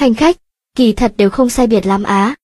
khanh khách, kỳ thật đều không sai biệt lắm á.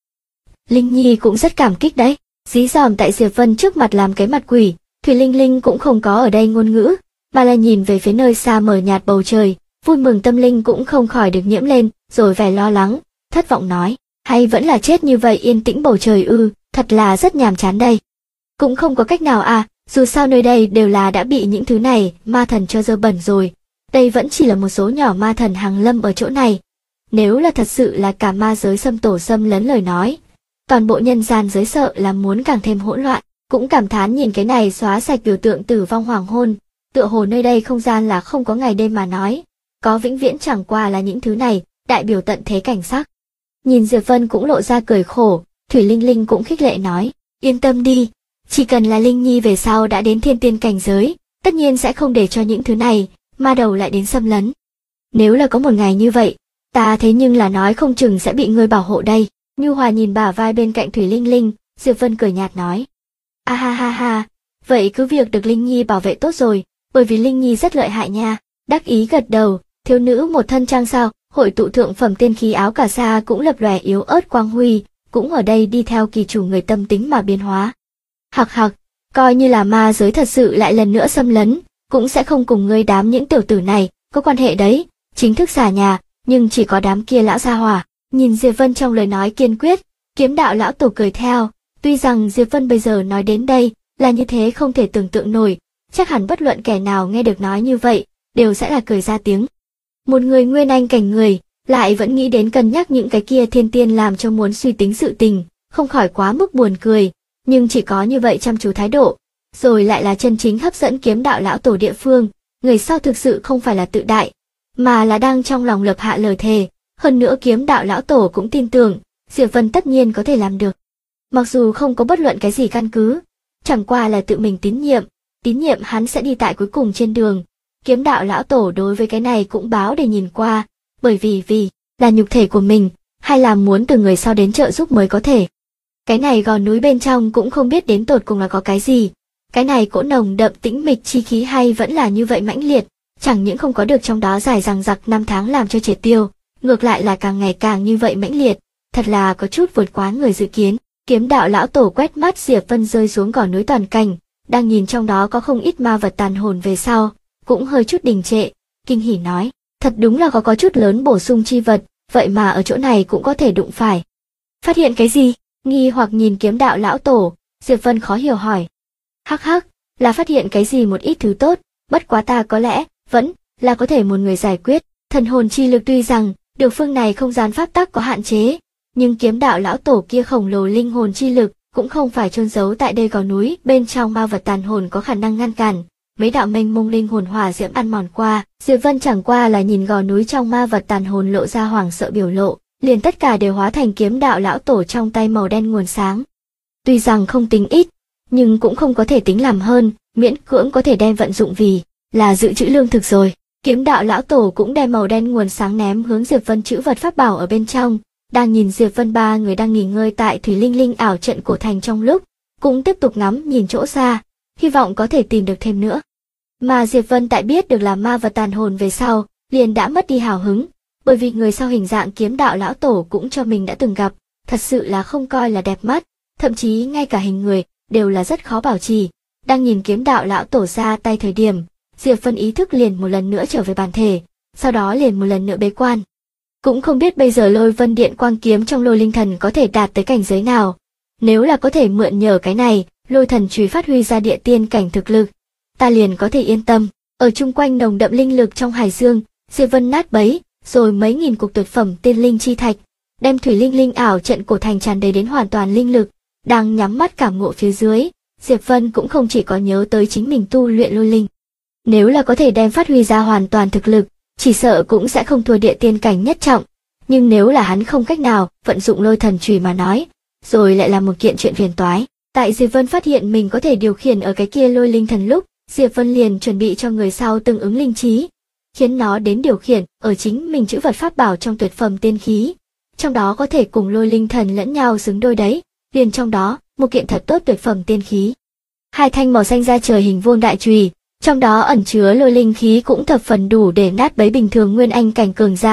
Linh Nhi cũng rất cảm kích đấy, dí dỏm tại Diệp Vân trước mặt làm cái mặt quỷ. Thủy Linh Linh cũng không có ở đây ngôn ngữ, mà là nhìn về phía nơi xa mờ nhạt bầu trời, vui mừng tâm linh cũng không khỏi được nhiễm lên, rồi vẻ lo lắng, thất vọng nói, hay vẫn là chết như vậy yên tĩnh bầu trời ư, thật là rất nhàm chán đây. Cũng không có cách nào à, dù sao nơi đây đều là đã bị những thứ này ma thần cho dơ bẩn rồi, đây vẫn chỉ là một số nhỏ ma thần hàng lâm ở chỗ này. Nếu là thật sự là cả ma giới xâm tổ xâm lấn lời nói, toàn bộ nhân gian giới sợ là muốn càng thêm hỗn loạn. Cũng cảm thán nhìn cái này xóa sạch biểu tượng tử vong hoàng hôn, tựa hồ nơi đây không gian là không có ngày đêm mà nói, có vĩnh viễn chẳng qua là những thứ này, đại biểu tận thế cảnh sắc. Nhìn Diệp Vân cũng lộ ra cười khổ, Thủy Linh Linh cũng khích lệ nói, yên tâm đi, chỉ cần là Linh Nhi về sau đã đến thiên tiên cảnh giới, tất nhiên sẽ không để cho những thứ này, ma đầu lại đến xâm lấn. Nếu là có một ngày như vậy, ta thế nhưng là nói không chừng sẽ bị ngươi bảo hộ đây. Nhu Hòa nhìn bả vai bên cạnh Thủy Linh Linh, Diệp Vân cười nhạt nói. A ha ha ha, vậy cứ việc được Linh Nhi bảo vệ tốt rồi, bởi vì Linh Nhi rất lợi hại nha. Đắc ý gật đầu, thiếu nữ một thân trang sao, hội tụ thượng phẩm tiên khí áo cà sa cũng lập lòe yếu ớt quang huy, cũng ở đây đi theo kỳ chủ người tâm tính mà biến hóa. Hặc hặc, coi như là ma giới thật sự lại lần nữa xâm lấn, cũng sẽ không cùng ngươi đám những tiểu tử này có quan hệ đấy, chính thức xả nhà, nhưng chỉ có đám kia lão gia hỏa. Nhìn Diệp Vân trong lời nói kiên quyết, Kiếm Đạo lão tổ cười theo. Tuy rằng Diệp Vân bây giờ nói đến đây là như thế không thể tưởng tượng nổi, chắc hẳn bất luận kẻ nào nghe được nói như vậy, đều sẽ là cười ra tiếng. Một người nguyên anh cảnh người, lại vẫn nghĩ đến cân nhắc những cái kia thiên tiên làm cho muốn suy tính sự tình, không khỏi quá mức buồn cười, nhưng chỉ có như vậy chăm chú thái độ, rồi lại là chân chính hấp dẫn Kiếm Đạo lão tổ địa phương, người sau thực sự không phải là tự đại, mà là đang trong lòng lập hạ lời thề, hơn nữa Kiếm Đạo lão tổ cũng tin tưởng, Diệp Vân tất nhiên có thể làm được. Mặc dù không có bất luận cái gì căn cứ, chẳng qua là tự mình tín nhiệm hắn sẽ đi tại cuối cùng trên đường. Kiếm Đạo lão tổ đối với cái này cũng báo để nhìn qua, bởi vì là nhục thể của mình, hay là muốn từ người sau đến trợ giúp mới có thể. Cái này gò núi bên trong cũng không biết đến tột cùng là có cái gì, cái này cỗ nồng đậm tĩnh mịch chi khí hay vẫn là như vậy mãnh liệt, chẳng những không có được trong đó dài dằng dặc năm tháng làm cho triệt tiêu, ngược lại là càng ngày càng như vậy mãnh liệt, thật là có chút vượt quá người dự kiến. Kiếm Đạo lão tổ quét mắt Diệp Vân rơi xuống gò núi toàn cảnh, đang nhìn trong đó có không ít ma vật tàn hồn về sau, cũng hơi chút đình trệ, kinh hỉ nói, thật đúng là có chút lớn bổ sung chi vật, vậy mà ở chỗ này cũng có thể đụng phải. Phát hiện cái gì? Nghi hoặc nhìn Kiếm Đạo lão tổ, Diệp Vân khó hiểu hỏi. Hắc hắc, là phát hiện cái gì một ít thứ tốt, bất quá ta có lẽ vẫn là có thể một người giải quyết. Thần hồn chi lực tuy rằng được phương này không gian pháp tắc có hạn chế, nhưng Kiếm Đạo lão tổ kia khổng lồ linh hồn chi lực cũng không phải chôn giấu tại đây gò núi bên trong ma vật tàn hồn có khả năng ngăn cản. Mấy đạo mênh mông linh hồn hỏa diễm ăn mòn qua, Diệp Vân chẳng qua là nhìn gò núi trong ma vật tàn hồn lộ ra hoảng sợ biểu lộ, liền tất cả đều hóa thành Kiếm Đạo lão tổ trong tay màu đen nguồn sáng. Tuy rằng không tính ít, nhưng cũng không có thể tính làm hơn, miễn cưỡng có thể đem vận dụng vì là dự trữ lương thực rồi. Kiếm Đạo lão tổ cũng đem màu đen nguồn sáng ném hướng Diệp Vân trữ vật pháp bảo ở bên trong, đang nhìn Diệp Vân ba người đang nghỉ ngơi tại Thủy Linh Linh ảo trận cổ thành trong lúc, cũng tiếp tục ngắm nhìn chỗ xa, hy vọng có thể tìm được thêm nữa. Mà Diệp Vân tại biết được là ma vật tàn hồn về sau, liền đã mất đi hào hứng, bởi vì người sau hình dạng Kiếm Đạo lão tổ cũng cho mình đã từng gặp, thật sự là không coi là đẹp mắt, thậm chí ngay cả hình người đều là rất khó bảo trì. Đang nhìn Kiếm Đạo lão tổ ra tay thời điểm, Diệp Vân ý thức liền một lần nữa trở về bản thể, sau đó liền một lần nữa bế quan. Cũng không biết bây giờ Lôi Vân Điện quang kiếm trong Lôi Linh Thần có thể đạt tới cảnh giới nào. Nếu là có thể mượn nhờ cái này, Lôi Thần chùy phát huy ra địa tiên cảnh thực lực, ta liền có thể yên tâm. Ở chung quanh nồng đậm linh lực trong hải dương, Diệp Vân nát bấy, rồi mấy nghìn cục tuyệt phẩm tiên linh chi thạch, đem Thủy Linh Linh ảo trận cổ thành tràn đầy đến hoàn toàn linh lực, đang nhắm mắt cảm ngộ phía dưới, Diệp Vân cũng không chỉ có nhớ tới chính mình tu luyện lôi linh. Nếu là có thể đem phát huy ra hoàn toàn thực lực, chỉ sợ cũng sẽ không thua địa tiên cảnh nhất trọng, nhưng nếu là hắn không cách nào vận dụng Lôi Thần chùy mà nói, rồi lại là một kiện chuyện phiền toái. Tại Diệp Vân phát hiện mình có thể điều khiển ở cái kia Lôi Linh Thần lúc, Diệp Vân liền chuẩn bị cho người sau tương ứng linh trí, khiến nó đến điều khiển ở chính mình trữ vật pháp bảo trong tuyệt phẩm tiên khí, trong đó có thể cùng Lôi Linh Thần lẫn nhau xứng đôi đấy, liền trong đó, một kiện thật tốt tuyệt phẩm tiên khí. Hai thanh màu xanh da trời hình vuông đại chùy, trong đó ẩn chứa lôi linh khí cũng thập phần đủ để nát bấy bình thường nguyên anh cảnh cường giả,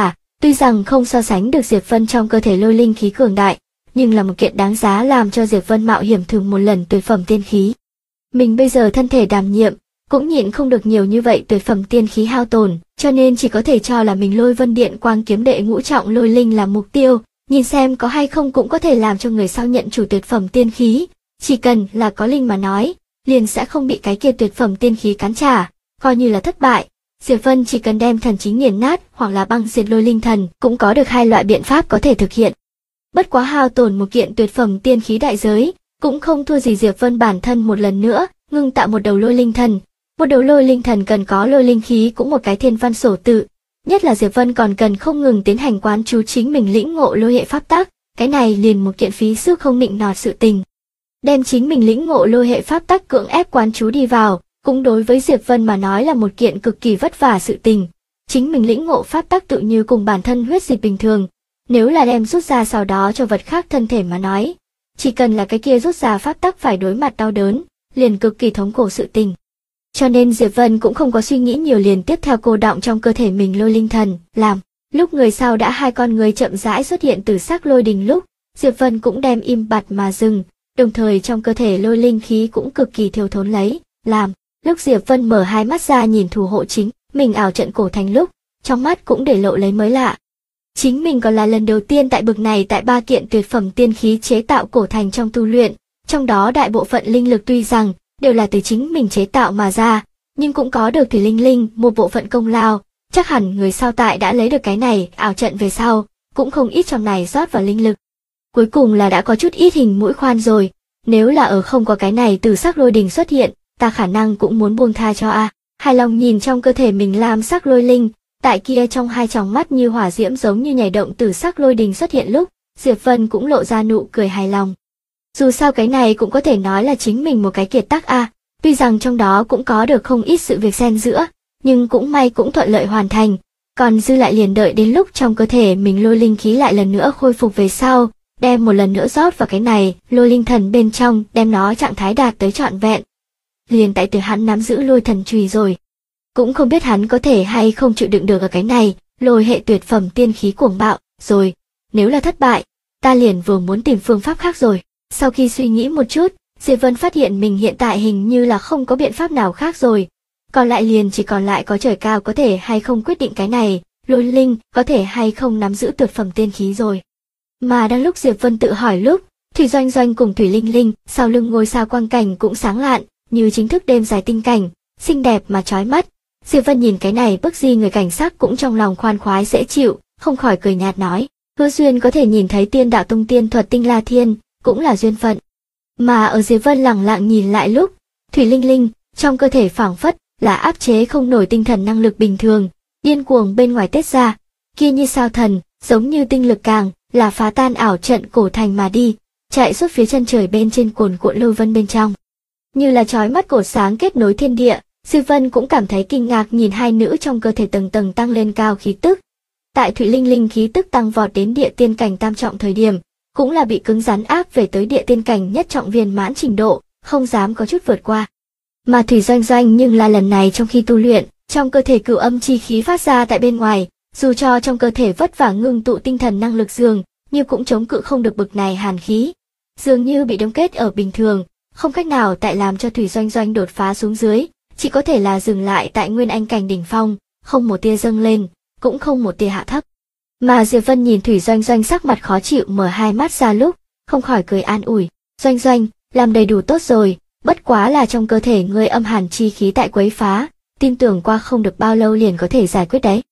Tuy rằng không so sánh được Diệp Vân trong cơ thể lôi linh khí cường đại, nhưng là một kiện đáng giá làm cho Diệp Vân mạo hiểm thử một lần tuyệt phẩm tiên khí. Mình bây giờ thân thể đảm nhiệm, cũng nhịn không được nhiều như vậy tuyệt phẩm tiên khí hao tổn, cho nên chỉ có thể cho là mình Lôi Vân Điện Quang Kiếm đệ ngũ trọng lôi linh làm mục tiêu, nhìn xem có hay không cũng có thể làm cho người sau nhận chủ tuyệt phẩm tiên khí, chỉ cần là có linh mà nói, liền sẽ không bị cái kia tuyệt phẩm tiên khí cắn trả, coi như là thất bại. Diệp Vân chỉ cần đem thần chính nghiền nát hoặc là băng diệt lôi linh thần, cũng có được hai loại biện pháp có thể thực hiện. Bất quá hao tổn một kiện tuyệt phẩm tiên khí đại giới, cũng không thua gì Diệp Vân bản thân một lần nữa, ngưng tạo một đầu lôi linh thần. Một đầu lôi linh thần cần có lôi linh khí cũng một cái thiên văn sổ tự, nhất là Diệp Vân còn cần không ngừng tiến hành quán chú chính mình lĩnh ngộ lôi hệ pháp tắc, cái này liền một kiện phí sức không nịnh nọt sự tình. Đem chính mình lĩnh ngộ lôi hệ pháp tắc cưỡng ép quán chú đi vào, cũng đối với Diệp Vân mà nói là một kiện cực kỳ vất vả sự tình. Chính mình lĩnh ngộ pháp tắc tự như cùng bản thân huyết dịch bình thường, nếu là đem rút ra sau đó cho vật khác thân thể mà nói, chỉ cần là cái kia rút ra pháp tắc phải đối mặt đau đớn, liền cực kỳ thống khổ sự tình. Cho nên Diệp Vân cũng không có suy nghĩ nhiều, liền tiếp theo cô động trong cơ thể mình lôi linh thần, làm. Lúc người sau đã hai con người chậm rãi xuất hiện từ sắc lôi đình lúc, Diệp Vân cũng đem im bặt mà dừng, đồng thời trong cơ thể lôi linh khí cũng cực kỳ thiếu thốn lấy, làm. Lúc Diệp Vân mở hai mắt ra nhìn thủ hộ chính mình ảo trận cổ thành lúc, trong mắt cũng để lộ lấy mới lạ. Chính mình còn là lần đầu tiên tại bực này tại ba kiện tuyệt phẩm tiên khí chế tạo cổ thành trong tu luyện, trong đó đại bộ phận linh lực tuy rằng đều là từ chính mình chế tạo mà ra, nhưng cũng có được Thủy Linh Linh một bộ phận công lao, chắc hẳn người sau tại đã lấy được cái này ảo trận về sau, cũng không ít trong này rót vào linh lực. Cuối cùng là đã có chút ít hình mũi khoan rồi, nếu là ở không có cái này từ sắc lôi đình xuất hiện, ta khả năng cũng muốn buông tha cho a. Hài lòng nhìn trong cơ thể mình lam sắc lôi linh, tại kia trong hai tròng mắt như hỏa diễm giống như nhảy động từ sắc lôi đình xuất hiện lúc, Diệp Vân cũng lộ ra nụ cười hài lòng. Dù sao cái này cũng có thể nói là chính mình một cái kiệt tác a, tuy rằng trong đó cũng có được không ít sự việc xen giữa, nhưng cũng may cũng thuận lợi hoàn thành, còn dư lại liền đợi đến lúc trong cơ thể mình lôi linh khí lại lần nữa khôi phục về sau, đem một lần nữa rót vào cái này lôi linh thần bên trong, đem nó trạng thái đạt tới trọn vẹn. Liền tại từ hắn nắm giữ lôi thần chùy rồi, cũng không biết hắn có thể hay không chịu đựng được ở cái này lôi hệ tuyệt phẩm tiên khí cuồng bạo rồi, nếu là thất bại, ta liền vừa muốn tìm phương pháp khác rồi. Sau khi suy nghĩ một chút, Diệp Vân phát hiện mình hiện tại hình như là không có biện pháp nào khác rồi, còn lại liền chỉ còn lại có trời cao có thể hay không quyết định cái này lôi linh có thể hay không nắm giữ tuyệt phẩm tiên khí rồi. Mà đang lúc Diệp Vân tự hỏi lúc, Thủy Doanh Doanh cùng Thủy Linh Linh sau lưng ngôi sao quang cảnh cũng sáng lạn, như chính thức đêm dài tinh cảnh, xinh đẹp mà chói mắt. Diệp Vân nhìn cái này bức di người cảnh sắc cũng trong lòng khoan khoái dễ chịu, không khỏi cười nhạt nói, hứa duyên có thể nhìn thấy tiên đạo tông tiên thuật tinh la thiên, cũng là duyên phận. Mà ở Diệp Vân lẳng lặng nhìn lại lúc, Thủy Linh Linh trong cơ thể phảng phất là áp chế không nổi tinh thần năng lực bình thường, điên cuồng bên ngoài tiết ra, kia như sao thần, giống như tinh lực càng là phá tan ảo trận cổ thành mà đi, chạy suốt phía chân trời bên trên cuồn cuộn lôi vân bên trong. Như là chói mắt cột sáng kết nối thiên địa, Diệp Vân cũng cảm thấy kinh ngạc nhìn hai nữ trong cơ thể tầng tầng tăng lên cao khí tức. Tại Thủy Linh Linh khí tức tăng vọt đến địa tiên cảnh tam trọng thời điểm, cũng là bị cứng rắn áp về tới địa tiên cảnh nhất trọng viên mãn trình độ, không dám có chút vượt qua. Mà Thủy Doanh Doanh nhưng là lần này trong khi tu luyện, trong cơ thể cửu âm chi khí phát ra tại bên ngoài, dù cho trong cơ thể vất vả ngưng tụ tinh thần năng lực dường, nhưng cũng chống cự không được bực này hàn khí. Dường như bị đông kết ở bình thường, không cách nào tại làm cho Thủy Doanh Doanh đột phá xuống dưới, chỉ có thể là dừng lại tại nguyên anh cảnh đỉnh phong, không một tia dâng lên, cũng không một tia hạ thấp. Mà Diệp Vân nhìn Thủy Doanh Doanh sắc mặt khó chịu mở hai mắt ra lúc, không khỏi cười an ủi, Doanh Doanh, làm đầy đủ tốt rồi, bất quá là trong cơ thể ngươi âm hàn chi khí tại quấy phá, tin tưởng qua không được bao lâu liền có thể giải quyết đấy.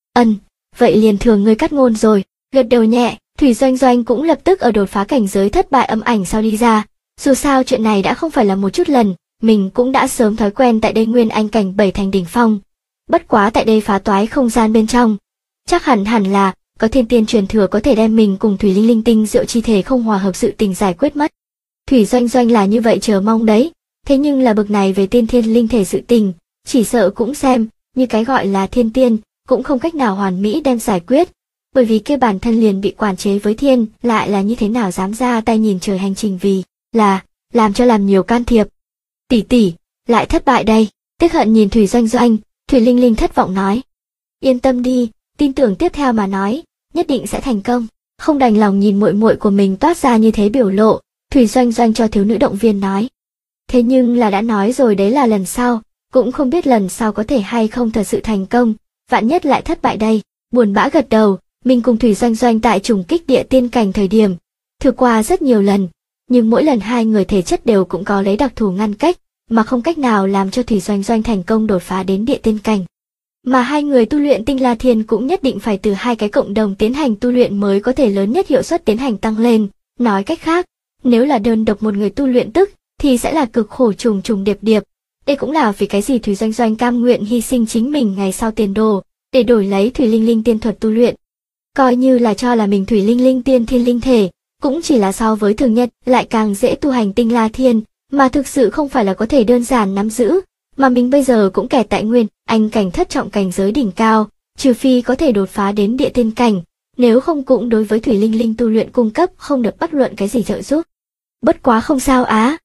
Vậy liền thường ngươi cắt ngôn rồi, gật đầu nhẹ, Thủy Doanh Doanh cũng lập tức ở đột phá cảnh giới thất bại âm ảnh sau đi ra, dù sao chuyện này đã không phải là một chút lần, mình cũng đã sớm thói quen tại đây nguyên anh cảnh 7 thành đỉnh phong. Bất quá tại đây phá toái không gian bên trong, chắc hẳn là có thiên tiên truyền thừa có thể đem mình cùng Thủy Linh Linh tinh diệu chi thể không hòa hợp sự tình giải quyết mất. Thủy Doanh Doanh là như vậy chờ mong đấy, thế nhưng là bực này về tiên thiên linh thể sự tình, chỉ sợ cũng xem như cái gọi là thiên tiên, cũng không cách nào hoàn mỹ đem giải quyết, bởi vì kia bản thân liền bị quản chế với thiên, lại là như thế nào dám ra tay nhìn trời hành trình vì là làm cho làm nhiều can thiệp. Tỷ tỷ, lại thất bại đây. Tiếc hận nhìn Thủy Doanh Doanh, Thủy Linh Linh thất vọng nói. Yên tâm đi, tin tưởng tiếp theo mà nói, nhất định sẽ thành công. Không đành lòng nhìn muội muội của mình toát ra như thế biểu lộ, Thủy Doanh Doanh cho thiếu nữ động viên nói. Thế nhưng là đã nói rồi đấy là lần sau, cũng không biết lần sau có thể hay không thật sự thành công, vạn nhất lại thất bại đây. Buồn bã gật đầu, mình cùng Thủy Doanh Doanh tại trùng kích địa tiên cảnh thời điểm, thử qua rất nhiều lần, nhưng mỗi lần hai người thể chất đều cũng có lấy đặc thù ngăn cách, mà không cách nào làm cho Thủy Doanh Doanh thành công đột phá đến địa tiên cảnh. Mà hai người tu luyện tinh la thiên cũng nhất định phải từ hai cái cộng đồng tiến hành tu luyện mới có thể lớn nhất hiệu suất tiến hành tăng lên. Nói cách khác, nếu là đơn độc một người tu luyện tức, thì sẽ là cực khổ trùng trùng điệp điệp. Đây cũng là vì cái gì Thủy Doanh Doanh cam nguyện hy sinh chính mình ngày sau tiền đồ, để đổi lấy Thủy Linh Linh tiên thuật tu luyện. Coi như là cho là mình Thủy Linh Linh tiên thiên linh thể, cũng chỉ là so với thường nhật lại càng dễ tu hành tinh la thiên, mà thực sự không phải là có thể đơn giản nắm giữ, mà mình bây giờ cũng kẹt tại nguyên anh cảnh thất trọng cảnh giới đỉnh cao, trừ phi có thể đột phá đến địa tiên cảnh, nếu không cũng đối với Thủy Linh Linh tu luyện cung cấp không được bất luận cái gì trợ giúp. Bất quá không sao á.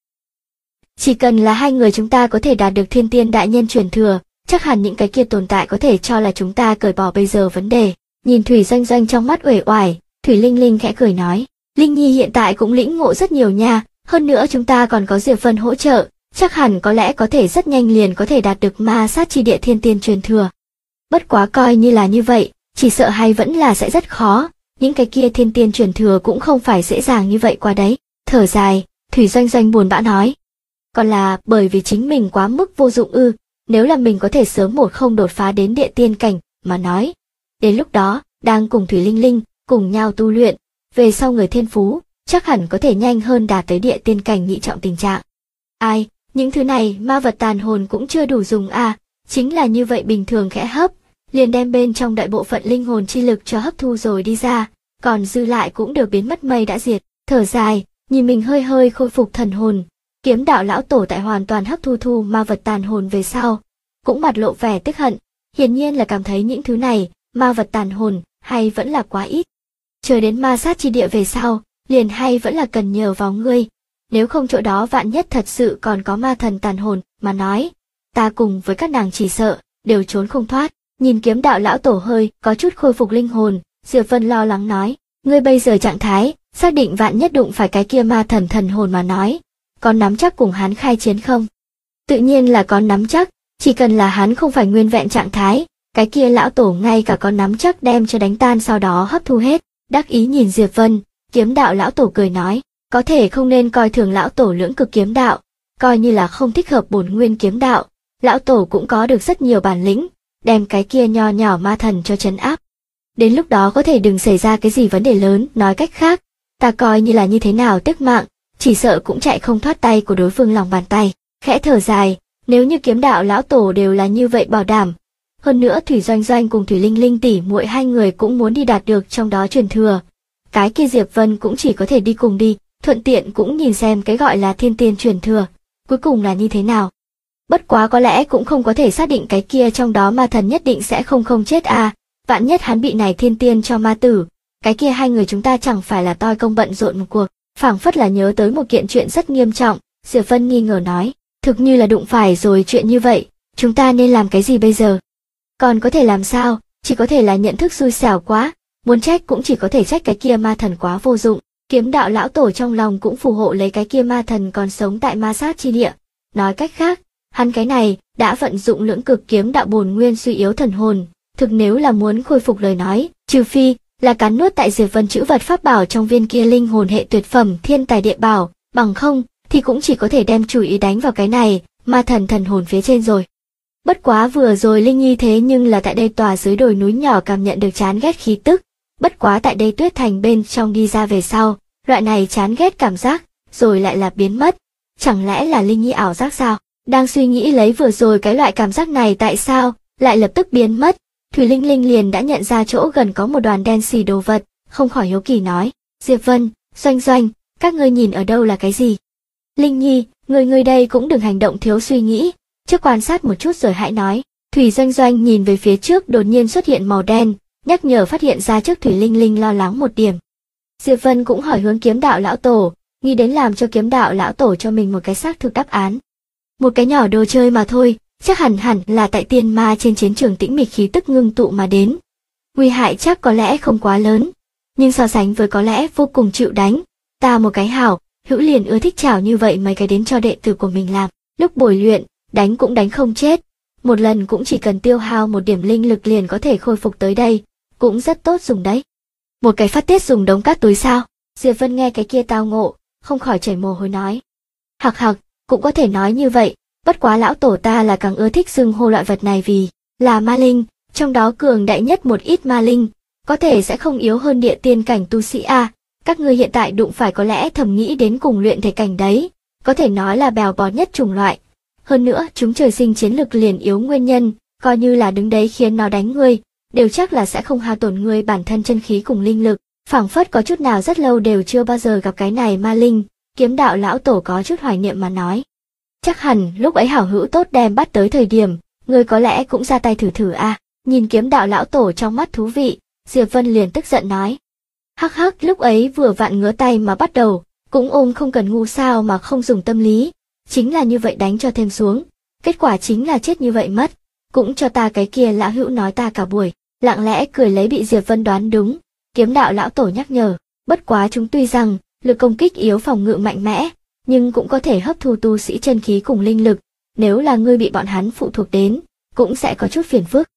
Chỉ cần là hai người chúng ta có thể đạt được thiên tiên đại nhân truyền thừa, chắc hẳn những cái kia tồn tại có thể cho là chúng ta cởi bỏ bây giờ vấn đề. Nhìn Thủy Doanh Doanh trong mắt uể oải, Thủy Linh Linh khẽ cười nói, Linh Nhi hiện tại cũng lĩnh ngộ rất nhiều nha, hơn nữa chúng ta còn có Diệp Vân hỗ trợ, chắc hẳn có lẽ có thể rất nhanh liền có thể đạt được ma sát chi địa thiên tiên truyền thừa. Bất quá coi như là như vậy, chỉ sợ hay vẫn là sẽ rất khó, những cái kia thiên tiên truyền thừa cũng không phải dễ dàng như vậy qua đấy. Thở dài, Thủy Doanh Doanh buồn bã nói. Còn là bởi vì chính mình quá mức vô dụng ư, nếu là mình có thể sớm một không đột phá đến địa tiên cảnh, mà nói. Đến lúc đó, đang cùng Thủy Linh Linh, cùng nhau tu luyện, về sau người thiên phú, chắc hẳn có thể nhanh hơn đạt tới địa tiên cảnh nhị trọng tình trạng. Ai, những thứ này ma vật tàn hồn cũng chưa đủ dùng à, chính là như vậy bình thường khẽ hấp, liền đem bên trong đại bộ phận linh hồn chi lực cho hấp thu rồi đi ra, còn dư lại cũng đều biến mất mây đã diệt. Thở dài, nhìn mình hơi hơi khôi phục thần hồn, Kiếm đạo lão tổ tại hoàn toàn hấp thu ma vật tàn hồn về sau, cũng mặt lộ vẻ tức hận, hiển nhiên là cảm thấy những thứ này, ma vật tàn hồn, hay vẫn là quá ít. Chờ đến ma sát chi địa về sau, liền hay vẫn là cần nhờ vào ngươi, nếu không chỗ đó vạn nhất thật sự còn có ma thần tàn hồn, mà nói, ta cùng với các nàng chỉ sợ, đều trốn không thoát. Nhìn kiếm đạo lão tổ hơi, có chút khôi phục linh hồn, Diệp Vân lo lắng nói, ngươi bây giờ trạng thái, xác định vạn nhất đụng phải cái kia ma thần hồn mà nói, có nắm chắc cùng hắn khai chiến không? Tự nhiên là có nắm chắc, chỉ cần là hắn không phải nguyên vẹn trạng thái, cái kia lão tổ ngay cả có nắm chắc đem cho đánh tan sau đó hấp thu hết. Đắc ý nhìn Diệp Vân, kiếm đạo lão tổ cười nói, có thể không nên coi thường lão tổ lưỡng cực kiếm đạo, coi như là không thích hợp bổn nguyên kiếm đạo, lão tổ cũng có được rất nhiều bản lĩnh, đem cái kia nho nhỏ ma thần cho trấn áp. Đến lúc đó có thể đừng xảy ra cái gì vấn đề lớn, nói cách khác, ta coi như là như thế nào tức mạng, chỉ sợ cũng chạy không thoát tay của đối phương lòng bàn tay. Khẽ thở dài, nếu như kiếm đạo lão tổ đều là như vậy bảo đảm, hơn nữa Thủy Doanh Doanh cùng Thủy Linh Linh tỷ muội hai người cũng muốn đi đạt được trong đó truyền thừa, cái kia Diệp Vân cũng chỉ có thể đi cùng đi, thuận tiện cũng nhìn xem cái gọi là thiên tiên truyền thừa, cuối cùng là như thế nào. Bất quá có lẽ cũng không có thể xác định cái kia trong đó ma thần nhất định sẽ không chết à, vạn nhất hắn bị này thiên tiên cho ma tử, cái kia hai người chúng ta chẳng phải là toi công bận rộn một cuộc. Phảng phất là nhớ tới một kiện chuyện rất nghiêm trọng, Diệp Vân nghi ngờ nói, thực như là đụng phải rồi chuyện như vậy, chúng ta nên làm cái gì bây giờ? Còn có thể làm sao, chỉ có thể là nhận thức xui xẻo quá, muốn trách cũng chỉ có thể trách cái kia ma thần quá vô dụng. Kiếm đạo lão tổ trong lòng cũng phù hộ lấy cái kia ma thần còn sống tại ma sát chi địa. Nói cách khác, hắn cái này đã vận dụng lưỡng cực kiếm đạo bổn nguyên suy yếu thần hồn, thực nếu là muốn khôi phục lời nói, trừ phi là cắn nuốt tại Diệp Vân chữ vật pháp bảo trong viên kia linh hồn hệ tuyệt phẩm thiên tài địa bảo, bằng không thì cũng chỉ có thể đem chủ ý đánh vào cái này ma thần hồn phía trên rồi. Bất quá vừa rồi Linh Nhi thế nhưng là tại đây tòa dưới đồi núi nhỏ cảm nhận được chán ghét khí tức, bất quá tại đây Tuyết Thành bên trong đi ra về sau, loại này chán ghét cảm giác rồi lại là biến mất, chẳng lẽ là Linh Nhi ảo giác sao? Đang suy nghĩ lấy vừa rồi cái loại cảm giác này tại sao lại lập tức biến mất, Thủy Linh Linh liền đã nhận ra chỗ gần có một đoàn đen xì đồ vật, không khỏi hiếu kỳ nói, Diệp Vân, Doanh Doanh, các ngươi nhìn ở đâu là cái gì? Linh Nhi, người đây cũng đừng hành động thiếu suy nghĩ, trước quan sát một chút rồi hãy nói. Thủy Doanh Doanh nhìn về phía trước đột nhiên xuất hiện màu đen, nhắc nhở phát hiện ra trước Thủy Linh Linh lo lắng một điểm. Diệp Vân cũng hỏi hướng kiếm đạo lão tổ, nghĩ đến làm cho kiếm đạo lão tổ cho mình một cái xác thực đáp án. Một cái nhỏ đồ chơi mà thôi, chắc hẳn là tại tiên ma trên chiến trường tĩnh mịch khí tức ngưng tụ mà đến. nguy hại chắc có lẽ không quá lớn, nhưng so sánh với có lẽ vô cùng chịu đánh. Ta một cái hảo hữu liền ưa thích chảo như vậy mấy cái đến cho đệ tử của mình làm. Lúc bồi luyện, đánh cũng đánh không chết. Một lần cũng chỉ cần tiêu hao một điểm linh lực liền có thể khôi phục tới đây, cũng rất tốt dùng đấy. Một cái phát tiết dùng đống cát túi sao? Diệp Vân nghe cái kia tao ngộ, không khỏi chảy mồ hôi nói. Hặc hặc, cũng có thể nói như vậy, bất quá lão tổ ta là càng ưa thích xưng hô loại vật này vì là ma linh, trong đó cường đại nhất một ít ma linh, có thể sẽ không yếu hơn địa tiên cảnh tu sĩ a. Các ngươi hiện tại đụng phải có lẽ thầm nghĩ đến cùng luyện thể cảnh đấy, có thể nói là bèo bọt nhất chủng loại. Hơn nữa, chúng trời sinh chiến lực liền yếu nguyên nhân, coi như là đứng đấy khiến nó đánh ngươi, đều chắc là sẽ không hao tổn ngươi bản thân chân khí cùng linh lực. Phảng phất có chút nào rất lâu đều chưa bao giờ gặp cái này ma linh, Kiếm đạo lão tổ có chút hoài niệm mà nói. Chắc hẳn lúc ấy hảo hữu tốt đem bắt tới thời điểm, ngươi có lẽ cũng ra tay thử thử a. Nhìn Kiếm đạo lão tổ trong mắt thú vị, Diệp Vân liền tức giận nói. Hắc hắc, lúc ấy vừa vặn ngứa tay mà bắt đầu, cũng ôm không cần ngu sao mà không dùng tâm lý, chính là như vậy đánh cho thêm xuống, kết quả chính là chết như vậy mất, cũng cho ta cái kia lão hữu nói ta cả buổi, lặng lẽ cười lấy bị Diệp Vân đoán đúng. Kiếm đạo lão tổ nhắc nhở, bất quá chúng tuy rằng lực công kích yếu phòng ngự mạnh mẽ, nhưng cũng có thể hấp thu tu sĩ chân khí cùng linh lực, nếu là ngươi bị bọn hắn phụ thuộc đến, cũng sẽ có chút phiền phức.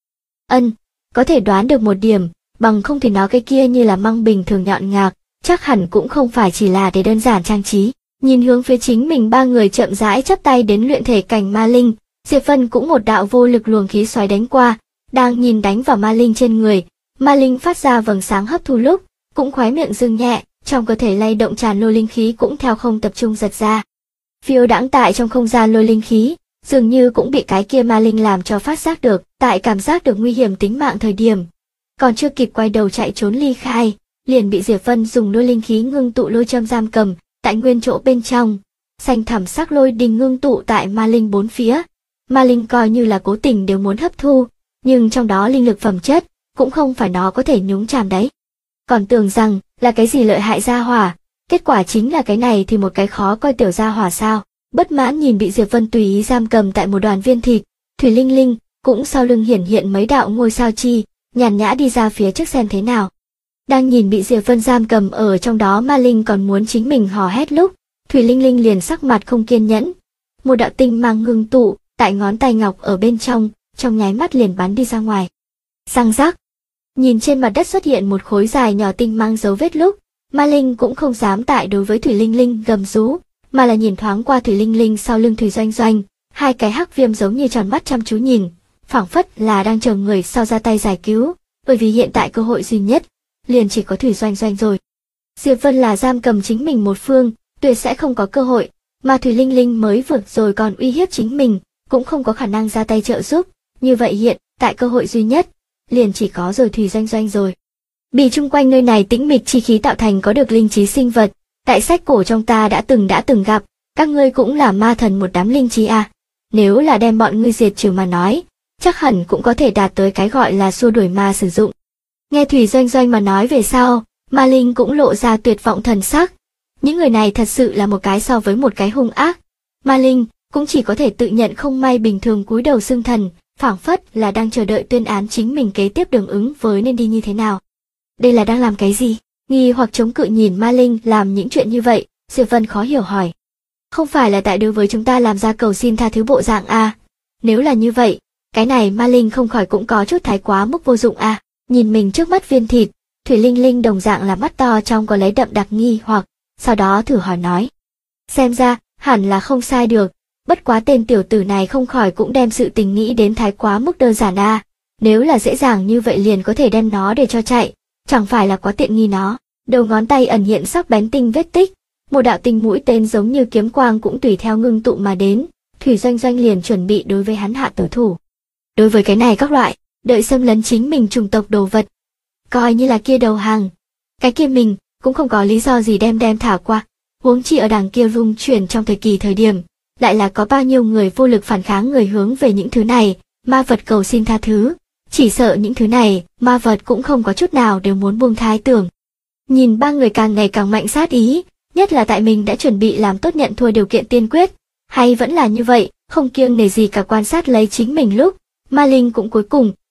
Có thể đoán được một điểm, bằng không thì nó cái kia như là măng bình thường nhọn ngạc, chắc hẳn cũng không phải chỉ là để đơn giản trang trí. Nhìn hướng phía chính mình ba người chậm rãi chắp tay đến luyện thể cảnh ma linh, Diệp Vân cũng một đạo vô lực luồng khí xoáy đánh qua, đang nhìn đánh vào ma linh trên người, ma linh phát ra vầng sáng hấp thu lúc, cũng khóe miệng dưng nhẹ, trong cơ thể lay động tràn lôi linh khí cũng theo không tập trung giật ra. Phiêu đãng tại trong không gian lôi linh khí, dường như cũng bị cái kia ma linh làm cho phát giác được, tại cảm giác được nguy hiểm tính mạng thời điểm, còn chưa kịp quay đầu chạy trốn ly khai, liền bị Diệp Vân dùng lôi linh khí ngưng tụ lôi châm giam cầm, tại nguyên chỗ bên trong, xanh thẳm sắc lôi đình ngưng tụ tại ma linh bốn phía. Ma linh coi như là cố tình đều muốn hấp thu, nhưng trong đó linh lực phẩm chất cũng không phải nó có thể nhúng chàm đấy. Còn tưởng rằng là cái gì lợi hại gia hỏa, kết quả chính là cái này thì một cái khó coi tiểu gia hỏa sao. Bất mãn nhìn bị Diệp Vân tùy ý giam cầm tại một đoàn viên thịt, Thủy Linh Linh cũng sau lưng hiển hiện mấy đạo ngôi sao chi, nhàn nhã đi ra phía trước xem thế nào. Đang nhìn bị Diệp Vân giam cầm ở trong đó ma linh còn muốn chính mình hò hét lúc, Thủy Linh Linh liền sắc mặt không kiên nhẫn. Một đạo tinh mang ngưng tụ, tại ngón tay ngọc ở bên trong nháy mắt liền bắn đi ra ngoài. Răng rắc. Nhìn trên mặt đất xuất hiện một khối dài nhỏ tinh mang dấu vết lúc, ma linh cũng không dám tại đối với Thủy Linh Linh gầm rú, mà là nhìn thoáng qua Thủy Linh Linh sau lưng Thủy Doanh Doanh, hai cái hắc viêm giống như tròn mắt chăm chú nhìn, phảng phất là đang chờ người sau ra tay giải cứu, bởi vì hiện tại cơ hội duy nhất liền chỉ có Thủy Doanh Doanh rồi. Diệp Vân là giam cầm chính mình một phương, tuyệt sẽ không có cơ hội, mà Thủy Linh Linh mới vượt rồi còn uy hiếp chính mình, cũng không có khả năng ra tay trợ giúp, như vậy hiện tại cơ hội duy nhất liền chỉ có rồi Thủy Doanh Doanh rồi. Bị chung quanh nơi này tĩnh mịch chi khí tạo thành có được linh trí sinh vật, tại sách cổ trong ta đã từng gặp, các ngươi cũng là ma thần một đám linh trí à, nếu là đem bọn ngươi diệt trừ mà nói, chắc hẳn cũng có thể đạt tới cái gọi là xua đuổi ma sử dụng. Nghe Thủy Doanh Doanh mà nói về sau, ma linh cũng lộ ra tuyệt vọng thần sắc. Những người này thật sự là một cái so với một cái hung ác. Ma linh cũng chỉ có thể tự nhận không may bình thường cúi đầu xưng thần, phảng phất là đang chờ đợi tuyên án chính mình kế tiếp đường ứng với nên đi như thế nào. Đây là đang làm cái gì? Nghi hoặc chống cự nhìn ma linh làm những chuyện như vậy, Diệp Vân khó hiểu hỏi. Không phải là tại đối với chúng ta làm ra cầu xin tha thứ bộ dạng à? Nếu là như vậy, cái này ma linh không khỏi cũng có chút thái quá mức vô dụng à? Nhìn mình trước mắt viên thịt, Thủy Linh Linh đồng dạng là mắt to trong có lấy đậm đặc nghi hoặc, sau đó thử hỏi nói. Xem ra, hẳn là không sai được, bất quá tên tiểu tử này không khỏi cũng đem sự tình nghĩ đến thái quá mức đơn giản à, nếu là dễ dàng như vậy liền có thể đem nó để cho chạy, chẳng phải là quá tiện nghi nó. Đầu ngón tay ẩn hiện sắc bén tinh vết tích, một đạo tinh mũi tên giống như kiếm quang cũng tùy theo ngưng tụ mà đến, Thủy Doanh Doanh liền chuẩn bị đối với hắn hạ tử thủ. Đối với cái này các loại, đợi xâm lấn chính mình chủng tộc đồ vật, coi như là kia đầu hàng, cái kia mình cũng không có lý do gì đem thả qua, huống chi ở đằng kia rung chuyển trong thời điểm, lại là có bao nhiêu người vô lực phản kháng người hướng về những thứ này, ma vật cầu xin tha thứ, chỉ sợ những thứ này, ma vật cũng không có chút nào đều muốn buông tha tưởng. Nhìn ba người càng ngày càng mạnh sát ý, nhất là tại mình đã chuẩn bị làm tốt nhận thua điều kiện tiên quyết, hay vẫn là như vậy, không kiêng nể gì cả quan sát lấy chính mình lúc, ma linh cũng cuối cùng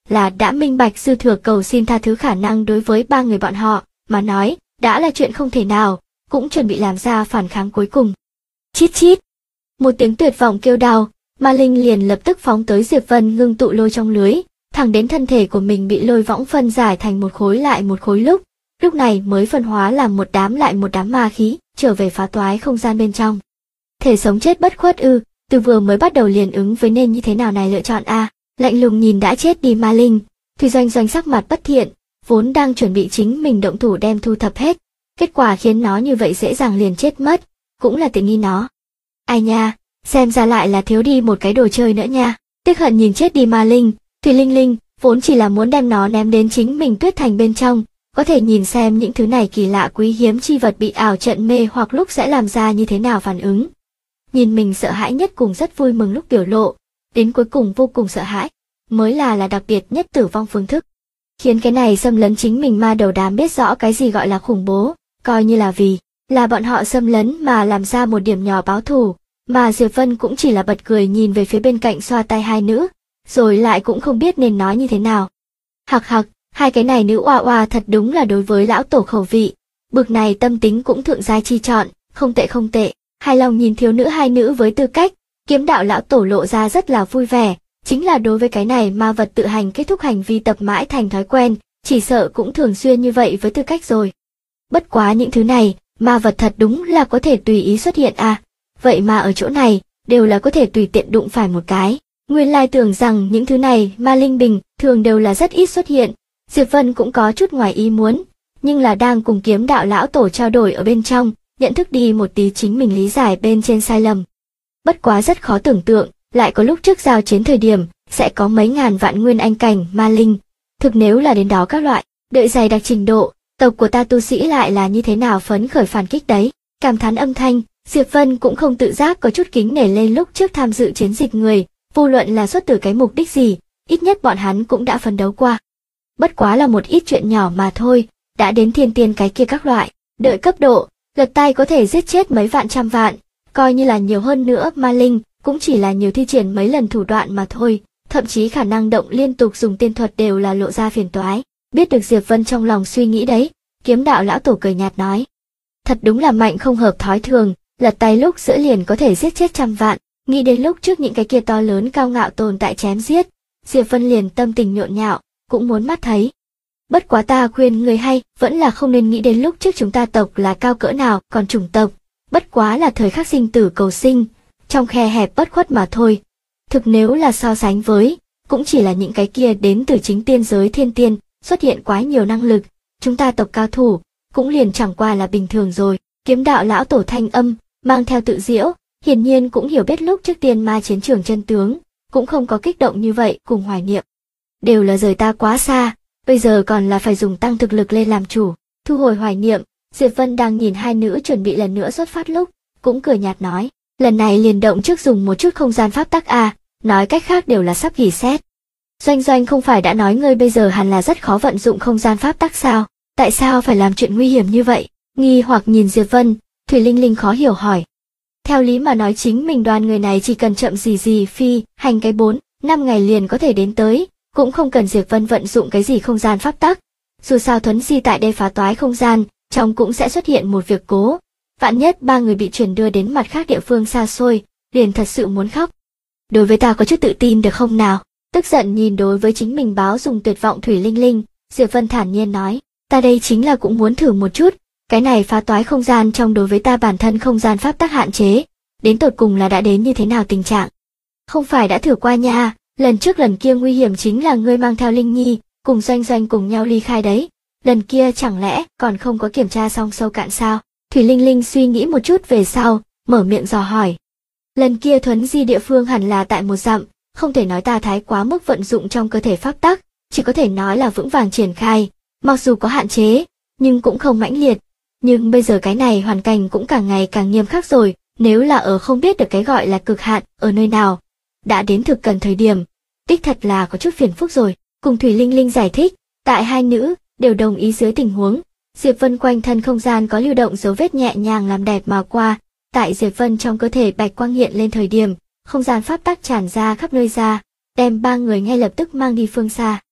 là đã minh bạch dư thừa cầu xin tha thứ khả năng đối với ba người bọn họ, mà nói, đã là chuyện không thể nào, cũng chuẩn bị làm ra phản kháng cuối cùng. Chít chít! Một tiếng tuyệt vọng kêu đau, Ma Linh liền lập tức phóng tới Diệp Vân ngưng tụ lôi trong lưới, thẳng đến thân thể của mình bị lôi võng phân giải thành một khối lại một khối lúc này mới phân hóa làm một đám lại một đám ma khí, trở về phá toái không gian bên trong. Thể sống chết bất khuất ư, từ vừa mới bắt đầu liền ứng với nên như thế nào này lựa chọn a. Lạnh lùng nhìn đã chết đi Ma Linh, Thủy Doanh Doanh sắc mặt bất thiện, vốn đang chuẩn bị chính mình động thủ đem thu thập hết, kết quả khiến nó như vậy dễ dàng liền chết mất, cũng là tiện nghi nó. Ai nha, xem ra lại là thiếu đi một cái đồ chơi nữa nha. Tiếc hận nhìn chết đi Ma Linh, Thủy Linh Linh vốn chỉ là muốn đem nó ném đến chính mình Tuyết Thành bên trong, có thể nhìn xem những thứ này kỳ lạ quý hiếm chi vật bị ảo trận mê hoặc lúc sẽ làm ra như thế nào phản ứng. Nhìn mình sợ hãi nhất cùng rất vui mừng lúc biểu lộ, đến cuối cùng vô cùng sợ hãi, mới là đặc biệt nhất tử vong phương thức. Khiến cái này xâm lấn chính mình ma đầu đám biết rõ cái gì gọi là khủng bố, coi như là vì là bọn họ xâm lấn mà làm ra một điểm nhỏ báo thù, mà Diệp Vân cũng chỉ là bật cười nhìn về phía bên cạnh xoa tay hai nữ, rồi lại cũng không biết nên nói như thế nào. Hặc hặc, hai cái này nữ oa oa thật đúng là đối với lão tổ khẩu vị, bực này tâm tính cũng thượng giai chi chọn, không tệ không tệ. Hài lòng nhìn thiếu nữ hai nữ với tư cách, Kiếm Đạo lão tổ lộ ra rất là vui vẻ, chính là đối với cái này ma vật tự hành kết thúc hành vi tập mãi thành thói quen, chỉ sợ cũng thường xuyên như vậy với tư cách rồi. Bất quá những thứ này, ma vật thật đúng là có thể tùy ý xuất hiện à, vậy mà ở chỗ này, đều là có thể tùy tiện đụng phải một cái. Nguyên lai tưởng rằng những thứ này ma linh bình thường đều là rất ít xuất hiện, Diệp Vân cũng có chút ngoài ý muốn, nhưng là đang cùng Kiếm Đạo lão tổ trao đổi ở bên trong, nhận thức đi một tí chính mình lý giải bên trên sai lầm. Bất quá rất khó tưởng tượng, lại có lúc trước giao chiến thời điểm, sẽ có mấy ngàn vạn nguyên anh cảnh ma linh. Thực nếu là đến đó các loại, đợi dày đặc trình độ, tộc của ta tu sĩ lại là như thế nào phấn khởi phản kích đấy. Cảm thán âm thanh, Diệp Vân cũng không tự giác có chút kính nể lên lúc trước tham dự chiến dịch người, vô luận là xuất từ cái mục đích gì, ít nhất bọn hắn cũng đã phấn đấu qua. Bất quá là một ít chuyện nhỏ mà thôi, đã đến thiên tiên cái kia các loại, đợi cấp độ, lật tay có thể giết chết mấy vạn trăm vạn, coi như là nhiều hơn nữa ma linh, cũng chỉ là nhiều thi triển mấy lần thủ đoạn mà thôi, thậm chí khả năng động liên tục dùng tiên thuật đều là lộ ra phiền toái. Biết được Diệp Vân trong lòng suy nghĩ đấy, Kiếm Đạo lão tổ cười nhạt nói. Thật đúng là mạnh không hợp thói thường, lật tay lúc giữa liền có thể giết chết trăm vạn, nghĩ đến lúc trước những cái kia to lớn cao ngạo tồn tại chém giết, Diệp Vân liền tâm tình nhộn nhạo, cũng muốn mắt thấy. Bất quá ta khuyên người hay, vẫn là không nên nghĩ đến lúc trước chúng ta tộc là cao cỡ nào, còn chủng tộc, bất quá là thời khắc sinh tử cầu sinh, trong khe hẹp bất khuất mà thôi. Thực nếu là so sánh với, cũng chỉ là những cái kia đến từ chính tiên giới thiên tiên, xuất hiện quá nhiều năng lực, chúng ta tộc cao thủ, cũng liền chẳng qua là bình thường rồi. Kiếm Đạo lão tổ thanh âm, mang theo tự diễu, hiển nhiên cũng hiểu biết lúc trước tiên ma chiến trường chân tướng, cũng không có kích động như vậy cùng hoài niệm. Đều là rời ta quá xa, bây giờ còn là phải dùng tăng thực lực lên làm chủ. Thu hồi hoài niệm, Diệp Vân đang nhìn hai nữ chuẩn bị lần nữa xuất phát lúc, cũng cười nhạt nói, lần này liền động trước dùng một chút không gian pháp tắc a, nói cách khác đều là sắp ghi xét. Doanh Doanh không phải đã nói ngươi bây giờ hẳn là rất khó vận dụng không gian pháp tắc sao, tại sao phải làm chuyện nguy hiểm như vậy? Nghi hoặc nhìn Diệp Vân, Thủy Linh Linh khó hiểu hỏi. Theo lý mà nói chính mình đoàn người này chỉ cần chậm gì phi, hành cái 4-5 ngày liền có thể đến tới, cũng không cần Diệp Vân vận dụng cái gì không gian pháp tắc. Dù sao thuấn di tại đây phá toái không gian, trong cũng sẽ xuất hiện một việc cố. Vạn nhất ba người bị chuyển đưa đến mặt khác địa phương xa xôi, liền thật sự muốn khóc. Đối với ta có chút tự tin được không nào? Tức giận nhìn đối với chính mình báo dùng tuyệt vọng Thủy Linh Linh, Diệp Vân thản nhiên nói, ta đây chính là cũng muốn thử một chút, cái này phá toái không gian trong đối với ta bản thân không gian pháp tắc hạn chế, đến tột cùng là đã đến như thế nào tình trạng. Không phải đã thử qua nha, lần trước lần kia nguy hiểm chính là ngươi mang theo Linh Nhi, cùng Doanh Doanh cùng nhau ly khai đấy, lần kia chẳng lẽ còn không có kiểm tra xong sâu cạn sao? Thủy Linh Linh suy nghĩ một chút về sau, mở miệng dò hỏi. Lần kia thuấn di địa phương hẳn là tại một dặm, không thể nói ta thái quá mức vận dụng trong cơ thể pháp tắc, chỉ có thể nói là vững vàng triển khai, mặc dù có hạn chế, nhưng cũng không mãnh liệt. Nhưng bây giờ cái này hoàn cảnh cũng càng ngày càng nghiêm khắc rồi, nếu là ở không biết được cái gọi là cực hạn ở nơi nào, đã đến thực cần thời điểm, đích thật là có chút phiền phức rồi. Cùng Thủy Linh Linh giải thích, tại hai nữ đều đồng ý dưới tình huống, Diệp Vân quanh thân không gian có lưu động dấu vết nhẹ nhàng làm đẹp mà qua, tại Diệp Vân trong cơ thể bạch quang hiện lên thời điểm, không gian pháp tắc tràn ra khắp nơi ra, đem ba người ngay lập tức mang đi phương xa.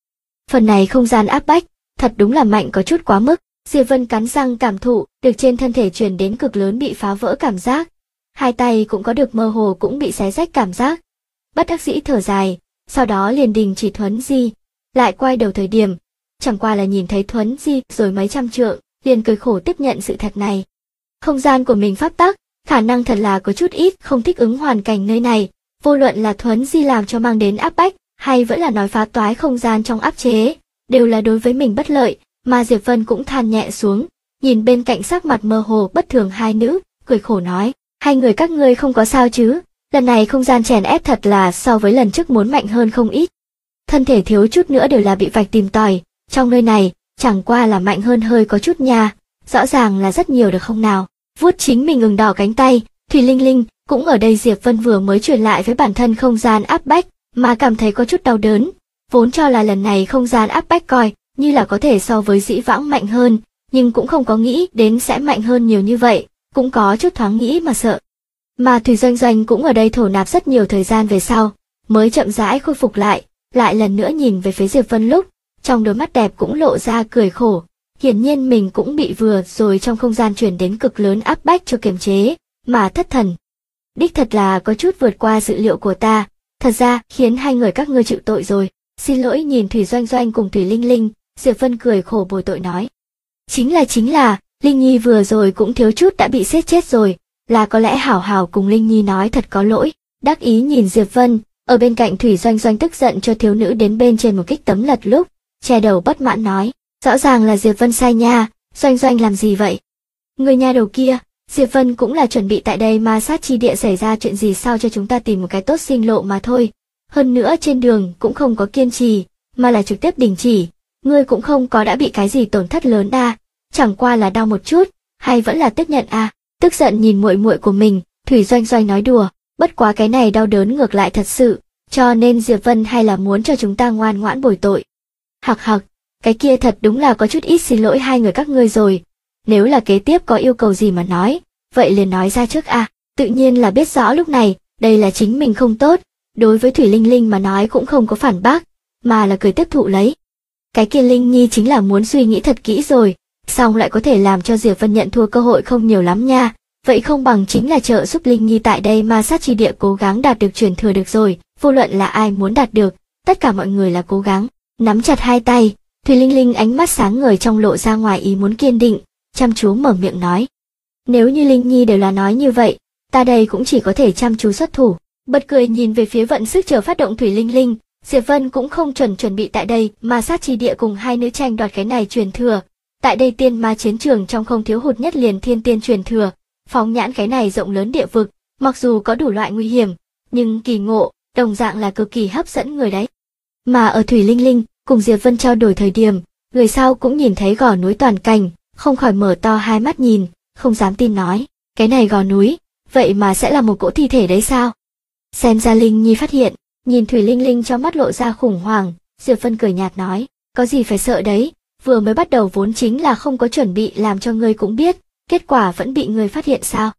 Phần này không gian áp bách, thật đúng là mạnh có chút quá mức. Diệp Vân cắn răng cảm thụ được trên thân thể truyền đến cực lớn bị phá vỡ cảm giác. Hai tay cũng có được mơ hồ cũng bị xé rách cảm giác. Bất đắc dĩ thở dài, sau đó liền đình chỉ Thuấn Di. Lại quay đầu thời điểm, chẳng qua là nhìn thấy Thuấn Di rồi mấy trăm trượng, liền cười khổ tiếp nhận sự thật này. Không gian của mình pháp tắc, khả năng thật là có chút ít không thích ứng hoàn cảnh nơi này, vô luận là Thuấn Di làm cho mang đến áp bách, hay vẫn là nói phá toái không gian trong áp chế, đều là đối với mình bất lợi, mà Diệp Vân cũng than nhẹ xuống, nhìn bên cạnh sắc mặt mơ hồ bất thường hai nữ, cười khổ nói, hai người các ngươi không có sao chứ, lần này không gian chèn ép thật là so với lần trước muốn mạnh hơn không ít. Thân thể thiếu chút nữa đều là bị vạch tìm tòi, trong nơi này, chẳng qua là mạnh hơn hơi có chút nha, rõ ràng là rất nhiều được không nào. Vuốt chính mình ửng đỏ cánh tay, Thủy Linh Linh cũng ở đây. Diệp Vân vừa mới truyền lại với bản thân không gian áp bách, mà cảm thấy có chút đau đớn, vốn cho là lần này không gian áp bách coi như là có thể so với dĩ vãng mạnh hơn, nhưng cũng không có nghĩ đến sẽ mạnh hơn nhiều như vậy, cũng có chút thoáng nghĩ mà sợ. Mà Thủy Doanh Doanh cũng ở đây thổ nạp rất nhiều thời gian về sau, mới chậm rãi khôi phục lại lần nữa nhìn về phía Diệp Vân lúc, trong đôi mắt đẹp cũng lộ ra cười khổ, hiển nhiên mình cũng bị vừa rồi trong không gian truyền đến cực lớn áp bách cho kiềm chế, mà thất thần. Đích thật là có chút vượt qua dự liệu của ta, thật ra khiến hai người các ngươi chịu tội rồi. Xin lỗi. Nhìn Thủy Doanh Doanh cùng Thủy Linh Linh, Diệp Vân cười khổ bồi tội nói. Chính là, Linh Nhi vừa rồi cũng thiếu chút đã bị giết chết rồi, là có lẽ hảo hảo cùng Linh Nhi nói thật có lỗi. Đắc ý nhìn Diệp Vân, ở bên cạnh Thủy Doanh Doanh tức giận cho thiếu nữ đến bên trên một kích tấm lật lúc, che đầu bất mãn nói, rõ ràng là Diệp Vân sai nha, Doanh Doanh làm gì vậy? Người nhà đầu kia, Diệp Vân cũng là chuẩn bị tại đây ma sát chi địa xảy ra chuyện gì sao cho chúng ta tìm một cái tốt sinh lộ mà thôi. Hơn nữa trên đường cũng không có kiên trì, mà là trực tiếp đình chỉ, ngươi cũng không có đã bị cái gì tổn thất lớn đa, chẳng qua là đau một chút, hay vẫn là tiếp nhận à? Tức giận nhìn muội muội của mình, Thủy Doanh Doanh nói đùa, bất quá cái này đau đớn ngược lại thật sự, cho nên Diệp Vân hay là muốn cho chúng ta ngoan ngoãn bồi tội. Hặc, cái kia thật đúng là có chút ít xin lỗi hai người các ngươi rồi. Nếu là kế tiếp có yêu cầu gì mà nói, vậy liền nói ra trước à, tự nhiên là biết rõ lúc này, đây là chính mình không tốt, đối với Thủy Linh Linh mà nói cũng không có phản bác, mà là cười tiếp thụ lấy. Cái kia Linh Nhi chính là muốn suy nghĩ thật kỹ rồi, xong lại có thể làm cho Diệp Vân nhận thua cơ hội không nhiều lắm nha, vậy không bằng chính là trợ giúp Linh Nhi tại đây ma sát chi địa cố gắng đạt được truyền thừa được rồi, vô luận là ai muốn đạt được, tất cả mọi người là cố gắng. Nắm chặt hai tay, Thủy Linh Linh ánh mắt sáng ngời trong lộ ra ngoài ý muốn kiên định, chăm chú mở miệng nói. Nếu như Linh Nhi đều là nói như vậy, ta đây cũng chỉ có thể chăm chú xuất thủ. Bật cười nhìn về phía vận sức chờ phát động Thủy Linh Linh, Diệp Vân cũng không chuẩn bị tại đây mà sát chi địa cùng hai nữ tranh đoạt cái này truyền thừa. Tại đây tiên ma chiến trường trong không thiếu hụt nhất liền thiên tiên truyền thừa, phóng nhãn cái này rộng lớn địa vực, mặc dù có đủ loại nguy hiểm, nhưng kỳ ngộ, đồng dạng là cực kỳ hấp dẫn người đấy. Mà ở Thủy Linh Linh cùng Diệp Vân trao đổi thời điểm, người sau cũng nhìn thấy gò núi toàn cảnh, không khỏi mở to hai mắt nhìn, không dám tin nói, cái này gò núi, vậy mà sẽ là một cỗ thi thể đấy sao? Xem ra Linh Nhi phát hiện, nhìn Thủy Linh Linh trong mắt lộ ra khủng hoảng, Diệp Vân cười nhạt nói, có gì phải sợ đấy, vừa mới bắt đầu vốn chính là không có chuẩn bị làm cho ngươi cũng biết, kết quả vẫn bị ngươi phát hiện sao?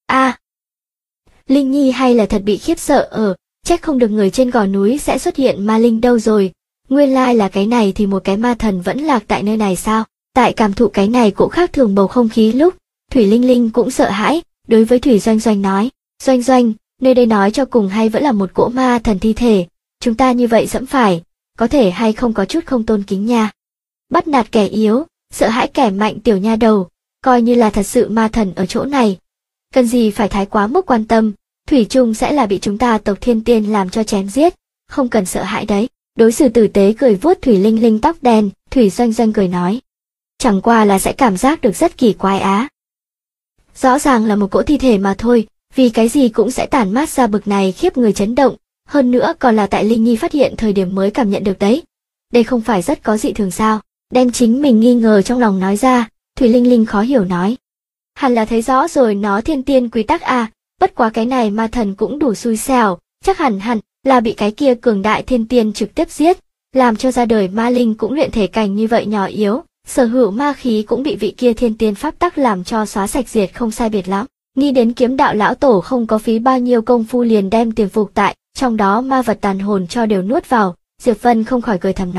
Linh Nhi hay là thật bị khiếp sợ trách không được người trên gò núi sẽ xuất hiện ma linh đâu rồi, nguyên lai là cái này thì một cái ma thần vẫn lạc tại nơi này sao? Tại cảm thụ cái này cũng khác thường bầu không khí lúc, Thủy Linh Linh cũng sợ hãi, đối với Thủy Doanh Doanh nói, Doanh Doanh, nơi đây nói cho cùng hay vẫn là một cỗ ma thần thi thể, chúng ta như vậy dẫm phải, có thể hay không có chút không tôn kính nha. Bắt nạt kẻ yếu, sợ hãi kẻ mạnh tiểu nha đầu, coi như là thật sự ma thần ở chỗ này. Cần gì phải thái quá mức quan tâm, Thủy chung sẽ là bị chúng ta tộc thiên tiên làm cho chém giết, không cần sợ hãi đấy. Đối xử tử tế cười vuốt Thủy Linh Linh tóc đen, Thủy Doanh Doanh cười nói. Chẳng qua là sẽ cảm giác được rất kỳ quái á. Rõ ràng là một cỗ thi thể mà thôi, vì cái gì cũng sẽ tản mát ra bực này khiếp người chấn động, hơn nữa còn là tại Linh Nhi phát hiện thời điểm mới cảm nhận được đấy. Đây không phải rất có dị thường sao? Đem chính mình nghi ngờ trong lòng nói ra, Thủy Linh Linh khó hiểu nói. Hẳn là thấy rõ rồi nó thiên tiên quy tắc à, bất quá cái này ma thần cũng đủ xui xẻo, chắc hẳn là bị cái kia cường đại thiên tiên trực tiếp giết, làm cho ra đời ma linh cũng luyện thể cảnh như vậy nhỏ yếu, sở hữu ma khí cũng bị vị kia thiên tiên pháp tắc làm cho xóa sạch diệt không sai biệt lắm. Nghĩ đến kiếm đạo lão tổ không có phí bao nhiêu công phu liền đem tiềm phục tại, trong đó ma vật tàn hồn cho đều nuốt vào, Diệp Vân không khỏi cười thầm nói,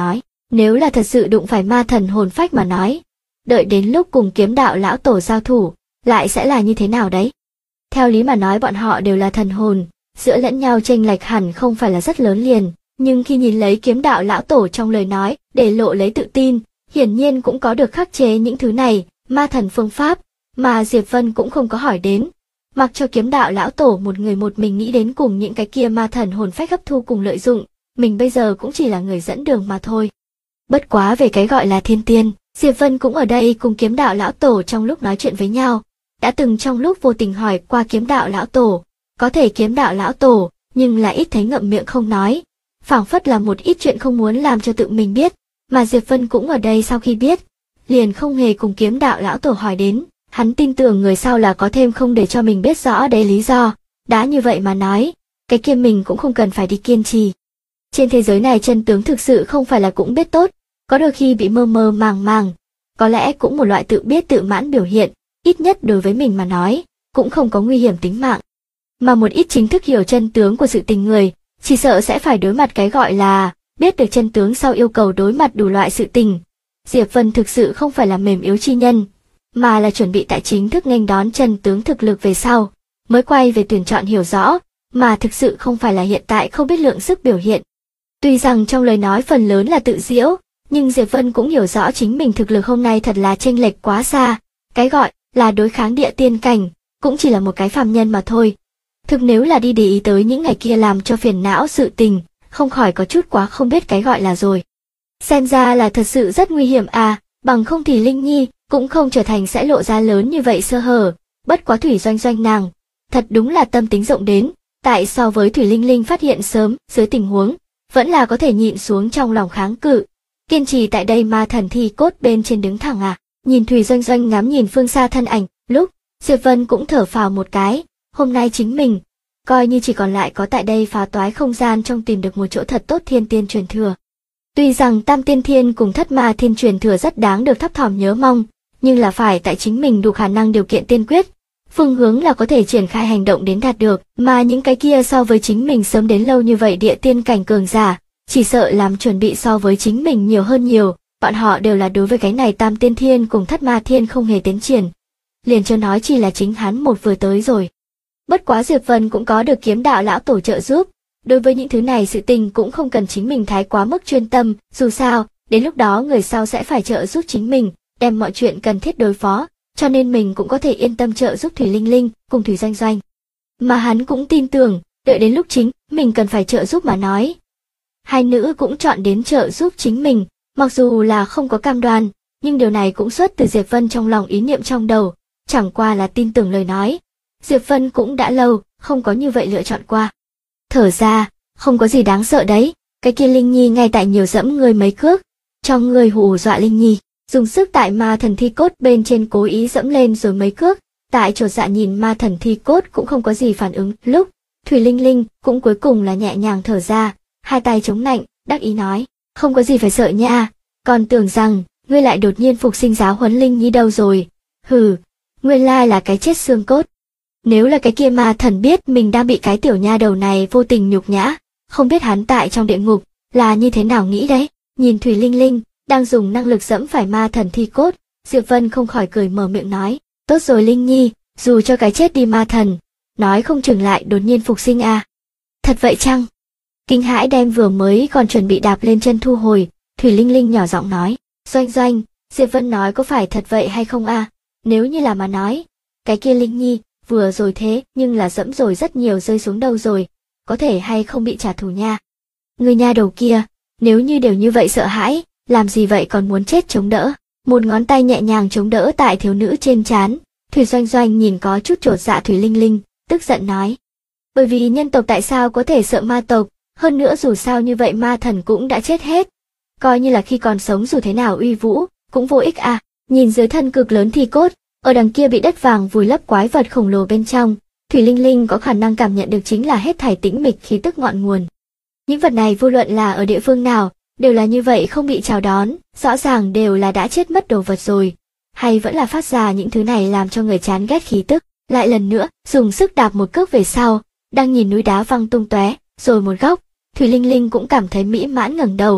Nếu là thật sự đụng phải ma thần hồn phách mà nói, đợi đến lúc cùng kiếm đạo lão tổ giao thủ, lại sẽ là như thế nào đấy? Theo lý mà nói bọn họ đều là thần hồn, giữa lẫn nhau chênh lệch hẳn không phải là rất lớn liền, nhưng khi nhìn lấy kiếm đạo lão tổ trong lời nói, để lộ lấy tự tin, hiển nhiên cũng có được khắc chế những thứ này, ma thần phương pháp, mà Diệp Vân cũng không có hỏi đến. Mặc cho kiếm đạo lão tổ một người một mình nghĩ đến cùng những cái kia ma thần hồn phách hấp thu cùng lợi dụng, mình bây giờ cũng chỉ là người dẫn đường mà thôi. Bất quá về cái gọi là thiên tiên, Diệp Vân cũng ở đây cùng kiếm đạo lão tổ trong lúc nói chuyện với nhau, đã từng trong lúc vô tình hỏi qua kiếm đạo lão tổ, có thể kiếm đạo lão tổ, nhưng là ít thấy ngậm miệng không nói, phảng phất là một ít chuyện không muốn làm cho tự mình biết, mà Diệp Vân cũng ở đây sau khi biết, liền không hề cùng kiếm đạo lão tổ hỏi đến, hắn tin tưởng người sau là có thêm không để cho mình biết rõ đấy lý do, đã như vậy mà nói, cái kia mình cũng không cần phải đi kiên trì. Trên thế giới này chân tướng thực sự không phải là cũng biết tốt, có đôi khi bị mơ mơ màng màng, có lẽ cũng một loại tự biết tự mãn biểu hiện, ít nhất đối với mình mà nói, cũng không có nguy hiểm tính mạng. Mà một ít chính thức hiểu chân tướng của sự tình người, chỉ sợ sẽ phải đối mặt cái gọi là biết được chân tướng sau yêu cầu đối mặt đủ loại sự tình. Diệp Vân thực sự không phải là mềm yếu chi nhân, mà là chuẩn bị tại chính thức nghênh đón chân tướng thực lực về sau, mới quay về tuyển chọn hiểu rõ, mà thực sự không phải là hiện tại không biết lượng sức biểu hiện. Tuy rằng trong lời nói phần lớn là tự giễu, nhưng Diệp Vân cũng hiểu rõ chính mình thực lực hôm nay thật là chênh lệch quá xa, cái gọi là đối kháng địa tiên cảnh, cũng chỉ là một cái phàm nhân mà thôi. Thực nếu là đi để ý tới những ngày kia làm cho phiền não sự tình, không khỏi có chút quá không biết cái gọi là rồi. Xem ra là thật sự rất nguy hiểm à, bằng không thì Linh Nhi cũng không trở thành sẽ lộ ra lớn như vậy sơ hở, bất quá Thủy Doanh Doanh nàng, thật đúng là tâm tính rộng đến, tại so với Thủy Linh Linh phát hiện sớm, dưới tình huống, vẫn là có thể nhịn xuống trong lòng kháng cự, kiên trì tại đây ma thần thi cốt bên trên đứng thẳng à, nhìn Thủy Doanh Doanh ngắm nhìn phương xa thân ảnh, lúc, Diệp Vân cũng thở phào một cái, hôm nay chính mình, coi như chỉ còn lại có tại đây phá toái không gian trong tìm được một chỗ thật tốt thiên tiên truyền thừa. Tuy rằng Tam Tiên Thiên cùng Thất Ma Thiên truyền thừa rất đáng được thấp thỏm nhớ mong, nhưng là phải tại chính mình đủ khả năng điều kiện tiên quyết, phương hướng là có thể triển khai hành động đến đạt được, mà những cái kia so với chính mình sớm đến lâu như vậy địa tiên cảnh cường giả, chỉ sợ làm chuẩn bị so với chính mình nhiều hơn nhiều, bọn họ đều là đối với cái này Tam Tiên Thiên cùng Thất Ma Thiên không hề tiến triển. Liền chưa nói chỉ là chính hắn một vừa tới rồi. Bất quá Diệp Vân cũng có được kiếm đạo lão tổ trợ giúp, đối với những thứ này sự tình cũng không cần chính mình thái quá mức chuyên tâm, dù sao, đến lúc đó người sau sẽ phải trợ giúp chính mình, đem mọi chuyện cần thiết đối phó, cho nên mình cũng có thể yên tâm trợ giúp Thủy Linh Linh cùng Thủy Doanh Doanh. Mà hắn cũng tin tưởng, đợi đến lúc chính mình cần phải trợ giúp mà nói. Hai nữ cũng chọn đến trợ giúp chính mình, mặc dù là không có cam đoan, nhưng điều này cũng xuất từ Diệp Vân trong lòng ý niệm trong đầu, chẳng qua là tin tưởng lời nói. Diệp Vân cũng đã lâu, không có như vậy lựa chọn qua. Thở ra, không có gì đáng sợ đấy, cái kia Linh Nhi ngay tại nhiều dẫm người mấy cước, cho người hù dọa Linh Nhi, dùng sức tại ma thần thi cốt bên trên cố ý dẫm lên rồi mấy cước, tại chột dạ nhìn ma thần thi cốt cũng không có gì phản ứng, lúc, Thủy Linh Linh cũng cuối cùng là nhẹ nhàng thở ra, hai tay chống nạnh, đắc ý nói, không có gì phải sợ nha, còn tưởng rằng, ngươi lại đột nhiên phục sinh giáo huấn Linh Nhi đâu rồi, hừ, nguyên lai là cái chết xương cốt. Nếu là cái kia ma thần biết mình đang bị cái tiểu nha đầu này vô tình nhục nhã, không biết hắn tại trong địa ngục, là như thế nào nghĩ đấy, nhìn Thủy Linh Linh, đang dùng năng lực dẫm phải ma thần thi cốt, Diệp Vân không khỏi cười mở miệng nói, tốt rồi Linh Nhi, dù cho cái chết đi ma thần, nói không chừng lại đột nhiên phục sinh à. Thật vậy chăng? Kinh hãi đem vừa mới còn chuẩn bị đạp lên chân thu hồi, Thủy Linh Linh nhỏ giọng nói, Doanh Doanh, Diệp Vân nói có phải thật vậy hay không à? Nếu như là mà nói, cái kia Linh Nhi, vừa rồi thế nhưng là dẫm rồi rất nhiều rơi xuống đâu rồi, có thể hay không bị trả thù nha. Người nha đầu kia, nếu như đều như vậy sợ hãi, làm gì vậy còn muốn chết chống đỡ, một ngón tay nhẹ nhàng chống đỡ tại thiếu nữ trên trán, Thủy Doanh Doanh nhìn có chút chột dạ Thủy Linh Linh, tức giận nói. Bởi vì nhân tộc tại sao có thể sợ ma tộc, hơn nữa dù sao như vậy ma thần cũng đã chết hết. Coi như là khi còn sống dù thế nào uy vũ, cũng vô ích à, nhìn dưới thân cực lớn thi cốt, ở đằng kia bị đất vàng vùi lấp quái vật khổng lồ bên trong, Thủy Linh Linh có khả năng cảm nhận được chính là hết thảy tĩnh mịch khí tức ngọn nguồn. Những vật này vô luận là ở địa phương nào, đều là như vậy không bị chào đón, rõ ràng đều là đã chết mất đồ vật rồi, hay vẫn là phát ra những thứ này làm cho người chán ghét khí tức, lại lần nữa, dùng sức đạp một cước về sau, đang nhìn núi đá văng tung tóe, rồi một góc, Thủy Linh Linh cũng cảm thấy mỹ mãn ngẩng đầu,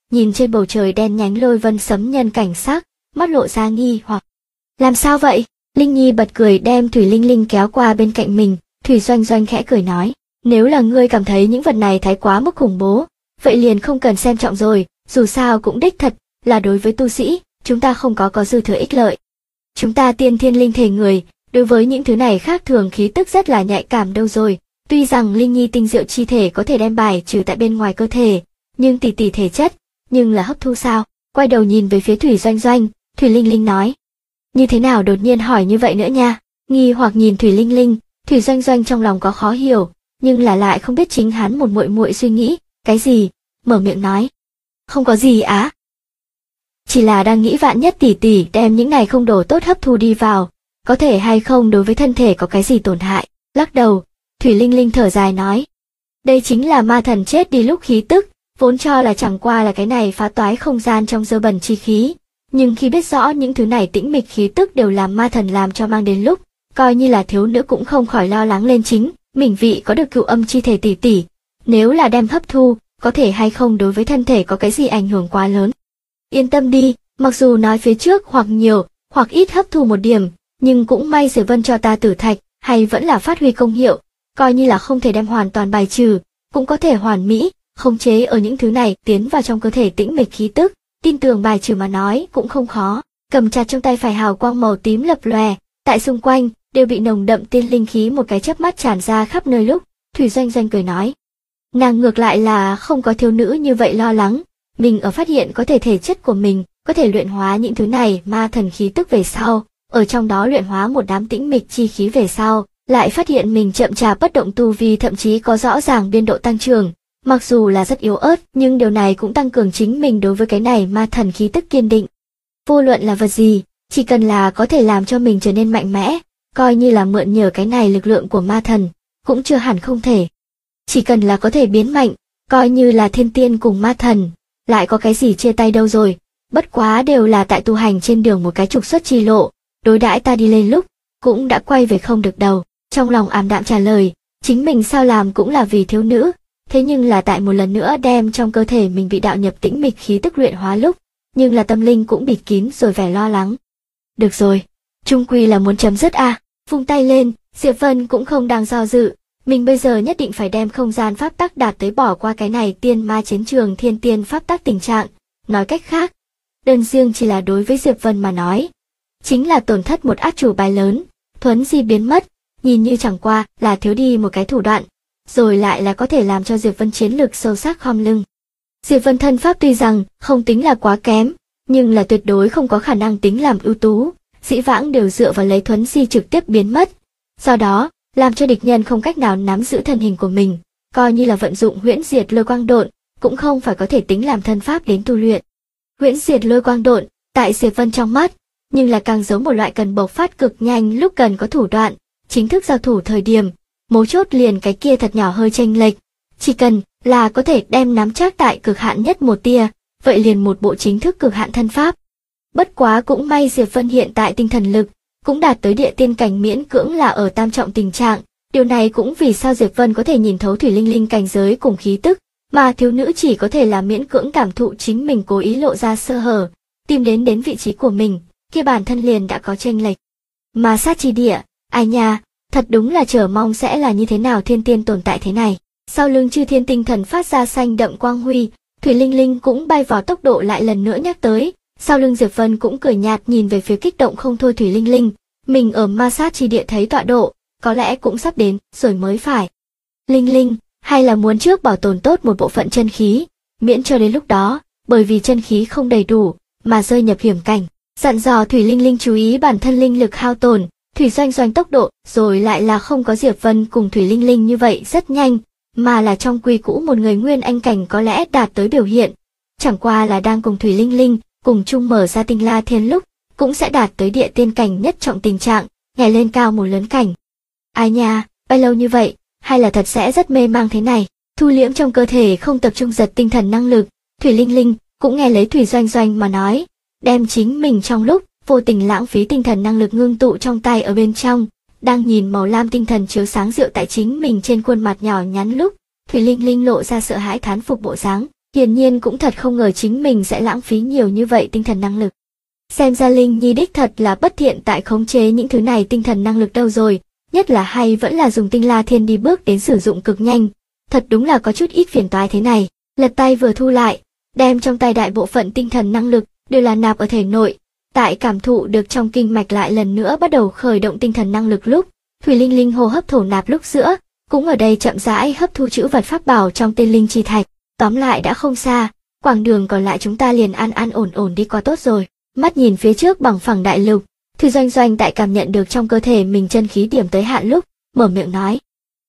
nhìn trên bầu trời đen nhánh lôi vân sấm nhân cảnh sắc, mắt lộ ra nghi hoặc. Làm sao vậy? Linh Nhi bật cười đem Thủy Linh Linh kéo qua bên cạnh mình, Thủy Doanh Doanh khẽ cười nói, nếu là ngươi cảm thấy những vật này thái quá mức khủng bố, vậy liền không cần xem trọng rồi, dù sao cũng đích thật là đối với tu sĩ, chúng ta không có dư thừa ích lợi. Chúng ta tiên thiên linh thể người, đối với những thứ này khác thường khí tức rất là nhạy cảm đâu rồi, tuy rằng Linh Nhi tinh diệu chi thể có thể đem bài trừ tại bên ngoài cơ thể, nhưng tỷ tỷ thể chất, nhưng là hấp thu sao? Quay đầu nhìn về phía Thủy Doanh Doanh, Thủy Linh Linh nói. Như thế nào đột nhiên hỏi như vậy nữa nha? Nghi hoặc nhìn Thủy Linh Linh, Thủy Doanh Doanh trong lòng có khó hiểu, nhưng là lại không biết chính hắn một muội muội suy nghĩ, cái gì? Mở miệng nói. Không có gì á. Chỉ là đang nghĩ vạn nhất tỷ tỷ đem những này không đồ tốt hấp thu đi vào, có thể hay không đối với thân thể có cái gì tổn hại. Lắc đầu, Thủy Linh Linh thở dài nói. Đây chính là ma thần chết đi lúc khí tức, vốn cho là chẳng qua là cái này phá toái không gian trong dơ bẩn chi khí. Nhưng khi biết rõ những thứ này tĩnh mịch khí tức đều là ma thần làm cho mang đến lúc, coi như là thiếu nữ cũng không khỏi lo lắng lên chính, mình vị có được cựu âm chi thể tỷ tỷ. Nếu là đem hấp thu, có thể hay không đối với thân thể có cái gì ảnh hưởng quá lớn. Yên tâm đi, mặc dù nói phía trước hoặc nhiều, hoặc ít hấp thu một điểm, nhưng cũng may Diệp Vân cho ta tử thạch, hay vẫn là phát huy công hiệu, coi như là không thể đem hoàn toàn bài trừ, cũng có thể hoàn mỹ, khống chế ở những thứ này tiến vào trong cơ thể tĩnh mịch khí tức, tin tưởng bài trừ mà nói cũng không khó. Cầm chặt trong tay phải hào quang màu tím lập lòe, tại xung quanh đều bị nồng đậm tiên linh khí một cái chớp mắt tràn ra khắp nơi lúc, Thủy Doanh Doanh cười nói. Nàng ngược lại là không có thiếu nữ như vậy lo lắng, mình ở phát hiện có thể chất của mình có thể luyện hóa những thứ này ma thần khí tức về sau, ở trong đó luyện hóa một đám tĩnh mịch chi khí về sau, lại phát hiện mình chậm chạp bất động tu vi thậm chí có rõ ràng biên độ tăng trưởng, mặc dù là rất yếu ớt, nhưng điều này cũng tăng cường chính mình đối với cái này ma thần khí tức kiên định. Vô luận là vật gì, chỉ cần là có thể làm cho mình trở nên mạnh mẽ, coi như là mượn nhờ cái này lực lượng của ma thần, cũng chưa hẳn không thể. Chỉ cần là có thể biến mạnh, coi như là thiên tiên cùng ma thần, lại có cái gì chia tay đâu rồi, bất quá đều là tại tu hành trên đường một cái trục xuất chi lộ, đối đãi ta đi lên lúc, cũng đã quay về không được đầu. Trong lòng ảm đạm trả lời, chính mình sao làm cũng là vì thiếu nữ, thế nhưng là tại một lần nữa đem trong cơ thể mình bị đạo nhập tĩnh mịch khí tức luyện hóa lúc, nhưng là tâm linh cũng bịt kín rồi vẻ lo lắng. Được rồi, chung quy là muốn chấm dứt à, vung tay lên, Diệp Vân cũng không đang do dự, mình bây giờ nhất định phải đem không gian pháp tắc đạt tới bỏ qua cái này tiên ma chiến trường thiên tiên pháp tắc tình trạng, nói cách khác, đơn riêng chỉ là đối với Diệp Vân mà nói, chính là tổn thất một át chủ bài lớn, thuấn di biến mất, nhìn như chẳng qua là thiếu đi một cái thủ đoạn, rồi lại là có thể làm cho Diệp Vân chiến lược sâu sắc khom lưng. Diệp Vân thân pháp tuy rằng không tính là quá kém, nhưng là tuyệt đối không có khả năng tính làm ưu tú, dĩ vãng đều dựa vào lấy thuấn di trực tiếp biến mất. Do đó, làm cho địch nhân không cách nào nắm giữ thân hình của mình, coi như là vận dụng huyễn diệt lôi quang độn, cũng không phải có thể tính làm thân pháp đến tu luyện. Huyễn diệt lôi quang độn, tại Diệp Vân trong mắt, nhưng là càng giống một loại cần bộc phát cực nhanh lúc cần có thủ đoạn, chính thức giao thủ thời điểm, mấu chốt liền cái kia thật nhỏ hơi chênh lệch, chỉ cần là có thể đem nắm chắc tại cực hạn nhất một tia, vậy liền một bộ chính thức cực hạn thân pháp. Bất quá cũng may Diệp Vân hiện tại tinh thần lực cũng đạt tới địa tiên cảnh miễn cưỡng là ở tam trọng tình trạng, điều này cũng vì sao Diệp Vân có thể nhìn thấu Thủy Linh Linh cảnh giới cùng khí tức, mà thiếu nữ chỉ có thể là miễn cưỡng cảm thụ chính mình cố ý lộ ra sơ hở, tìm đến vị trí của mình, kia bản thân liền đã có chênh lệch. Mà sát chi địa, ai nha, thật đúng là chờ mong sẽ là như thế nào thiên tiên tồn tại thế này. Sau lưng Chư Thiên tinh thần phát ra xanh đậm quang huy, Thủy Linh Linh cũng bay vào tốc độ lại lần nữa nhắc tới. Sau lưng Diệp Vân cũng cười nhạt nhìn về phía kích động không thôi Thủy Linh Linh, mình ở ma sát chi địa thấy tọa độ, có lẽ cũng sắp đến rồi mới phải. Linh Linh, hay là muốn trước bảo tồn tốt một bộ phận chân khí, miễn cho đến lúc đó, bởi vì chân khí không đầy đủ, mà rơi nhập hiểm cảnh. Dặn dò Thủy Linh Linh chú ý bản thân linh lực hao tổn, Thủy Doanh Doanh tốc độ rồi lại là không có Diệp Vân cùng Thủy Linh Linh như vậy rất nhanh, mà là trong quy cũ một người nguyên anh cảnh có lẽ đạt tới biểu hiện. Chẳng qua là đang cùng Thủy Linh Linh cùng chung mở ra tinh la thiên lúc, cũng sẽ đạt tới địa tiên cảnh nhất trọng tình trạng, nhảy lên cao một lớn cảnh. Ai nha, bao lâu như vậy, hay là thật sẽ rất mê mang thế này, thu liễm trong cơ thể không tập trung giật tinh thần năng lực, Thủy Linh Linh cũng nghe lấy Thủy Doanh Doanh mà nói, đem chính mình trong lúc vô tình lãng phí tinh thần năng lực ngưng tụ trong tay ở bên trong, đang nhìn màu lam tinh thần chiếu sáng rượu tại chính mình trên khuôn mặt nhỏ nhắn lúc, Thủy Linh Linh lộ ra sợ hãi thán phục bộ dáng, hiển nhiên cũng thật không ngờ chính mình sẽ lãng phí nhiều như vậy tinh thần năng lực. Xem ra Linh Nhi đích thật là bất thiện tại khống chế những thứ này tinh thần năng lực đâu rồi, nhất là hay vẫn là dùng tinh la thiên đi bước đến sử dụng cực nhanh, thật đúng là có chút ít phiền toái thế này. Lật tay vừa thu lại, đem trong tay đại bộ phận tinh thần năng lực đều là nạp ở thể nội, tại cảm thụ được trong kinh mạch lại lần nữa bắt đầu khởi động tinh thần năng lực lúc, Thủy Linh Linh hô hấp thổ nạp lúc giữa, cũng ở đây chậm rãi hấp thu chữ vật pháp bảo trong tên linh chi thạch. Tóm lại đã không xa, quãng đường còn lại chúng ta liền an an ổn ổn đi qua tốt rồi. Mắt nhìn phía trước bằng phẳng đại lục, Thủy Doanh Doanh tại cảm nhận được trong cơ thể mình chân khí điểm tới hạn lúc, mở miệng nói.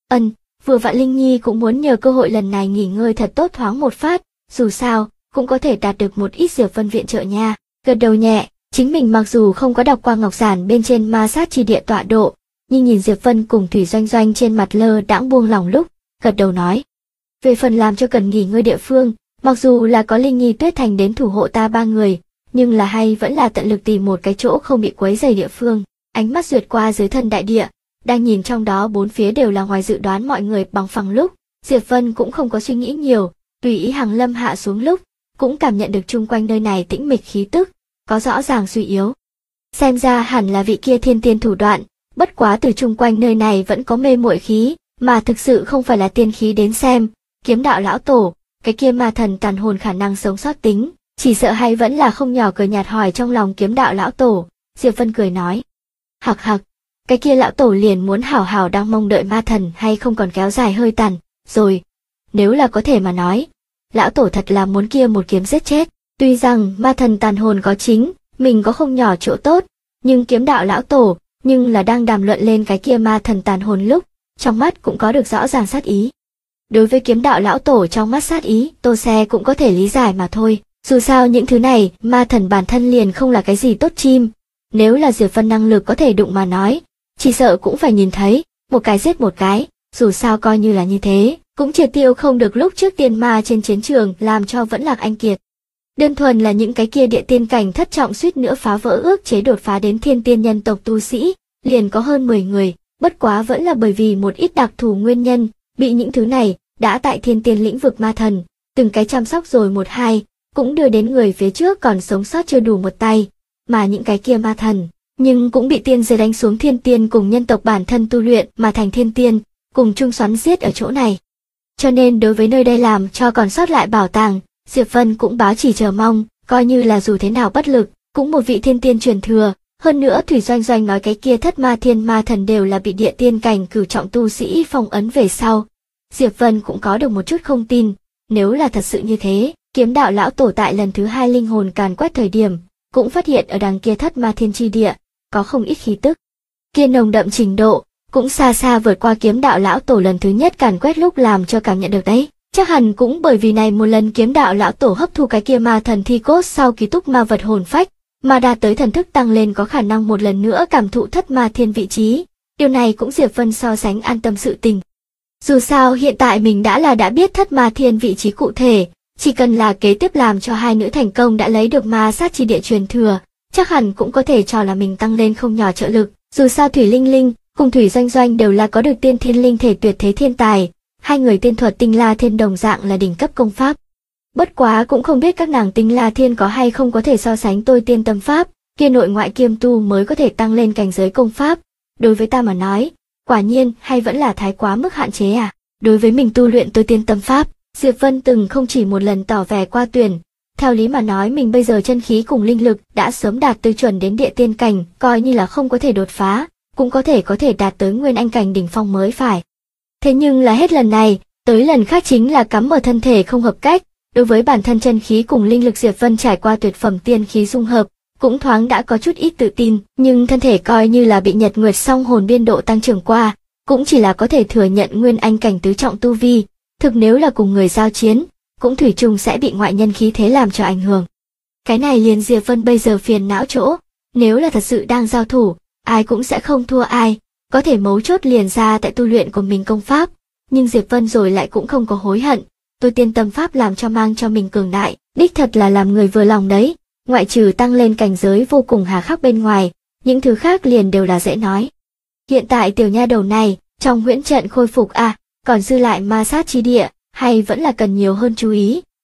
Vừa vặn Linh Nhi cũng muốn nhờ cơ hội lần này nghỉ ngơi thật tốt thoáng một phát, dù sao, cũng có thể đạt được một ít Diệp Vân viện trợ nha. Gật đầu nhẹ, chính mình mặc dù không có đọc qua ngọc giản bên trên ma sát chi địa tọa độ, nhưng nhìn Diệp Vân cùng Thủy Doanh Doanh trên mặt lơ đãng buông lòng lúc, gật đầu nói. Về phần làm cho cần nghỉ ngơi địa phương, mặc dù là có Linh Nhi Tuyết Thành đến thủ hộ ta 3 người, nhưng là hay vẫn là tận lực tìm một cái chỗ không bị quấy rầy địa phương. Ánh mắt duyệt qua dưới thân đại địa, đang nhìn trong đó bốn phía đều là ngoài dự đoán mọi người bằng phẳng lúc, Diệp Vân cũng không có suy nghĩ nhiều, tùy ý hàng lâm hạ xuống lúc, cũng cảm nhận được chung quanh nơi này tĩnh mịch khí tức, có rõ ràng suy yếu. Xem ra hẳn là vị kia thiên tiên thủ đoạn, bất quá từ chung quanh nơi này vẫn có mê muội khí, mà thực sự không phải là tiên khí đến xem, Kiếm Đạo lão tổ, cái kia ma thần tàn hồn khả năng sống sót tính, chỉ sợ hay vẫn là không nhỏ. Cười nhạt hỏi trong lòng Kiếm Đạo lão tổ, Diệp Vân cười nói. Hặc hặc, cái kia lão tổ liền muốn hảo hảo đang mong đợi ma thần hay không còn kéo dài hơi tàn, rồi, nếu là có thể mà nói, lão tổ thật là muốn kia một kiếm giết chết, tuy rằng ma thần tàn hồn có chính, mình có không nhỏ chỗ tốt, nhưng Kiếm Đạo lão tổ, nhưng là đang đàm luận lên cái kia ma thần tàn hồn lúc, trong mắt cũng có được rõ ràng sát ý. Đối với Kiếm Đạo lão tổ trong mắt sát ý, Tô Xe cũng có thể lý giải mà thôi, dù sao những thứ này, ma thần bản thân liền không là cái gì tốt chim, nếu là Diệp Vân năng lực có thể đụng mà nói, chỉ sợ cũng phải nhìn thấy, một cái giết một cái, dù sao coi như là như thế, cũng triệt tiêu không được lúc trước tiên ma trên chiến trường làm cho vẫn lạc anh kiệt. Đơn thuần là những cái kia địa tiên cảnh thất trọng suýt nữa phá vỡ ước chế đột phá đến thiên tiên nhân tộc tu sĩ, liền có hơn 10 người, bất quá vẫn là bởi vì một ít đặc thù nguyên nhân, bị những thứ này, đã tại thiên tiên lĩnh vực ma thần, từng cái chăm sóc rồi một hai, cũng đưa đến người phía trước còn sống sót chưa đủ một tay, mà những cái kia ma thần, nhưng cũng bị tiên giới đánh xuống thiên tiên cùng nhân tộc bản thân tu luyện mà thành thiên tiên, cùng chung xoắn giết ở chỗ này. Cho nên đối với nơi đây làm cho còn sót lại bảo tàng, Diệp Vân cũng báo chỉ chờ mong, coi như là dù thế nào bất lực, cũng một vị thiên tiên truyền thừa, hơn nữa Thủy Doanh Doanh nói cái kia thất ma thiên ma thần đều là bị địa tiên cảnh cửu trọng tu sĩ phong ấn về sau. Diệp Vân cũng có được một chút không tin, nếu là thật sự như thế, Kiếm Đạo lão tổ tại lần thứ 2 linh hồn càn quét thời điểm, cũng phát hiện ở đằng kia thất ma thiên chi địa, có không ít khí tức. Kia nồng đậm trình độ, cũng xa xa vượt qua Kiếm Đạo lão tổ lần thứ nhất càn quét lúc làm cho cảm nhận được đấy. Chắc hẳn cũng bởi vì này một lần Kiếm Đạo lão tổ hấp thu cái kia ma thần thi cốt sau ký túc ma vật hồn phách, mà đạt tới thần thức tăng lên có khả năng một lần nữa cảm thụ thất ma thiên vị trí. Điều này cũng Diệp Vân so sánh an tâm sự tình. Dù sao hiện tại mình đã biết thất ma thiên vị trí cụ thể, chỉ cần là kế tiếp làm cho hai nữ thành công đã lấy được ma sát chi địa truyền thừa, chắc hẳn cũng có thể cho là mình tăng lên không nhỏ trợ lực. Dù sao Thủy Linh Linh cùng Thủy Doanh Doanh đều là có được tiên thiên linh thể tuyệt thế thiên tài, hai người tiên thuật tinh la thiên đồng dạng là đỉnh cấp công pháp. Bất quá cũng không biết các nàng tinh la thiên có hay không có thể so sánh tôi tiên tâm pháp, kia nội ngoại kiêm tu mới có thể tăng lên cảnh giới công pháp. Đối với ta mà nói, quả nhiên hay vẫn là thái quá mức hạn chế à. Đối với mình tu luyện tôi tiên tâm pháp, Diệp Vân từng không chỉ một lần tỏ vẻ qua tuyển. Theo lý mà nói mình bây giờ chân khí cùng linh lực đã sớm đạt tiêu chuẩn đến địa tiên cảnh, coi như là không có thể đột phá, cũng có thể đạt tới nguyên anh cảnh đỉnh phong mới phải. Thế nhưng là hết lần này, tới lần khác chính là cắm ở thân thể không hợp cách. Đối với bản thân chân khí cùng linh lực Diệp Vân trải qua tuyệt phẩm tiên khí dung hợp, cũng thoáng đã có chút ít tự tin, nhưng thân thể coi như là bị nhật nguyệt song hồn biên độ tăng trưởng qua, cũng chỉ là có thể thừa nhận nguyên anh cảnh tứ trọng tu vi, thực nếu là cùng người giao chiến, cũng thủy chung sẽ bị ngoại nhân khí thế làm cho ảnh hưởng. Cái này liền Diệp Vân bây giờ phiền não chỗ, nếu là thật sự đang giao thủ, ai cũng sẽ không thua ai, có thể mấu chốt liền ra tại tu luyện của mình công pháp, nhưng Diệp Vân rồi lại cũng không có hối hận. Tôi tiên tâm pháp làm cho mang cho mình cường đại, đích thật là làm người vừa lòng đấy, ngoại trừ tăng lên cảnh giới vô cùng hà khắc bên ngoài, những thứ khác liền đều là dễ nói. Hiện tại tiểu nha đầu này, trong huyễn trận khôi phục còn dư lại ma sát chi địa, hay vẫn là cần nhiều hơn chú ý,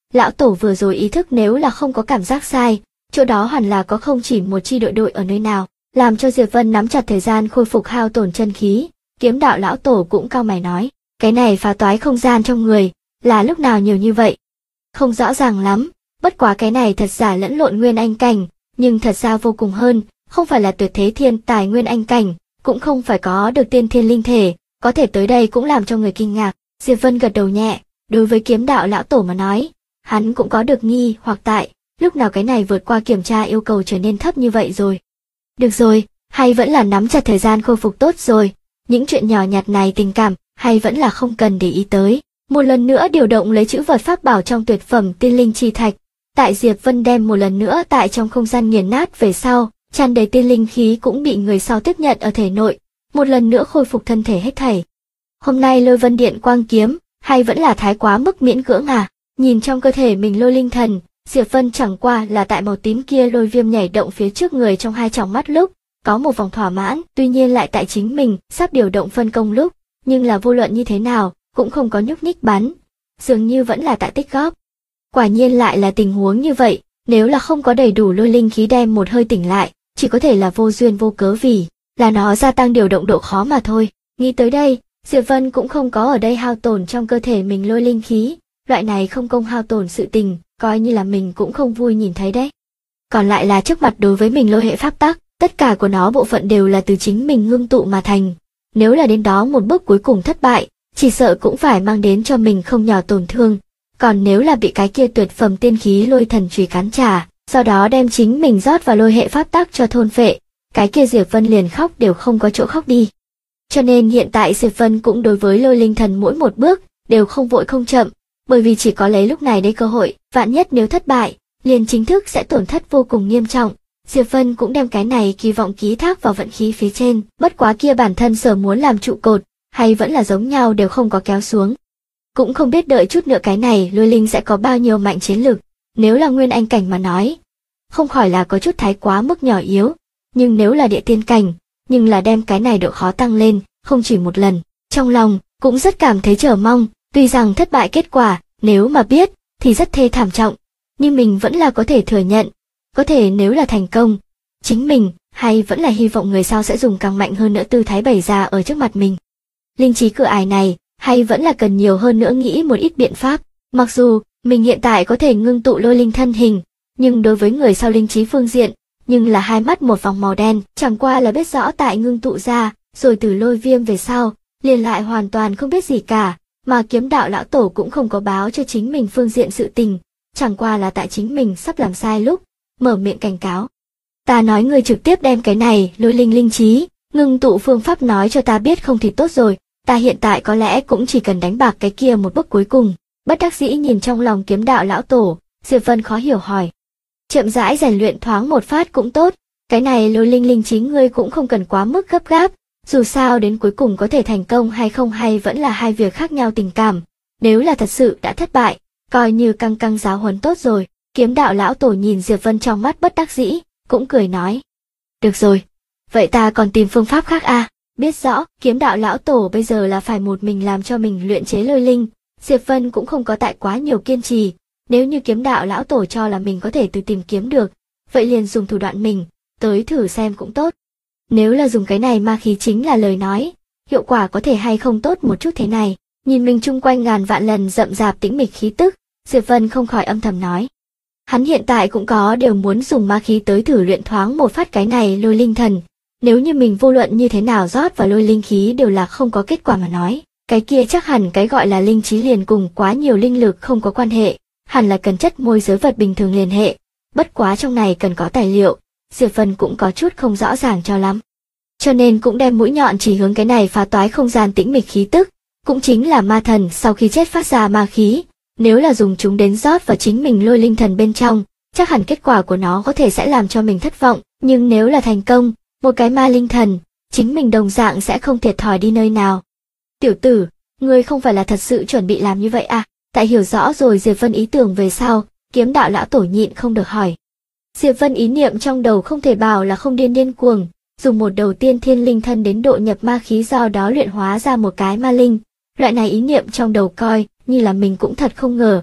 lão tổ vừa rồi ý thức nếu là không có cảm giác sai, chỗ đó hẳn là có không chỉ một chi đội ở nơi nào, làm cho Diệp Vân nắm chặt thời gian khôi phục hao tổn chân khí. Kiếm đạo lão tổ cũng cau mày nói, cái này phá toái không gian trong người, là lúc nào nhiều như vậy? Không rõ ràng lắm, bất quá cái này thật giả lẫn lộn nguyên anh cảnh, nhưng thật ra vô cùng hơn, không phải là tuyệt thế thiên tài nguyên anh cảnh, cũng không phải có được tiên thiên linh thể, có thể tới đây cũng làm cho người kinh ngạc. Diệp Vân gật đầu nhẹ, đối với kiếm đạo lão tổ mà nói, hắn cũng có được nghi hoặc tại, lúc nào cái này vượt qua kiểm tra yêu cầu trở nên thấp như vậy rồi. Được rồi, hay vẫn là nắm chặt thời gian khôi phục tốt rồi, những chuyện nhỏ nhặt này tình cảm, hay vẫn là không cần để ý tới. Một lần nữa điều động lấy chữ vật pháp bảo trong tuyệt phẩm tiên linh chi thạch, tại Diệp Vân đem một lần nữa tại trong không gian nghiền nát về sau, tràn đầy tiên linh khí cũng bị người sau tiếp nhận ở thể nội, một lần nữa khôi phục thân thể hết thảy. Hôm nay Lôi Vân Điện quang kiếm, hay vẫn là thái quá mức miễn cưỡng à? Nhìn trong cơ thể mình lôi linh thần, Diệp Vân chẳng qua là tại màu tím kia lôi viêm nhảy động phía trước người trong hai tròng mắt lúc, có một vòng thỏa mãn, tuy nhiên lại tại chính mình sắp điều động phân công lúc, nhưng là vô luận như thế nào, cũng không có nhúc nhích bắn, dường như vẫn là tại tích góp. Quả nhiên lại là tình huống như vậy, nếu là không có đầy đủ lôi linh khí đem một hơi tỉnh lại, chỉ có thể là vô duyên vô cớ vì là nó gia tăng điều động độ khó mà thôi. Nghĩ tới đây, Diệp Vân cũng không có ở đây hao tổn trong cơ thể mình lôi linh khí, loại này không công hao tổn sự tình, coi như là mình cũng không vui nhìn thấy đấy. Còn lại là trước mặt đối với mình lôi hệ pháp tắc, tất cả của nó bộ phận đều là từ chính mình ngưng tụ mà thành. Nếu là đến đó một bước cuối cùng thất bại, chỉ sợ cũng phải mang đến cho mình không nhỏ tổn thương. Còn nếu là bị cái kia tuyệt phẩm tiên khí lôi thần chùy cắn trả, sau đó đem chính mình rót vào lôi hệ pháp tắc cho thôn phệ, cái kia Diệp Vân liền khóc đều không có chỗ khóc đi. Cho nên hiện tại Diệp Vân cũng đối với lôi linh thần mỗi một bước đều không vội không chậm, bởi vì chỉ có lấy lúc này đây cơ hội, vạn nhất nếu thất bại, liền chính thức sẽ tổn thất vô cùng nghiêm trọng. Diệp Vân cũng đem cái này kỳ vọng ký thác vào vận khí phía trên, bất quá kia bản thân sở muốn làm trụ cột, hay vẫn là giống nhau đều không có kéo xuống. Cũng không biết đợi chút nữa cái này lôi linh sẽ có bao nhiêu mạnh chiến lực, nếu là nguyên anh cảnh mà nói, không khỏi là có chút thái quá mức nhỏ yếu, nhưng nếu là địa tiên cảnh, nhưng là đem cái này độ khó tăng lên, không chỉ một lần, trong lòng cũng rất cảm thấy chờ mong, tuy rằng thất bại kết quả, nếu mà biết, thì rất thê thảm trọng, nhưng mình vẫn là có thể thừa nhận, có thể nếu là thành công, chính mình, hay vẫn là hy vọng người sau sẽ dùng càng mạnh hơn nữa tư thái bày ra ở trước mặt mình. Linh trí cửa ải này, hay vẫn là cần nhiều hơn nữa nghĩ một ít biện pháp, mặc dù, mình hiện tại có thể ngưng tụ lôi linh thân hình, nhưng đối với người sau linh trí phương diện, nhưng là hai mắt một vòng màu đen, chẳng qua là biết rõ tại ngưng tụ ra, rồi từ lôi viêm về sau, liền lại hoàn toàn không biết gì cả, mà kiếm đạo lão tổ cũng không có báo cho chính mình phương diện sự tình, chẳng qua là tại chính mình sắp làm sai lúc, mở miệng cảnh cáo. Ta nói người trực tiếp đem cái này, lôi linh trí, ngưng tụ phương pháp nói cho ta biết không thì tốt rồi, ta hiện tại có lẽ cũng chỉ cần đánh bạc cái kia một bước cuối cùng. Bất đắc dĩ nhìn trong lòng kiếm đạo lão tổ, Diệp Vân khó hiểu hỏi. Chậm rãi rèn luyện thoáng một phát cũng tốt, cái này lôi linh trí ngươi cũng không cần quá mức gấp gáp, dù sao đến cuối cùng có thể thành công hay không hay vẫn là hai việc khác nhau tình cảm, nếu là thật sự đã thất bại, coi như căng căng giáo huấn tốt rồi. Kiếm đạo lão tổ nhìn Diệp Vân trong mắt bất đắc dĩ, cũng cười nói. Được rồi, vậy ta còn tìm phương pháp khác à? Biết rõ, kiếm đạo lão tổ bây giờ là phải một mình làm cho mình luyện chế lôi linh, Diệp Vân cũng không có tại quá nhiều kiên trì, nếu như kiếm đạo lão tổ cho là mình có thể tự tìm kiếm được, vậy liền dùng thủ đoạn mình, tới thử xem cũng tốt. Nếu là dùng cái này ma khí chính là lời nói, hiệu quả có thể hay không tốt một chút thế này, nhìn mình chung quanh ngàn vạn lần rậm rạp tĩnh mịch khí tức, Diệp Vân không khỏi âm thầm nói. Hắn hiện tại cũng có đều muốn dùng ma khí tới thử luyện thoáng một phát cái này lôi linh thần, nếu như mình vô luận như thế nào rót vào lôi linh khí đều là không có kết quả mà nói, cái kia chắc hẳn cái gọi là linh trí liền cùng quá nhiều linh lực không có quan hệ, hẳn là cần chất môi giới vật bình thường liên hệ, bất quá trong này cần có tài liệu, Diệp Vân cũng có chút không rõ ràng cho lắm. Cho nên cũng đem mũi nhọn chỉ hướng cái này phá toái không gian tĩnh mịch khí tức, cũng chính là ma thần sau khi chết phát ra ma khí, nếu là dùng chúng đến rót vào chính mình lôi linh thần bên trong, chắc hẳn kết quả của nó có thể sẽ làm cho mình thất vọng, nhưng nếu là thành công, một cái ma linh thần, chính mình đồng dạng sẽ không thiệt thòi đi nơi nào. Tiểu tử, ngươi không phải là thật sự chuẩn bị làm như vậy à? Tại hiểu rõ rồi Diệp Vân ý tưởng về sau, kiếm đạo lão tổ nhịn không được hỏi. Diệp Vân ý niệm trong đầu không thể bảo là không điên cuồng, dùng một đầu tiên thiên linh thân đến độ nhập ma khí do đó luyện hóa ra một cái ma linh, loại này ý niệm trong đầu coi như là mình cũng thật không ngờ.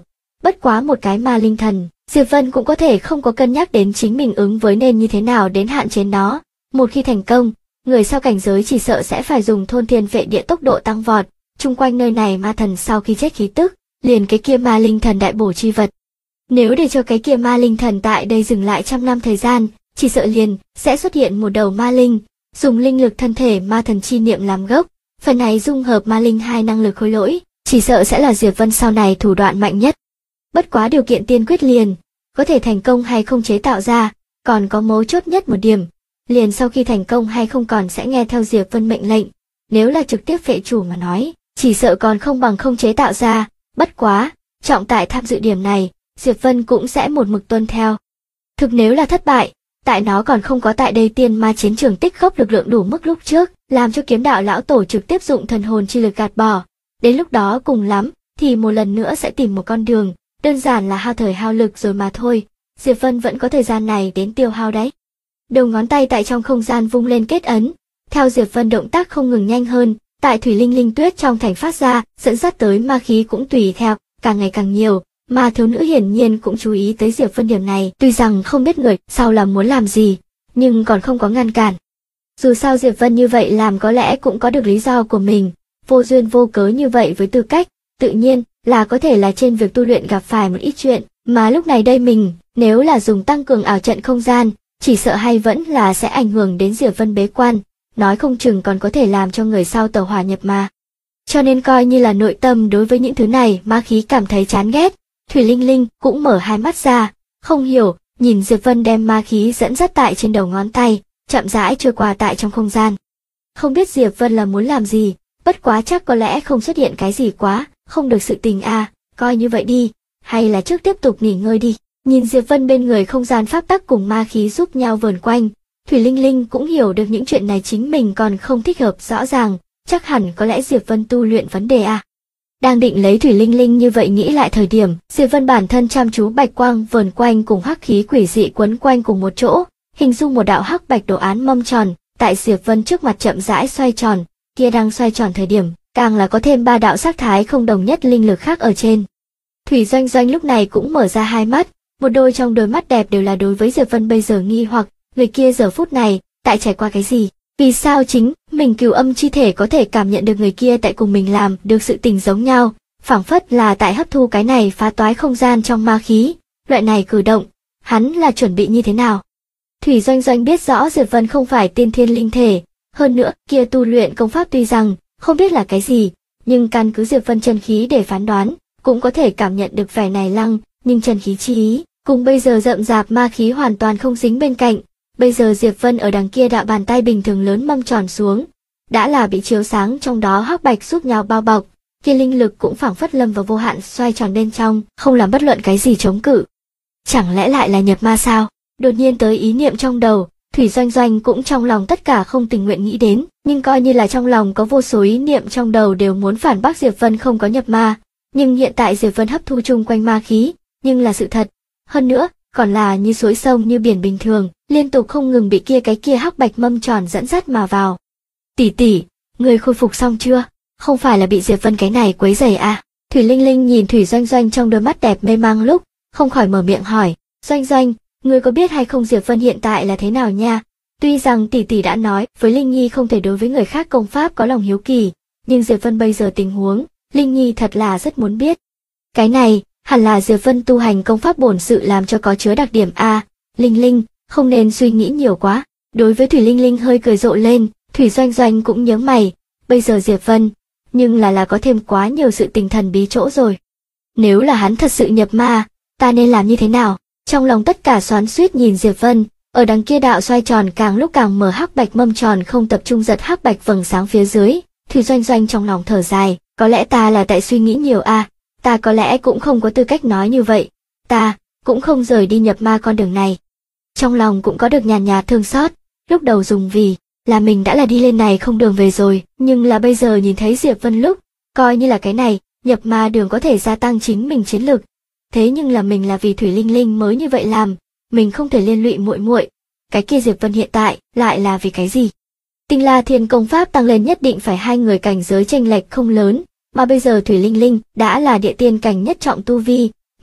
Bất quá một cái ma linh thần, Diệp Vân cũng có thể không có cân nhắc đến chính mình ứng với nên như thế nào đến hạn chế nó. Một khi thành công, người sau cảnh giới chỉ sợ sẽ phải dùng thôn thiên vệ địa tốc độ tăng vọt, chung quanh nơi này ma thần sau khi chết khí tức, liền cái kia ma linh thần đại bổ chi vật. Nếu để cho cái kia ma linh thần tại đây dừng lại 100 năm thời gian, chỉ sợ liền sẽ xuất hiện một đầu ma linh, dùng linh lực thân thể ma thần chi niệm làm gốc, phần này dung hợp ma linh hai năng lực khối lỗi, chỉ sợ sẽ là Diệp Vân sau này thủ đoạn mạnh nhất. Bất quá điều kiện tiên quyết liền, có thể thành công hay không chế tạo ra, còn có mấu chốt nhất một điểm, liền sau khi thành công hay không còn sẽ nghe theo Diệp Vân mệnh lệnh, nếu là trực tiếp phệ chủ mà nói, chỉ sợ còn không bằng không chế tạo ra, bất quá, trọng tại tham dự điểm này, Diệp Vân cũng sẽ một mực tuân theo. Thực nếu là thất bại, tại nó còn không có tại đây tiên ma chiến trường tích góp lực lượng đủ mức lúc trước, làm cho kiếm đạo lão tổ trực tiếp dụng thần hồn chi lực gạt bỏ. Đến lúc đó cùng lắm, thì một lần nữa sẽ tìm một con đường, đơn giản là hao thời hao lực rồi mà thôi, Diệp Vân vẫn có thời gian này đến tiêu hao đấy. Đầu ngón tay tại trong không gian vung lên kết ấn, theo Diệp Vân động tác không ngừng nhanh hơn, tại thủy linh linh tuyết trong thành phát ra, dẫn dắt tới ma khí cũng tùy theo, càng ngày càng nhiều, mà thiếu nữ hiển nhiên cũng chú ý tới Diệp Vân điểm này, tuy rằng không biết người sau là muốn làm gì, nhưng còn không có ngăn cản. Dù sao Diệp Vân như vậy làm có lẽ cũng có được lý do của mình, vô duyên vô cớ như vậy với tư cách, tự nhiên là có thể là trên việc tu luyện gặp phải một ít chuyện, mà lúc này đây mình, nếu là dùng tăng cường ảo trận không gian, chỉ sợ hay vẫn là sẽ ảnh hưởng đến Diệp Vân bế quan, nói không chừng còn có thể làm cho người sau tẩu hỏa nhập ma. Cho nên coi như là nội tâm đối với những thứ này ma khí cảm thấy chán ghét, Thủy Linh Linh cũng mở hai mắt ra, không hiểu, nhìn Diệp Vân đem ma khí dẫn dắt tại trên đầu ngón tay, chậm rãi trôi qua tại trong không gian. Không biết Diệp Vân là muốn làm gì, bất quá chắc có lẽ không xuất hiện cái gì quá, không được sự tình à, coi như vậy đi, hay là trước tiếp tục nghỉ ngơi đi. Nhìn Diệp Vân bên người không gian pháp tắc cùng ma khí giúp nhau vờn quanh, Thủy Linh Linh cũng hiểu được những chuyện này chính mình còn không thích hợp rõ ràng, chắc hẳn có lẽ Diệp Vân tu luyện vấn đề à. Đang định lấy Thủy Linh Linh như vậy nghĩ lại thời điểm, Diệp Vân bản thân chăm chú bạch quang vờn quanh cùng hắc khí quỷ dị quấn quanh cùng một chỗ, hình dung một đạo hắc bạch đồ án mâm tròn, tại Diệp Vân trước mặt chậm rãi xoay tròn, kia đang xoay tròn thời điểm, càng là có thêm ba đạo sắc thái không đồng nhất linh lực khác ở trên. Thủy Doanh Doanh lúc này cũng mở ra hai mắt, một đôi trong đôi mắt đẹp đều là đối với Diệp Vân bây giờ nghi hoặc, người kia giờ phút này, tại trải qua cái gì? Vì sao chính mình cửu âm chi thể có thể cảm nhận được người kia tại cùng mình làm được sự tình giống nhau, phảng phất là tại hấp thu cái này phá toái không gian trong ma khí, loại này cử động, hắn là chuẩn bị như thế nào? Thủy Doanh Doanh biết rõ Diệp Vân không phải tiên thiên linh thể, hơn nữa kia tu luyện công pháp tuy rằng không biết là cái gì, nhưng căn cứ Diệp Vân chân khí để phán đoán, cũng có thể cảm nhận được vẻ này lăng, nhưng chân khí chi ý, cùng bây giờ rậm rạp ma khí hoàn toàn không dính bên cạnh. Bây giờ Diệp Vân ở đằng kia đạo bàn tay bình thường lớn mâm tròn xuống, đã là bị chiếu sáng trong đó hắc bạch giúp nhau bao bọc, kia linh lực cũng phảng phất lâm vào vô hạn xoay tròn bên trong, không làm bất luận cái gì chống cự. Chẳng lẽ lại là nhập ma sao? Đột nhiên tới ý niệm trong đầu, Thủy Doanh Doanh cũng trong lòng tất cả không tình nguyện nghĩ đến, nhưng coi như là trong lòng có vô số ý niệm trong đầu đều muốn phản bác Diệp Vân không có nhập ma, nhưng hiện tại Diệp Vân hấp thu chung quanh ma khí, nhưng là sự thật. Hơn nữa, còn là như suối sông như biển bình thường, liên tục không ngừng bị cái kia hắc bạch mâm tròn dẫn dắt mà vào. Tỷ tỷ, người khôi phục xong chưa? Không phải là bị Diệp Vân cái này quấy rầy à? Thủy Linh Linh nhìn Thủy Doanh Doanh trong đôi mắt đẹp mê mang lúc, không khỏi mở miệng hỏi, Doanh Doanh, người có biết hay không Diệp Vân hiện tại là thế nào nha? Tuy rằng tỷ tỷ đã nói với Linh Nhi không thể đối với người khác công pháp có lòng hiếu kỳ, nhưng Diệp Vân bây giờ tình huống, Linh Nhi thật là rất muốn biết. Cái này, hẳn là Diệp Vân tu hành công pháp bổn sự làm cho có chứa đặc điểm a. Linh Linh, không nên suy nghĩ nhiều quá. Đối với Thủy Linh Linh hơi cười rộ lên, Thủy Doanh Doanh cũng nhớ mày, bây giờ Diệp Vân, nhưng là có thêm quá nhiều sự tình thần bí chỗ rồi. Nếu là hắn thật sự nhập ma, ta nên làm như thế nào? Trong lòng tất cả xoắn xuýt nhìn Diệp Vân, ở đằng kia đạo xoay tròn càng lúc càng mở hắc bạch mâm tròn không tập trung giật hắc bạch vầng sáng phía dưới, Thủy Doanh Doanh trong lòng thở dài, có lẽ ta là tại suy nghĩ nhiều a. Ta có lẽ cũng không có tư cách nói như vậy, ta cũng không rời đi nhập ma con đường này. Trong lòng cũng có được nhàn nhạt thương xót, lúc đầu dùng vì là mình đã là đi lên này không đường về rồi, nhưng là bây giờ nhìn thấy Diệp Vân lúc, coi như là cái này, nhập ma đường có thể gia tăng chính mình chiến lực. Thế nhưng là mình là vì Thủy Linh Linh mới như vậy làm, mình không thể liên lụy muội muội. Cái kia Diệp Vân hiện tại lại là vì cái gì? Tinh La Thiên công pháp tăng lên nhất định phải hai người cảnh giới chênh lệch không lớn. Mà bây giờ Thủy Linh Linh đã là địa tiên cảnh nhất trọng tu vi,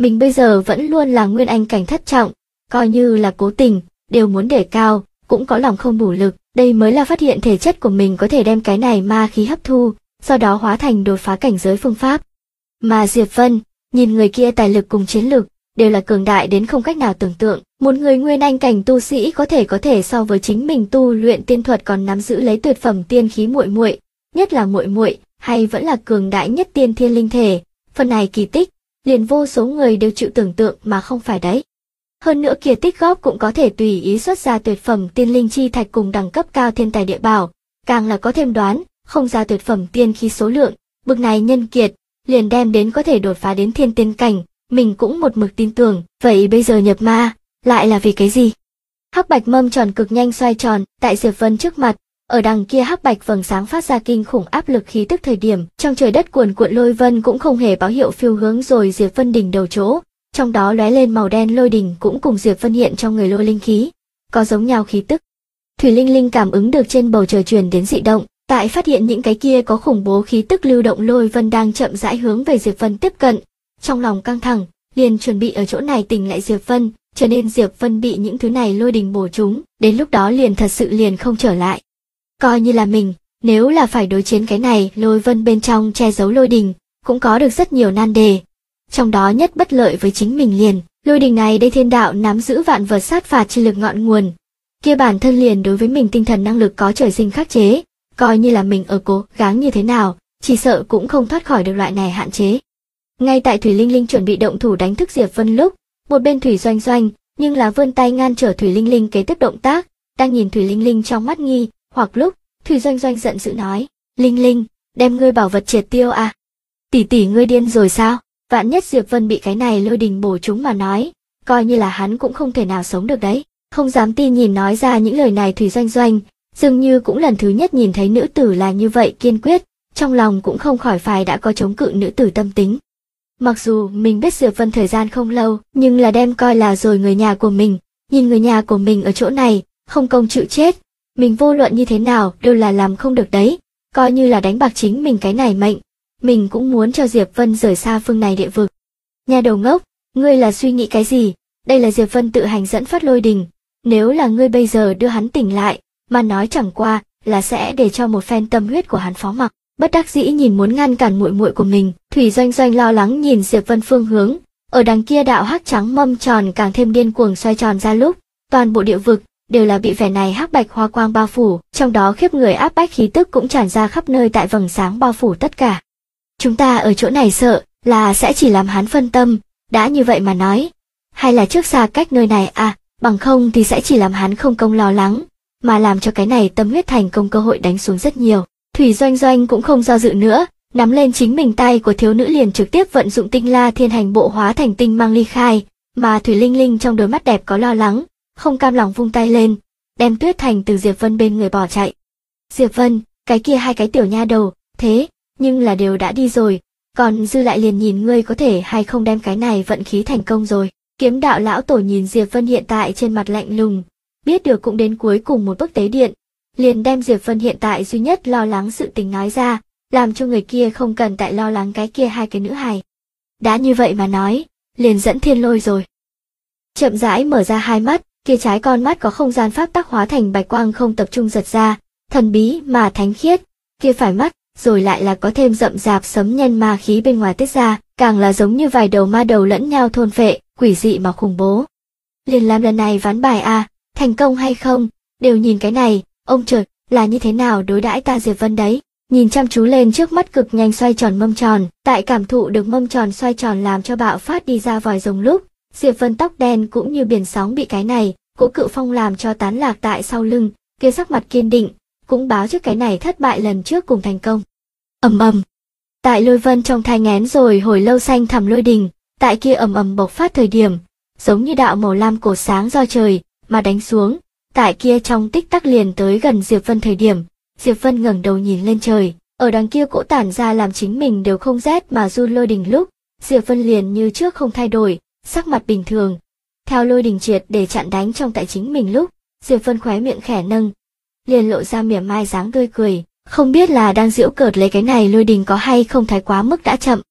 Mình bây giờ vẫn luôn là nguyên anh cảnh thất trọng, coi như là cố tình, đều muốn để cao, cũng có lòng không đủ lực, đây mới là phát hiện thể chất của mình có thể đem cái này ma khí hấp thu, sau đó hóa thành đột phá cảnh giới phương pháp. Mà Diệp Vân, nhìn người kia tài lực cùng chiến lực, đều là cường đại đến không cách nào tưởng tượng, một người nguyên anh cảnh tu sĩ có thể so với chính mình tu luyện tiên thuật còn nắm giữ lấy tuyệt phẩm tiên khí muội muội, nhất là muội muội, hay vẫn là cường đại nhất tiên thiên linh thể, phần này kỳ tích, liền vô số người đều chịu tưởng tượng mà không phải đấy. Hơn nữa kia tích góp cũng có thể tùy ý xuất ra tuyệt phẩm tiên linh chi thạch cùng đẳng cấp cao thiên tài địa bảo, càng là có thêm đoán, không ra tuyệt phẩm tiên khí số lượng, bực này nhân kiệt, liền đem đến có thể đột phá đến thiên tiên cảnh, mình cũng một mực tin tưởng, vậy bây giờ nhập ma, lại là vì cái gì? Hắc bạch mâm tròn cực nhanh xoay tròn, tại Diệp Vân trước mặt, ở đằng kia hắc bạch vầng sáng phát ra kinh khủng áp lực khí tức thời điểm, trong trời đất cuồn cuộn lôi vân cũng không hề báo hiệu phiêu hướng rồi Diệp Vân đỉnh đầu chỗ, trong đó lóe lên màu đen lôi đỉnh cũng cùng Diệp Vân hiện trong người lôi linh khí, có giống nhau khí tức. Thủy Linh Linh cảm ứng được trên bầu trời truyền đến dị động, tại phát hiện những cái kia có khủng bố khí tức lưu động lôi vân đang chậm rãi hướng về Diệp Vân tiếp cận, trong lòng căng thẳng, liền chuẩn bị ở chỗ này tỉnh lại Diệp Vân, cho nên Diệp Vân bị những thứ này lôi đình bổ trúng, đến lúc đó liền thật sự liền không trở lại. Coi như là mình, nếu là phải đối chiến cái này lôi vân bên trong che giấu lôi đình, cũng có được rất nhiều nan đề. Trong đó nhất bất lợi với chính mình liền, lôi đình này đây thiên đạo nắm giữ vạn vật sát phạt chi lực ngọn nguồn. Kia bản thân liền đối với mình tinh thần năng lực có trời sinh khắc chế, coi như là mình ở cố gắng như thế nào, chỉ sợ cũng không thoát khỏi được loại này hạn chế. Ngay tại Thủy Linh Linh chuẩn bị động thủ đánh thức Diệp Vân lúc, một bên Thủy Doanh Doanh, nhưng là vươn tay ngăn trở Thủy Linh Linh kế tiếp động tác, đang nhìn Thủy Linh Linh trong mắt nghi, hoặc lúc, Thủy Doanh Doanh giận dữ nói, Linh Linh, đem ngươi bảo vật triệt tiêu à? Tỷ tỷ ngươi điên rồi sao? Vạn nhất Diệp Vân bị cái này lôi đình bổ trúng mà nói, coi như là hắn cũng không thể nào sống được đấy. Không dám tin nhìn nói ra những lời này Thủy Doanh Doanh, dường như cũng lần thứ nhất nhìn thấy nữ tử là như vậy kiên quyết, trong lòng cũng không khỏi phải đã có chống cự nữ tử tâm tính. Mặc dù mình biết Diệp Vân thời gian không lâu, nhưng là đem coi là rồi người nhà của mình, nhìn người nhà của mình ở chỗ này, không công chịu chết, mình vô luận như thế nào đều là làm không được đấy, coi như là đánh bạc chính mình cái này mệnh, mình cũng muốn cho Diệp Vân rời xa phương này địa vực. Nhà đầu ngốc, ngươi là suy nghĩ cái gì? Đây là Diệp Vân tự hành dẫn phát lôi đình, nếu là ngươi bây giờ đưa hắn tỉnh lại, mà nói chẳng qua là sẽ để cho một phen tâm huyết của hắn phó mặc. Bất đắc dĩ nhìn muốn ngăn cản muội muội của mình, Thủy Doanh Doanh lo lắng nhìn Diệp Vân phương hướng, ở đằng kia đạo hắc trắng mâm tròn càng thêm điên cuồng xoay tròn ra lúc, toàn bộ địa vực đều là bị vẻ này hắc bạch hoa quang bao phủ, trong đó khiếp người áp bách khí tức cũng tràn ra khắp nơi tại vầng sáng bao phủ tất cả. Chúng ta ở chỗ này sợ là sẽ chỉ làm hắn phân tâm, đã như vậy mà nói, hay là trước xa cách nơi này à, bằng không thì sẽ chỉ làm hắn không công lo lắng, mà làm cho cái này tâm huyết thành công cơ hội đánh xuống rất nhiều. Thủy Doanh Doanh cũng không do dự nữa, nắm lên chính mình tay của thiếu nữ liền trực tiếp vận dụng tinh la thiên hành bộ hóa thành tinh mang ly khai, mà Thủy Linh Linh trong đôi mắt đẹp có lo lắng, không cam lòng vung tay lên, đem Tuyết Thành từ Diệp Vân bên người bỏ chạy. Diệp Vân, cái kia hai cái tiểu nha đầu, thế, nhưng là đều đã đi rồi, còn dư lại liền nhìn ngươi có thể hay không đem cái này vận khí thành công rồi. Kiếm đạo lão tổ nhìn Diệp Vân hiện tại trên mặt lạnh lùng, biết được cũng đến cuối cùng một bước tế điện, liền đem Diệp Vân hiện tại duy nhất lo lắng sự tình nói ra, làm cho người kia không cần tại lo lắng cái kia hai cái nữ hài. Đã như vậy mà nói, liền dẫn thiên lôi rồi. Chậm rãi mở ra hai mắt, kia trái con mắt có không gian pháp tắc hóa thành bạch quang không tập trung giật ra, thần bí mà thánh khiết, kia phải mắt, rồi lại là có thêm rậm rạp sấm nhân ma khí bên ngoài tiết ra, càng là giống như vài đầu ma đầu lẫn nhau thôn phệ, quỷ dị mà khủng bố. Liền làm lần này ván bài à, thành công hay không, đều nhìn cái này, ông trời, là như thế nào đối đãi ta Diệp Vân đấy, nhìn chăm chú lên trước mắt cực nhanh xoay tròn mâm tròn, tại cảm thụ được mâm tròn xoay tròn làm cho bạo phát đi ra vòi rồng lúc, Diệp Vân tóc đen cũng như biển sóng bị cái này, cỗ cự phong làm cho tán lạc tại sau lưng, kia sắc mặt kiên định, cũng báo trước cái này thất bại lần trước cùng thành công. Ầm ầm. Tại lôi vân trong thai nghén rồi hồi lâu xanh thẳm lôi đình, tại kia ầm ầm bộc phát thời điểm, giống như đạo màu lam cổ sáng do trời mà đánh xuống, tại kia trong tích tắc liền tới gần Diệp Vân thời điểm, Diệp Vân ngẩng đầu nhìn lên trời, ở đằng kia cỗ tản ra làm chính mình đều không rét mà run lôi đình lúc, Diệp Vân liền như trước không thay đổi, sắc mặt bình thường. Theo lôi đình triệt để chặn đánh trong tại chính mình lúc, Diệp Vân khóe miệng khẽ nâng, liền lộ ra mỉa mai dáng tươi cười, không biết là đang giễu cợt lấy cái này lôi đình có hay không thái quá mức đã chậm.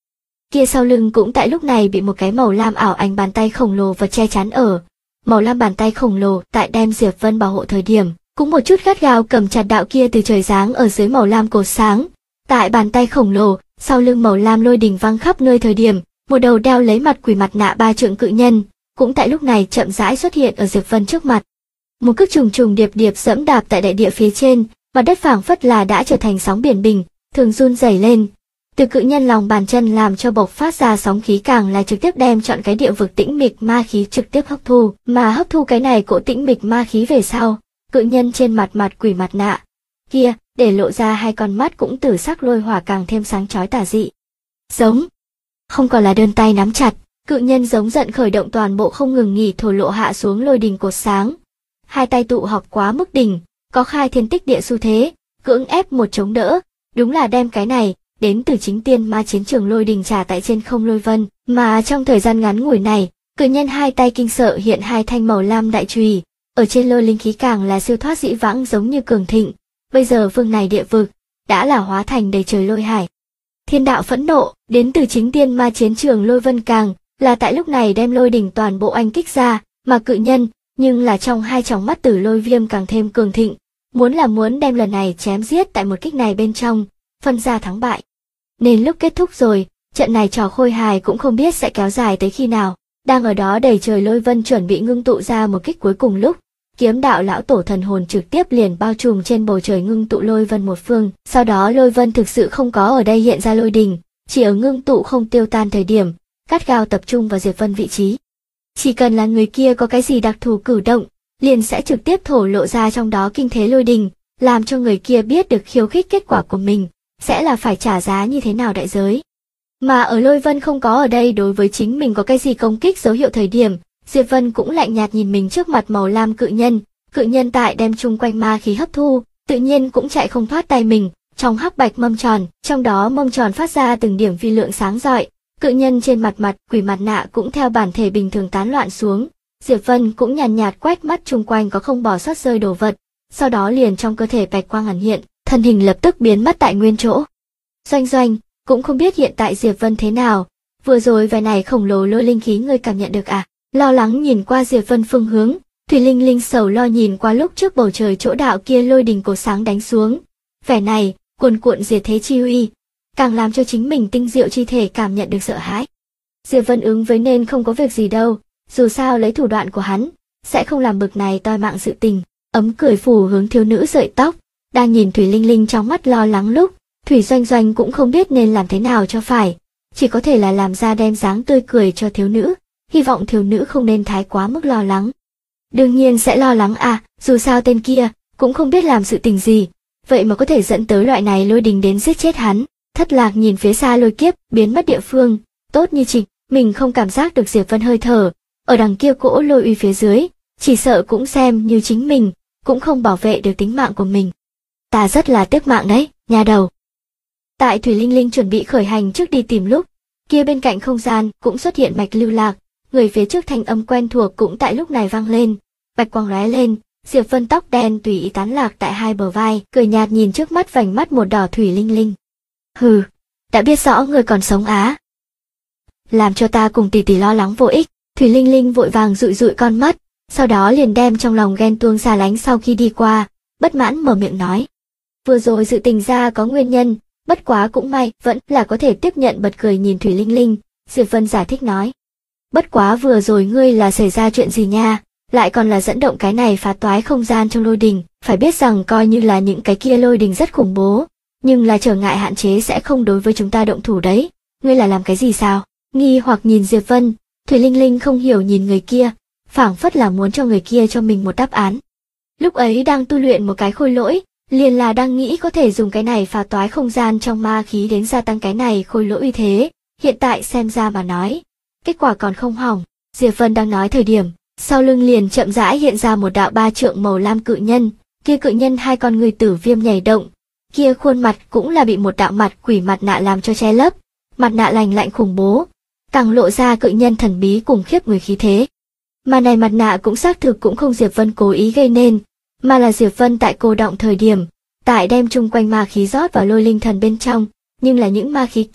kia sau lưng cũng tại lúc này bị một cái màu lam ảo ảnh bàn tay khổng lồ và che chắn ở. Màu lam bàn tay khổng lồ tại đem Diệp Vân bảo hộ thời điểm, cũng một chút gắt gao cầm chặt đạo kia từ trời giáng ở dưới màu lam cột sáng. Tại bàn tay khổng lồ, sau lưng màu lam lôi đình văng khắp nơi thời điểm, một đầu đeo lấy mặt quỷ mặt nạ 3 trượng cự nhân, cũng tại lúc này chậm rãi xuất hiện ở Diệp Vân trước mặt. Một cước trùng trùng điệp điệp dẫm đạp tại đại địa phía trên, mặt đất phảng phất là đã trở thành sóng biển bình, thường run rẩy lên. Từ cự nhân lòng bàn chân làm cho bộc phát ra sóng khí càng là trực tiếp đem chọn cái địa vực tĩnh mịch ma khí trực tiếp hấp thu, mà hấp thu cái này cỗ tĩnh mịch ma khí về sau, cự nhân trên mặt quỷ mặt nạ kia, để lộ ra hai con mắt cũng tử sắc lôi hỏa càng thêm sáng chói tà dị. Giống, không còn là đơn tay nắm chặt, cự nhân giống giận khởi động toàn bộ không ngừng nghỉ thổ lộ hạ xuống lôi đình cột sáng. Hai tay tụ họp quá mức đỉnh, có khai thiên tích địa xu thế, cưỡng ép một chống đỡ, đúng là đem cái này đến từ chính tiên ma chiến trường lôi đình trả tại trên không lôi vân, mà trong thời gian ngắn ngủi này, cự nhân hai tay kinh sợ hiện hai thanh màu lam đại chùy, ở trên lôi linh khí càng là siêu thoát dĩ vãng giống như cường thịnh, bây giờ phương này địa vực đã là hóa thành đầy trời lôi hải. Thiên đạo phẫn nộ, đến từ chính tiên ma chiến trường lôi vân càng là tại lúc này đem lôi đỉnh toàn bộ anh kích ra, mà cự nhân nhưng là trong hai tròng mắt tử lôi viêm càng thêm cường thịnh, muốn đem lần này chém giết tại một kích này bên trong, phân ra thắng bại. Nên lúc kết thúc rồi, trận này trò khôi hài cũng không biết sẽ kéo dài tới khi nào. Đang ở đó đầy trời lôi vân chuẩn bị ngưng tụ ra một kích cuối cùng lúc, kiếm đạo lão tổ thần hồn trực tiếp liền bao trùm trên bầu trời ngưng tụ lôi vân một phương. Sau đó lôi vân thực sự không có ở đây hiện ra lôi đình, chỉ ở ngưng tụ không tiêu tan thời điểm, gắt gao tập trung vào Diệp Vân vị trí. Chỉ cần là người kia có cái gì đặc thù cử động, liền sẽ trực tiếp thổ lộ ra trong đó kinh thế lôi đình, làm cho người kia biết được khiêu khích kết quả của mình sẽ là phải trả giá như thế nào đại giới. Mà ở lôi vân không có ở đây đối với chính mình có cái gì công kích dấu hiệu thời điểm, Diệp Vân cũng lạnh nhạt nhìn mình trước mặt màu lam cự nhân tại đem chung quanh ma khí hấp thu, tự nhiên cũng chạy không thoát tay mình, trong hắc bạch mâm tròn, trong đó mâm tròn phát ra từng điểm vi lượng sáng rọi, cự nhân trên mặt quỷ mặt nạ cũng theo bản thể bình thường tán loạn xuống, Diệp Vân cũng nhàn nhạt quét mắt chung quanh có không bỏ sót rơi đồ vật, sau đó liền trong cơ thể bạch quang ẩn hiện, thân hình lập tức biến mất tại nguyên chỗ. Doanh, cũng không biết hiện tại Diệp Vân thế nào, vừa rồi vài này khổng lồ lôi linh khí ngươi cảm nhận được à? Lo lắng nhìn qua Diệp Vân phương hướng, Thủy Linh Linh sầu lo nhìn qua lúc trước bầu trời chỗ đạo kia lôi đình cổ sáng đánh xuống. Vẻ này, cuồn cuộn diệt thế chi uy, càng làm cho chính mình tinh diệu chi thể cảm nhận được sợ hãi. Diệp Vân ứng với nên không có việc gì đâu, dù sao lấy thủ đoạn của hắn, sẽ không làm bực này toi mạng sự tình. Ấm cười phủ hướng thiếu nữ sợi tóc, đang nhìn Thủy Linh Linh trong mắt lo lắng lúc, Thủy Doanh cũng không biết nên làm thế nào cho phải, chỉ có thể là làm ra đem dáng tươi cười cho thiếu nữ, hy vọng thiếu nữ không nên thái quá mức lo lắng. Đương nhiên sẽ lo lắng à, dù sao tên kia cũng không biết làm sự tình gì, vậy mà có thể dẫn tới loại này lôi đình đến giết chết hắn. Thất Lạc nhìn phía xa lôi kiếp biến mất địa phương, tốt như Trịch, mình không cảm giác được Diệp Vân hơi thở, ở đằng kia cỗ lôi uy phía dưới, chỉ sợ cũng xem như chính mình cũng không bảo vệ được tính mạng của mình. Ta rất là tiếc mạng đấy, nhà đầu. Tại Thủy Linh Linh chuẩn bị khởi hành trước đi tìm lúc, kia bên cạnh không gian cũng xuất hiện mạch lưu lạc, người phía trước thanh âm quen thuộc cũng tại lúc này vang lên, bạch quang lóe lên, Diệp Vân tóc đen tùy ý tán lạc tại hai bờ vai, cười nhạt nhìn trước mắt vành mắt một đỏ Thủy Linh Linh. Hừ, đã biết rõ người còn sống á. Làm cho ta cùng tỷ tỷ lo lắng vô ích. Thủy Linh Linh vội vàng dụi dụi con mắt, sau đó liền đem trong lòng ghen tuông xa lánh sau khi đi qua, bất mãn mở miệng nói. Vừa rồi sự tình ra có nguyên nhân, bất quá cũng may, vẫn là có thể tiếp nhận bật cười nhìn Thủy Linh Linh, Diệp Vân giải thích nói. Bất quá vừa rồi ngươi là xảy ra chuyện gì nha, lại còn là dẫn động cái này phá toái không gian trong lôi đình, phải biết rằng coi như là những cái kia lôi đình rất khủng bố, nhưng là trở ngại hạn chế sẽ không đối với chúng ta động thủ đấy, ngươi là làm cái gì sao? Nghi hoặc nhìn Diệp Vân, Thủy Linh Linh không hiểu nhìn người kia, phảng phất là muốn cho người kia cho mình một đáp án. Lúc ấy đang tu luyện một cái khôi lỗi, liền là đang nghĩ có thể dùng cái này phá toái không gian trong ma khí đến gia tăng cái này khôi lỗi uy thế, hiện tại xem ra mà nói, kết quả còn không hỏng. Diệp Vân đang nói thời điểm, sau lưng liền chậm rãi hiện ra một đạo 3 trượng màu lam cự nhân, kia cự nhân hai con người tử viêm nhảy động, kia khuôn mặt cũng là bị một đạo mặt quỷ mặt nạ làm cho che lấp, mặt nạ lành lạnh khủng bố, càng lộ ra cự nhân thần bí cùng khiếp người khí thế. Mà này mặt nạ cũng xác thực cũng không Diệp Vân cố ý gây nên, mà là Diệp Vân tại cô động thời điểm, tại đem chung quanh ma khí rót vào lôi linh thần bên trong, nhưng là những ma khí kia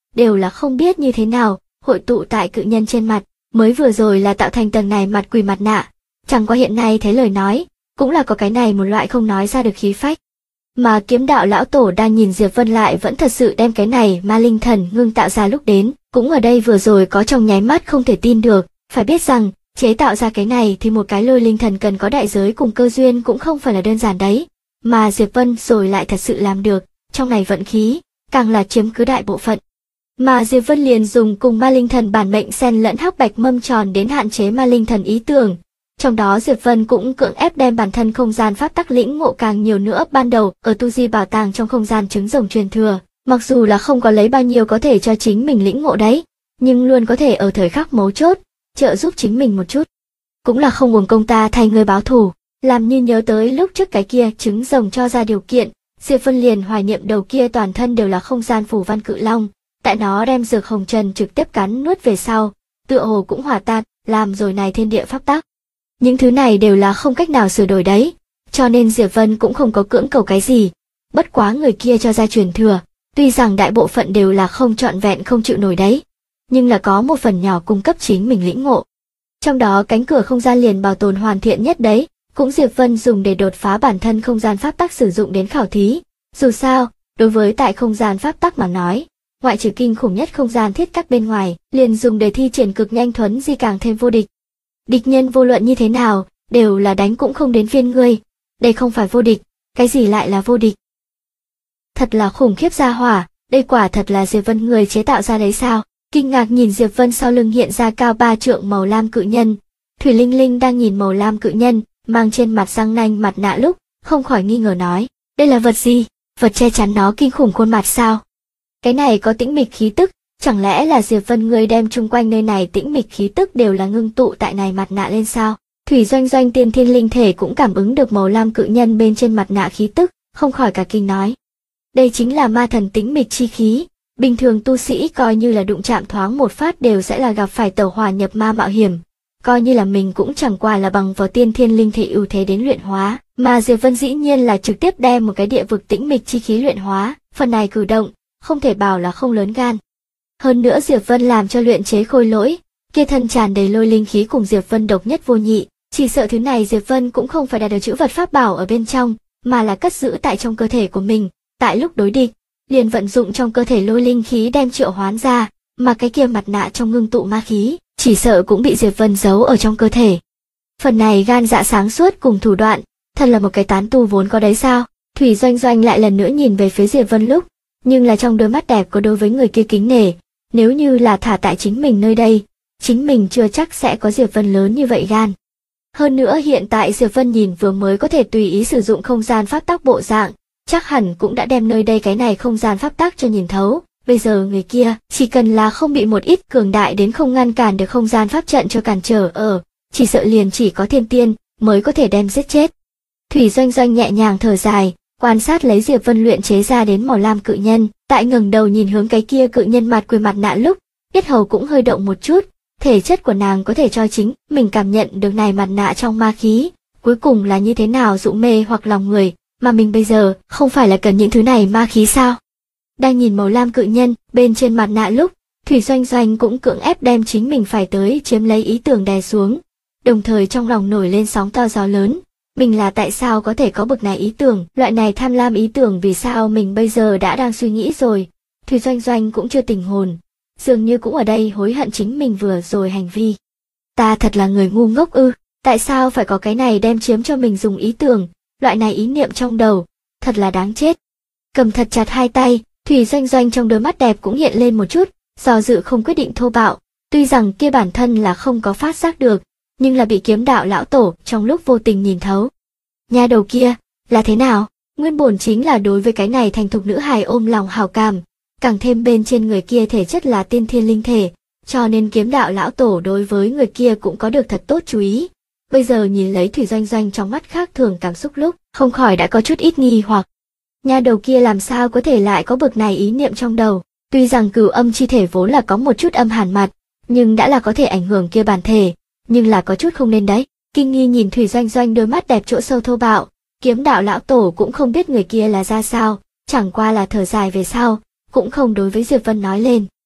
đều là không biết như thế nào, hội tụ tại cự nhân trên mặt, mới vừa rồi là tạo thành tầng này mặt quỷ mặt nạ. Chẳng qua hiện nay thấy lời nói, cũng là có cái này một loại không nói ra được khí phách. Mà kiếm đạo lão tổ đang nhìn Diệp Vân lại vẫn thật sự đem cái này ma linh thần ngưng tạo ra lúc đến, cũng ở đây vừa rồi có trong nháy mắt không thể tin được, phải biết rằng, chế tạo ra cái này thì một cái lôi linh thần cần có đại giới cùng cơ duyên cũng không phải là đơn giản đấy, mà Diệp Vân rồi lại thật sự làm được, trong này vận khí, càng là chiếm cứ đại bộ phận. Mà Diệp Vân liền dùng cùng ma linh thần bản mệnh xen lẫn hắc bạch mâm tròn đến hạn chế ma linh thần ý tưởng. Trong đó Diệp Vân cũng cưỡng ép đem bản thân không gian pháp tắc lĩnh ngộ càng nhiều nữa ban đầu ở tu di bảo tàng trong không gian trứng rồng truyền thừa, mặc dù là không có lấy bao nhiêu có thể cho chính mình lĩnh ngộ đấy, nhưng luôn có thể ở thời khắc mấu chốt, trợ giúp chính mình một chút. Cũng là không uổng công ta thay người báo thù, làm như nhớ tới lúc trước cái kia trứng rồng cho ra điều kiện, Diệp Vân liền hoài niệm đầu kia toàn thân đều là không gian phủ văn cự long, tại nó đem dược hồng trần trực tiếp cắn nuốt về sau, tựa hồ cũng hòa tan, làm rồi này thiên địa pháp tắc. Những thứ này đều là không cách nào sửa đổi đấy, cho nên Diệp Vân cũng không có cưỡng cầu cái gì. Bất quá người kia cho ra truyền thừa, tuy rằng đại bộ phận đều là không trọn vẹn không chịu nổi đấy, nhưng là có một phần nhỏ cung cấp chính mình lĩnh ngộ. Trong đó cánh cửa không gian liền bảo tồn hoàn thiện nhất đấy, cũng Diệp Vân dùng để đột phá bản thân không gian pháp tắc sử dụng đến khảo thí. Dù sao, đối với tại không gian pháp tắc mà nói, ngoại trừ kinh khủng nhất không gian thiết các bên ngoài, liền dùng để thi triển cực nhanh thuấn di càng thêm vô địch. Địch nhân vô luận như thế nào, đều là đánh cũng không đến phiên ngươi. Đây không phải vô địch, cái gì lại là vô địch? Thật là khủng khiếp gia hỏa, đây quả thật là Diệp Vân người chế tạo ra đấy sao? Kinh ngạc nhìn Diệp Vân sau lưng hiện ra cao 3 trượng màu lam cự nhân. Thủy Linh Linh đang nhìn màu lam cự nhân, mang trên mặt răng nanh mặt nạ lúc, không khỏi nghi ngờ nói, đây là vật gì? Vật che chắn nó kinh khủng khuôn mặt sao? Cái này có tĩnh mịch khí tức, chẳng lẽ là Diệp Vân người đem chung quanh nơi này tĩnh mịch khí tức đều là ngưng tụ tại này mặt nạ lên sao? Thủy Doanh Doanh tiên thiên linh thể cũng cảm ứng được màu lam cự nhân bên trên mặt nạ khí tức, không khỏi cả kinh nói. Đây chính là ma thần tĩnh mịch chi khí, bình thường tu sĩ coi như là đụng chạm thoáng một phát đều sẽ là gặp phải tẩu hỏa nhập ma mạo hiểm. Coi như là mình cũng chẳng qua là bằng vào tiên thiên linh thể ưu thế đến luyện hóa, mà Diệp Vân dĩ nhiên là trực tiếp đem một cái địa vực tĩnh mịch chi khí luyện hóa, phần này cử động, không thể bảo là không lớn gan. Hơn nữa Diệp Vân làm cho luyện chế khôi lỗi, kia thân tràn đầy lôi linh khí cùng Diệp Vân độc nhất vô nhị, chỉ sợ thứ này Diệp Vân cũng không phải đặt được chữ vật pháp bảo ở bên trong, mà là cất giữ tại trong cơ thể của mình, tại lúc đối địch, liền vận dụng trong cơ thể lôi linh khí đem triệu hoán ra, mà cái kia mặt nạ trong ngưng tụ ma khí, chỉ sợ cũng bị Diệp Vân giấu ở trong cơ thể. Phần này gan dạ sáng suốt cùng thủ đoạn, thật là một cái tán tu vốn có đấy sao? Thủy Doanh Doanh lại lần nữa nhìn về phía Diệp Vân lúc, nhưng là trong đôi mắt đẹp có đối với người kia kính nể, nếu như là thả tại chính mình nơi đây, chính mình chưa chắc sẽ có Diệp Vân lớn như vậy gan. Hơn nữa hiện tại Diệp Vân nhìn vừa mới có thể tùy ý sử dụng không gian pháp tắc bộ dạng, chắc hẳn cũng đã đem nơi đây cái này không gian pháp tắc cho nhìn thấu. Bây giờ người kia, chỉ cần là không bị một ít cường đại đến không ngăn cản được không gian pháp trận cho cản trở ở, chỉ sợ liền chỉ có thiên tiên mới có thể đem giết chết. Thủy Doanh Doanh nhẹ nhàng thở dài, quan sát lấy Diệp Vân luyện chế ra đến màu lam cự nhân, tại ngẩng đầu nhìn hướng cái kia cự nhân mặt quỷ mặt nạ lúc, yết hầu cũng hơi động một chút, thể chất của nàng có thể cho chính mình cảm nhận được này mặt nạ trong ma khí, cuối cùng là như thế nào dụ mê hoặc lòng người, mà mình bây giờ không phải là cần những thứ này ma khí sao? Đang nhìn màu lam cự nhân bên trên mặt nạ lúc, Thủy Doanh Doanh cũng cưỡng ép đem chính mình phải tới chiếm lấy ý tưởng đè xuống, đồng thời trong lòng nổi lên sóng to gió lớn. Mình là tại sao có thể có bực này ý tưởng, loại này tham lam ý tưởng vì sao mình bây giờ đã đang suy nghĩ rồi. Thủy Doanh Doanh cũng chưa tỉnh hồn, dường như cũng ở đây hối hận chính mình vừa rồi hành vi. Ta thật là người ngu ngốc ư, tại sao phải có cái này đem chiếm cho mình dùng ý tưởng, loại này ý niệm trong đầu, thật là đáng chết. Cầm thật chặt hai tay, Thủy Doanh Doanh trong đôi mắt đẹp cũng hiện lên một chút, do dự không quyết định thô bạo, tuy rằng kia bản thân là không có phát giác được, nhưng là bị kiếm đạo lão tổ trong lúc vô tình nhìn thấu. Nha đầu kia, là thế nào? Nguyên bổn chính là đối với cái này thành thục nữ hài ôm lòng hảo cảm, càng thêm bên trên người kia thể chất là tiên thiên linh thể, cho nên kiếm đạo lão tổ đối với người kia cũng có được thật tốt chú ý. Bây giờ nhìn lấy Thủy Doanh Doanh trong mắt khác thường cảm xúc lúc, không khỏi đã có chút ít nghi hoặc. Nha đầu kia làm sao có thể lại có bực này ý niệm trong đầu, tuy rằng cửu âm chi thể vốn là có một chút âm hàn mặt, nhưng đã là có thể ảnh hưởng kia bản thể, nhưng là có chút không nên đấy. Kinh nghi nhìn Thủy Doanh Doanh đôi mắt đẹp chỗ sâu thô bạo, kiếm đạo lão tổ cũng không biết người kia là ra sao, chẳng qua là thở dài về sau, cũng không đối với Diệp Vân nói lên,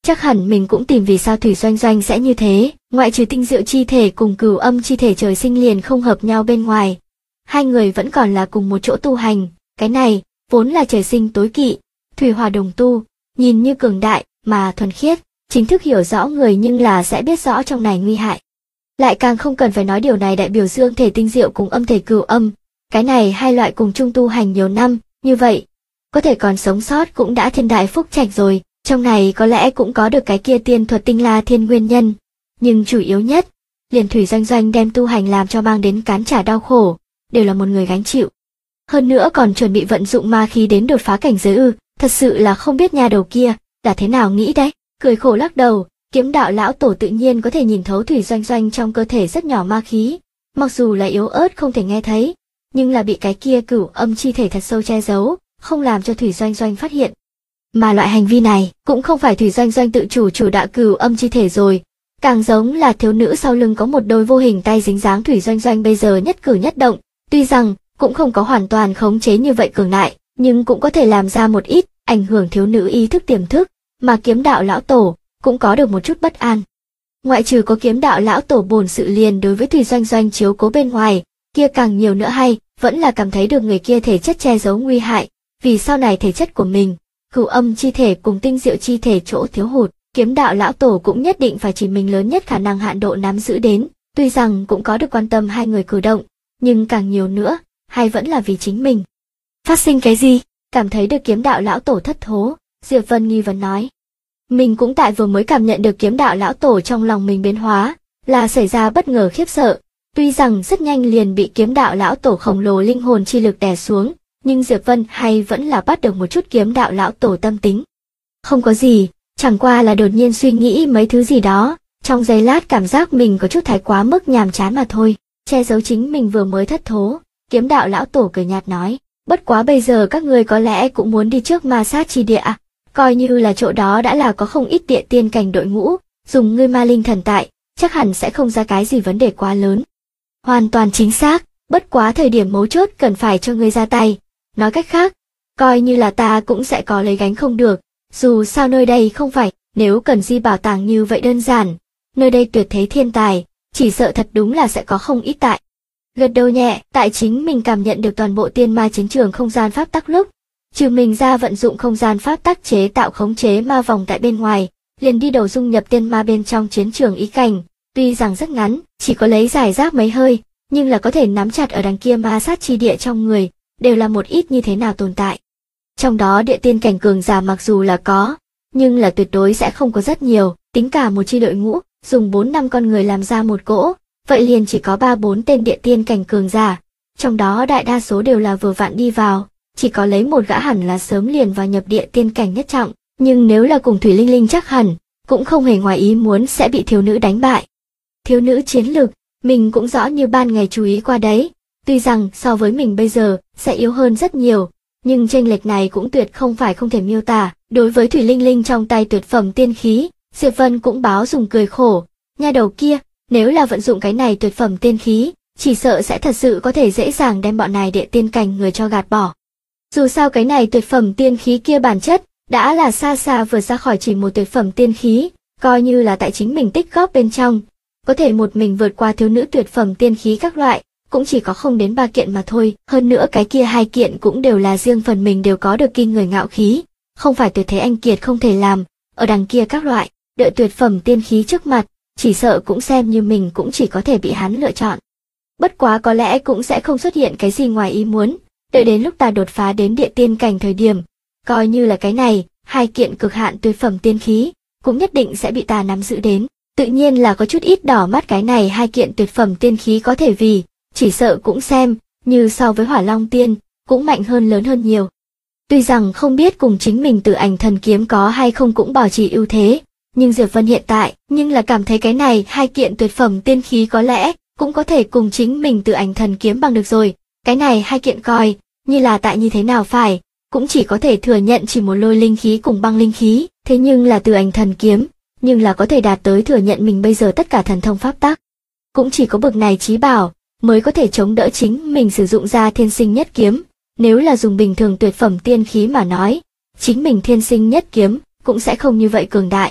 Chắc hẳn mình cũng tìm vì sao Thủy Doanh Doanh sẽ như thế, ngoại trừ tinh diệu chi thể cùng cửu âm chi thể trời sinh liền không hợp nhau bên ngoài. Hai người vẫn còn là cùng một chỗ tu hành, cái này, vốn là trời sinh tối kỵ, thủy hỏa đồng tu, nhìn như cường đại, mà thuần khiết, chính thức hiểu rõ người nhưng là sẽ biết rõ trong này nguy hại. Lại càng không cần phải nói điều này đại biểu dương thể tinh diệu cùng âm thể cửu âm, cái này hai loại cùng chung tu hành nhiều năm, như vậy, có thể còn sống sót cũng đã thiên đại phúc trạch rồi, trong này có lẽ cũng có được cái kia tiên thuật tinh la thiên nguyên nhân. Nhưng chủ yếu nhất, liền Thủy Doanh Doanh đem tu hành làm cho mang đến cán trả đau khổ, đều là một người gánh chịu. Hơn nữa còn chuẩn bị vận dụng ma khí đến đột phá cảnh giới thật sự là không biết nhà đầu kia, là thế nào nghĩ đấy, cười khổ lắc đầu, kiếm đạo lão tổ tự nhiên có thể nhìn thấu Thủy Doanh Doanh trong cơ thể rất nhỏ ma khí, mặc dù là yếu ớt không thể nghe thấy, nhưng là bị cái kia cửu âm chi thể thật sâu che giấu, không làm cho Thủy Doanh Doanh phát hiện. Mà loại hành vi này cũng không phải Thủy Doanh Doanh tự chủ đạo cửu âm chi thể rồi, càng giống là thiếu nữ sau lưng có một đôi vô hình tay dính dáng Thủy Doanh Doanh bây giờ nhất cử nhất động, tuy rằng cũng không có hoàn toàn khống chế như vậy cường đại, nhưng cũng có thể làm ra một ít ảnh hưởng thiếu nữ ý thức tiềm thức, mà kiếm đạo lão tổ cũng có được một chút bất an. Ngoại trừ có kiếm đạo lão tổ bổn sự liền đối với Thủy Doanh Doanh chiếu cố bên ngoài, kia càng nhiều nữa hay vẫn là cảm thấy được người kia thể chất che giấu nguy hại, vì sau này thể chất của mình, cửu âm chi thể cùng tinh diệu chi thể chỗ thiếu hụt, kiếm đạo lão tổ cũng nhất định phải chỉ mình lớn nhất khả năng hạn độ nắm giữ đến, tuy rằng cũng có được quan tâm hai người cử động, nhưng càng nhiều nữa, hay vẫn là vì chính mình. Phát sinh cái gì? Cảm thấy được kiếm đạo lão tổ thất thố, Diệp Vân nghi vấn nói. Mình cũng tại vừa mới cảm nhận được kiếm đạo lão tổ trong lòng mình biến hóa, là xảy ra bất ngờ khiếp sợ, tuy rằng rất nhanh liền bị kiếm đạo lão tổ khổng lồ linh hồn chi lực đè xuống, nhưng Diệp Vân hay vẫn là bắt được một chút kiếm đạo lão tổ tâm tính. Không có gì, chẳng qua là đột nhiên suy nghĩ mấy thứ gì đó, trong giây lát cảm giác mình có chút thái quá mức nhàm chán mà thôi, che giấu chính mình vừa mới thất thố, kiếm đạo lão tổ cười nhạt nói, bất quá bây giờ các ngươi có lẽ cũng muốn đi trước ma sát chi địa à, coi như là chỗ đó đã là có không ít địa tiên cảnh đội ngũ, dùng ngươi ma linh thần tại, chắc hẳn sẽ không ra cái gì vấn đề quá lớn. Hoàn toàn chính xác, bất quá thời điểm mấu chốt cần phải cho ngươi ra tay, nói cách khác, coi như là ta cũng sẽ có lấy gánh không được, dù sao nơi đây không phải, nếu cần di bảo tàng như vậy đơn giản, nơi đây tuyệt thế thiên tài, chỉ sợ thật đúng là sẽ có không ít tại. Gật đầu nhẹ, tại chính mình cảm nhận được toàn bộ tiên ma chiến trường không gian pháp tắc lúc, trừ mình ra vận dụng không gian pháp tắc chế tạo khống chế ma vòng tại bên ngoài, liền đi đầu dung nhập tiên ma bên trong chiến trường ý cảnh, tuy rằng rất ngắn, chỉ có lấy giải rác mấy hơi, nhưng là có thể nắm chặt ở đằng kia ma sát chi địa trong người, đều là một ít như thế nào tồn tại. Trong đó địa tiên cảnh cường giả mặc dù là có, nhưng là tuyệt đối sẽ không có rất nhiều, tính cả một chi đội ngũ, dùng 4-5 con người làm ra một cỗ, vậy liền chỉ có 3-4 tên địa tiên cảnh cường giả, trong đó đại đa số đều là vừa vặn đi vào, chỉ có lấy một gã hẳn là sớm liền vào nhập địa tiên cảnh nhất trọng, nhưng nếu là cùng Thủy Linh Linh chắc hẳn, cũng không hề ngoài ý muốn sẽ bị thiếu nữ đánh bại. Thiếu nữ chiến lực, mình cũng rõ như ban ngày chú ý qua đấy, tuy rằng so với mình bây giờ sẽ yếu hơn rất nhiều, nhưng chênh lệch này cũng tuyệt không phải không thể miêu tả. Đối với Thủy Linh Linh trong tay tuyệt phẩm tiên khí, Diệp Vân cũng báo dùng cười khổ, nha đầu kia, nếu là vận dụng cái này tuyệt phẩm tiên khí, chỉ sợ sẽ thật sự có thể dễ dàng đem bọn này địa tiên cảnh người cho gạt bỏ. Dù sao cái này tuyệt phẩm tiên khí kia bản chất đã là xa xa vượt ra khỏi chỉ một tuyệt phẩm tiên khí, coi như là tại chính mình tích góp bên trong, có thể một mình vượt qua thiếu nữ tuyệt phẩm tiên khí các loại, cũng chỉ có không đến 3 kiện mà thôi, hơn nữa cái kia 2 kiện cũng đều là riêng phần mình đều có được kinh người ngạo khí, không phải tuyệt thế anh kiệt không thể làm, ở đằng kia các loại, đợi tuyệt phẩm tiên khí trước mặt, chỉ sợ cũng xem như mình cũng chỉ có thể bị hắn lựa chọn. Bất quá có lẽ cũng sẽ không xuất hiện cái gì ngoài ý muốn, đợi đến lúc ta đột phá đến địa tiên cảnh thời điểm, coi như là cái này, 2 kiện cực hạn tuyệt phẩm tiên khí, cũng nhất định sẽ bị ta nắm giữ đến. Tự nhiên là có chút ít đỏ mắt cái này 2 kiện tuyệt phẩm tiên khí có thể vì, chỉ sợ cũng xem, như so với Hỏa Long Tiên, cũng mạnh hơn lớn hơn nhiều. Tuy rằng không biết cùng chính mình Tử Ảnh Thần Kiếm có hay không cũng bảo trì ưu thế, nhưng Diệp Vân hiện tại, nhưng là cảm thấy cái này 2 kiện tuyệt phẩm tiên khí có lẽ, cũng có thể cùng chính mình Tử Ảnh Thần Kiếm bằng được rồi, cái này 2 kiện coi, như là tại như thế nào phải, cũng chỉ có thể thừa nhận chỉ một lôi linh khí cùng băng linh khí, thế nhưng là Tử Ảnh Thần Kiếm, nhưng là có thể đạt tới thừa nhận mình bây giờ tất cả thần thông pháp tắc. Cũng chỉ có bậc này chí bảo, mới có thể chống đỡ chính mình sử dụng ra thiên sinh nhất kiếm, nếu là dùng bình thường tuyệt phẩm tiên khí mà nói, chính mình thiên sinh nhất kiếm, cũng sẽ không như vậy cường đại,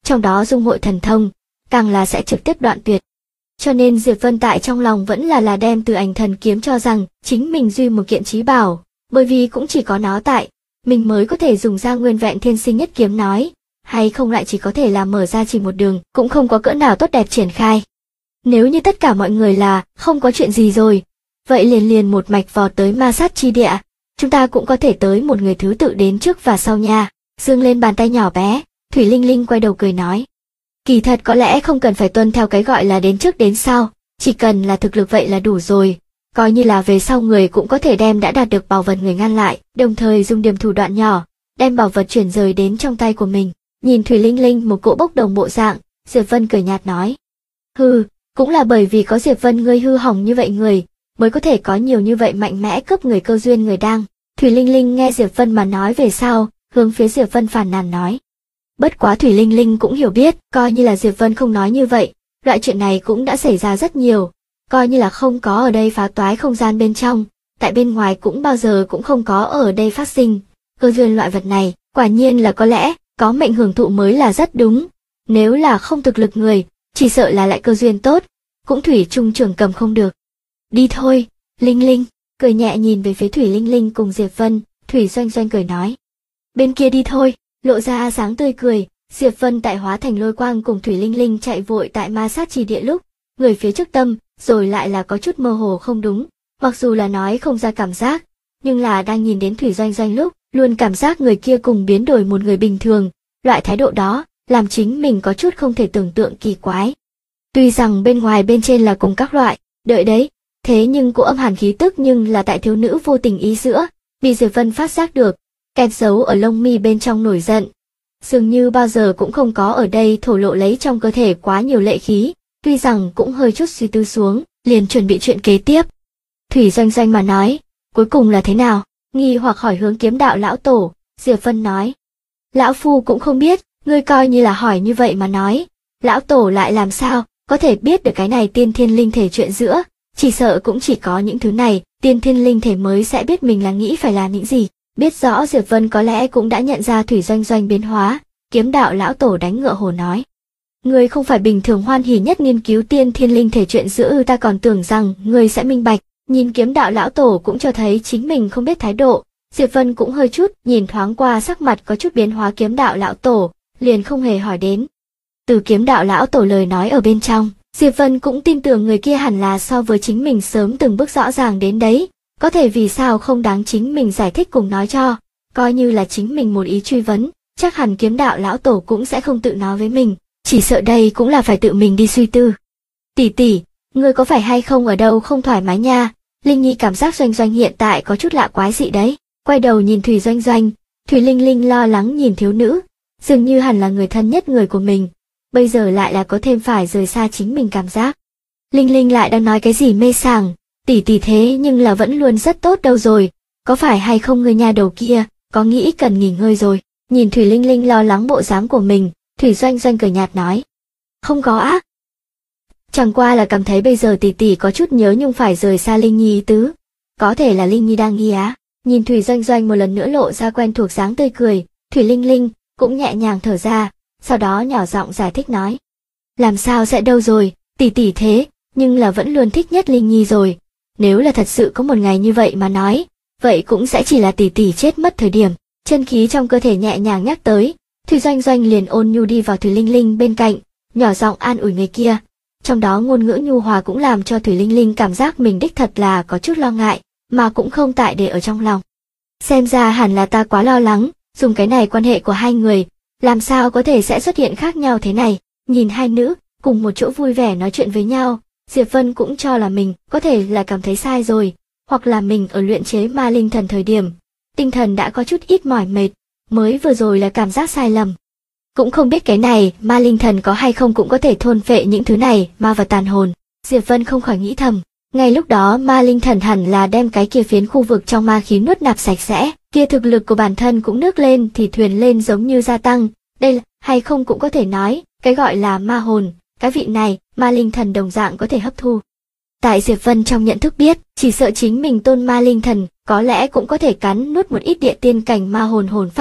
trong đó dung hội thần thông, càng là sẽ trực tiếp đoạn tuyệt. Cho nên Diệp Vân tại trong lòng vẫn là đem Từ Ảnh Thần Kiếm cho rằng chính mình duy một kiện chí bảo, bởi vì cũng chỉ có nó tại, mình mới có thể dùng ra nguyên vẹn thiên sinh nhất kiếm nói, hay không lại chỉ có thể là mở ra chỉ một đường, cũng không có cỡ nào tốt đẹp triển khai. Nếu như tất cả mọi người là không có chuyện gì rồi, vậy liền một mạch vọt tới ma sát chi địa, chúng ta cũng có thể tới một người thứ tự đến trước và sau nha. Dương lên bàn tay nhỏ bé, Thủy Linh Linh quay đầu cười nói. Kỳ thật có lẽ không cần phải tuân theo cái gọi là đến trước đến sau, chỉ cần là thực lực vậy là đủ rồi, coi như là về sau người cũng có thể đem đã đạt được bảo vật người ngăn lại, đồng thời dùng điểm thủ đoạn nhỏ, đem bảo vật chuyển rời đến trong tay của mình. Nhìn Thủy Linh Linh một cỗ bốc đồng bộ dạng, Diệp Vân cười nhạt nói. Hừ, cũng là bởi vì có Diệp Vân ngươi hư hỏng như vậy người, mới có thể có nhiều như vậy mạnh mẽ cướp người cơ duyên người đang. Thủy Linh Linh nghe Diệp Vân mà nói về sau, hướng phía Diệp Vân phàn nàn nói. Bất quá Thủy Linh Linh cũng hiểu biết, coi như là Diệp Vân không nói như vậy, loại chuyện này cũng đã xảy ra rất nhiều, coi như là không có ở đây phá toái không gian bên trong, tại bên ngoài cũng bao giờ cũng không có ở đây phát sinh. Cơ duyên loại vật này, quả nhiên là có lẽ, có mệnh hưởng thụ mới là rất đúng, nếu là không thực lực người, chỉ sợ là lại cơ duyên tốt, cũng thủy chung trưởng cầm không được. Đi thôi, Linh Linh, cười nhẹ nhìn về phía Thủy Linh Linh cùng Diệp Vân, Thủy Doanh Doanh cười nói. Bên kia đi thôi, lộ ra dáng tươi cười, Diệp Vân tại hóa thành lôi quang cùng Thủy Linh Linh chạy vội tại ma sát trì địa lúc, người phía trước tâm, rồi lại là có chút mơ hồ không đúng, mặc dù là nói không ra cảm giác, nhưng là đang nhìn đến Thủy Doanh Doanh lúc, luôn cảm giác người kia cùng biến đổi một người bình thường, loại thái độ đó, làm chính mình có chút không thể tưởng tượng kỳ quái. Tuy rằng bên ngoài bên trên là cùng các loại, đợi đấy, thế nhưng cô âm hàn khí tức nhưng là tại thiếu nữ vô tình ý giữa, bị Diệp Vân phát giác được, kẹp giấu ở lông mi bên trong nổi giận. Dường như bao giờ cũng không có ở đây thổ lộ lấy trong cơ thể quá nhiều lệ khí, tuy rằng cũng hơi chút suy tư xuống, liền chuẩn bị chuyện kế tiếp. Thủy Doanh Doanh mà nói, cuối cùng là thế nào? Nghi hoặc hỏi hướng Kiếm Đạo lão tổ, Diệp Vân nói. Lão phu cũng không biết, ngươi coi như là hỏi như vậy mà nói, lão tổ lại làm sao, có thể biết được cái này tiên thiên linh thể chuyện giữa, chỉ sợ cũng chỉ có những thứ này, tiên thiên linh thể mới sẽ biết mình là nghĩ phải làm những gì. Biết rõ Diệp Vân có lẽ cũng đã nhận ra Thủy Doanh Doanh biến hóa, Kiếm Đạo lão tổ đánh ngựa hồ nói. Ngươi không phải bình thường hoan hỉ nhất nghiên cứu tiên thiên linh thể chuyện giữa, ta còn tưởng rằng ngươi sẽ minh bạch. Nhìn Kiếm Đạo lão tổ cũng cho thấy chính mình không biết thái độ, Diệp Vân cũng hơi chút nhìn thoáng qua sắc mặt có chút biến hóa Kiếm Đạo lão tổ, liền không hề hỏi đến. Từ Kiếm Đạo lão tổ lời nói ở bên trong, Diệp Vân cũng tin tưởng người kia hẳn là so với chính mình sớm từng bước rõ ràng đến đấy, có thể vì sao không đáng chính mình giải thích cùng nói cho, coi như là chính mình một ý truy vấn, chắc hẳn Kiếm Đạo lão tổ cũng sẽ không tự nói với mình, chỉ sợ đây cũng là phải tự mình đi suy tư. Tỷ tỷ, ngươi có phải hay không ở đâu không thoải mái nha? Linh Nhi cảm giác Doanh Doanh hiện tại có chút lạ quái dị đấy, quay đầu nhìn Thủy Doanh Doanh, Thủy Linh Linh lo lắng nhìn thiếu nữ, dường như hẳn là người thân nhất người của mình, bây giờ lại là có thêm phải rời xa chính mình cảm giác. Linh Linh lại đang nói cái gì mê sảng, tỷ tỷ thế nhưng là vẫn luôn rất tốt đâu rồi, có phải hay không người nhà đầu kia, có nghĩ cần nghỉ ngơi rồi. Nhìn Thủy Linh Linh lo lắng bộ dáng của mình, Thủy Doanh Doanh cười nhạt nói. Không có á. Chẳng qua là cảm thấy bây giờ tỷ tỷ có chút nhớ nhung phải rời xa Linh Nhi ý tứ. Có thể là Linh Nhi đang nghi á. Nhìn Thủy Doanh Doanh một lần nữa lộ ra quen thuộc dáng tươi cười, Thủy Linh Linh cũng nhẹ nhàng thở ra, sau đó nhỏ giọng giải thích nói. Làm sao sẽ đâu rồi, tỷ tỷ thế, nhưng là vẫn luôn thích nhất Linh Nhi rồi. Nếu là thật sự có một ngày như vậy mà nói, vậy cũng sẽ chỉ là tỷ tỷ chết mất thời điểm. Chân khí trong cơ thể nhẹ nhàng nhắc tới, Thủy Doanh Doanh liền ôn nhu đi vào Thủy Linh Linh bên cạnh, nhỏ giọng an ủi người kia. Trong đó ngôn ngữ nhu hòa cũng làm cho Thủy Linh Linh cảm giác mình đích thật là có chút lo ngại, mà cũng không tại để ở trong lòng. Xem ra hẳn là ta quá lo lắng, dùng cái này quan hệ của hai người, làm sao có thể sẽ xuất hiện khác nhau thế này. Nhìn hai nữ, cùng một chỗ vui vẻ nói chuyện với nhau, Diệp Vân cũng cho là mình có thể là cảm thấy sai rồi, hoặc là mình ở luyện chế ma linh thần thời điểm, tinh thần đã có chút ít mỏi mệt, mới vừa rồi là cảm giác sai lầm. Cũng không biết cái này, ma linh thần có hay không cũng có thể thôn phệ những thứ này, ma và tàn hồn. Diệp Vân không khỏi nghĩ thầm, ngay lúc đó ma linh thần hẳn là đem cái kia phiến khu vực trong ma khí nuốt nạp sạch sẽ, kia thực lực của bản thân cũng nước lên thì thuyền lên giống như gia tăng, đây là, hay không cũng có thể nói, cái gọi là ma hồn, cái vị này, ma linh thần đồng dạng có thể hấp thu. Tại Diệp Vân trong nhận thức biết, chỉ sợ chính mình tôn ma linh thần, có lẽ cũng có thể cắn nuốt một ít địa tiên cảnh ma hồn hồn phách,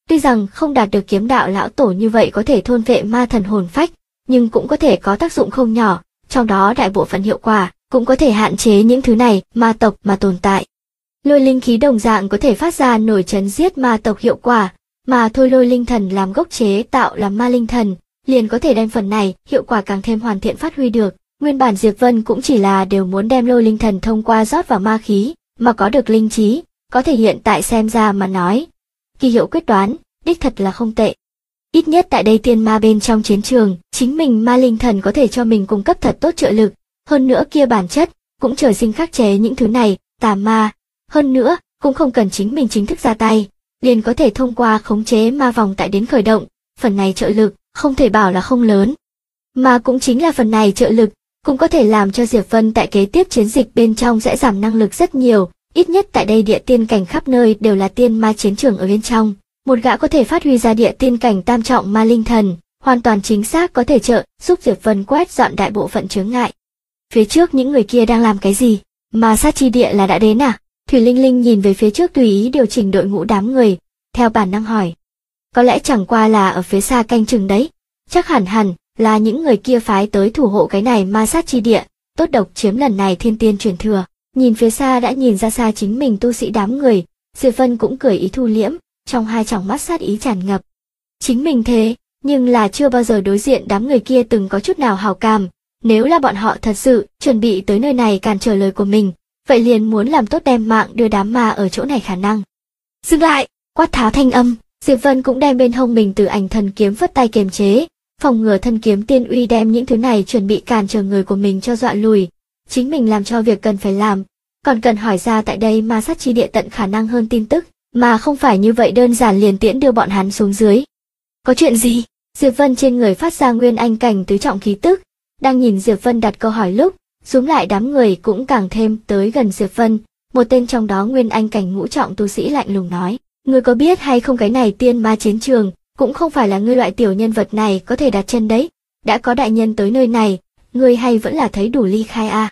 Tuy rằng không đạt được kiếm đạo lão tổ như vậy có thể thôn vệ ma thần hồn phách, nhưng cũng có thể có tác dụng không nhỏ, trong đó đại bộ phận hiệu quả cũng có thể hạn chế những thứ này ma tộc mà tồn tại. Lôi linh khí đồng dạng có thể phát ra nổi trấn giết ma tộc hiệu quả, mà thôi lôi linh thần làm gốc chế tạo làm ma linh thần, liền có thể đem phần này hiệu quả càng thêm hoàn thiện phát huy được. Nguyên bản Diệp Vân cũng chỉ là đều muốn đem lôi linh thần thông qua rót vào ma khí, mà có được linh trí, có thể hiện tại xem ra mà nói. Kỳ hiệu quyết đoán, đích thật là không tệ. Ít nhất tại đây tiên ma bên trong chiến trường, chính mình ma linh thần có thể cho mình cung cấp thật tốt trợ lực, hơn nữa kia bản chất, cũng trời sinh khắc chế những thứ này, tà ma. Hơn nữa, cũng không cần chính mình chính thức ra tay, liền có thể thông qua khống chế ma vòng tại đến khởi động, phần này trợ lực, không thể bảo là không lớn. Mà cũng chính là phần này trợ lực, cũng có thể làm cho Diệp Vân tại kế tiếp chiến dịch bên trong sẽ giảm năng lực rất nhiều, ít nhất tại đây địa tiên cảnh khắp nơi đều là tiên ma chiến trường ở bên trong. Một gã có thể phát huy ra địa tiên cảnh tam trọng ma linh thần, hoàn toàn chính xác có thể trợ giúp Diệp Vân quét dọn đại bộ phận chướng ngại. Phía trước những người kia đang làm cái gì? Mà sát chi địa là đã đến à? Thủy Linh Linh nhìn về phía trước tùy ý điều chỉnh đội ngũ đám người, theo bản năng hỏi. Có lẽ chẳng qua là ở phía xa canh chừng đấy, chắc hẳn là những người kia phái tới thủ hộ cái này ma sát chi địa, tốt độc chiếm lần này thiên tiên truyền thừa. Nhìn phía xa đã nhìn ra xa chính mình tu sĩ đám người, Diệp Vân cũng cười ý thu liễm, trong hai tròng mắt sát ý tràn ngập. Chính mình thế, nhưng là chưa bao giờ đối diện đám người kia từng có chút nào hảo cảm, nếu là bọn họ thật sự chuẩn bị tới nơi này cản trở lời của mình, vậy liền muốn làm tốt đem mạng đưa đám ma ở chỗ này khả năng. Dừng lại, quát tháo thanh âm, Diệp Vân cũng đem bên hông mình Tử Ảnh Thần kiếm phất tay kiềm chế, phòng ngừa thân kiếm tiên uy đem những thứ này chuẩn bị cản trở người của mình cho dọa lùi. Chính mình làm cho việc cần phải làm, còn cần hỏi ra tại đây ma sát chi địa tận khả năng hơn tin tức, mà không phải như vậy đơn giản liền tiễn đưa bọn hắn xuống dưới. Có chuyện gì? Diệp Vân trên người phát ra nguyên anh cảnh tứ trọng khí tức, đang nhìn Diệp Vân đặt câu hỏi lúc, rúm lại đám người cũng càng thêm tới gần Diệp Vân, một tên trong đó nguyên anh cảnh ngũ trọng tu sĩ lạnh lùng nói, ngươi có biết hay không cái này tiên ma chiến trường, cũng không phải là ngươi loại tiểu nhân vật này có thể đặt chân đấy, đã có đại nhân tới nơi này, ngươi hay vẫn là thấy đủ ly khai à?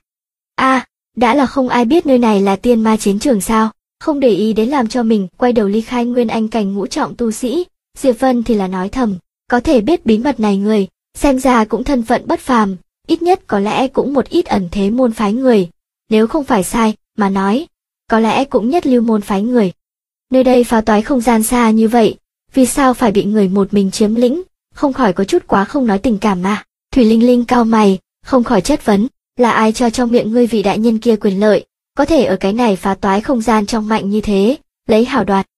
Đã là không ai biết nơi này là tiên ma chiến trường sao, không để ý đến làm cho mình quay đầu ly khai nguyên anh cảnh ngũ trọng tu sĩ, Diệp Vân thì là nói thầm, có thể biết bí mật này người, xem ra cũng thân phận bất phàm, ít nhất có lẽ cũng một ít ẩn thế môn phái người, nếu không phải sai, mà nói, có lẽ cũng nhất lưu môn phái người. Nơi đây phá toái không gian xa như vậy, vì sao phải bị người một mình chiếm lĩnh, không khỏi có chút quá không nói tình cảm mà. Thủy Linh Linh cau mày, không khỏi chất vấn, là ai cho trong miệng ngươi vị đại nhân kia quyền lợi, có thể ở cái này phá toái không gian trong mạnh như thế, lấy hảo đoạt.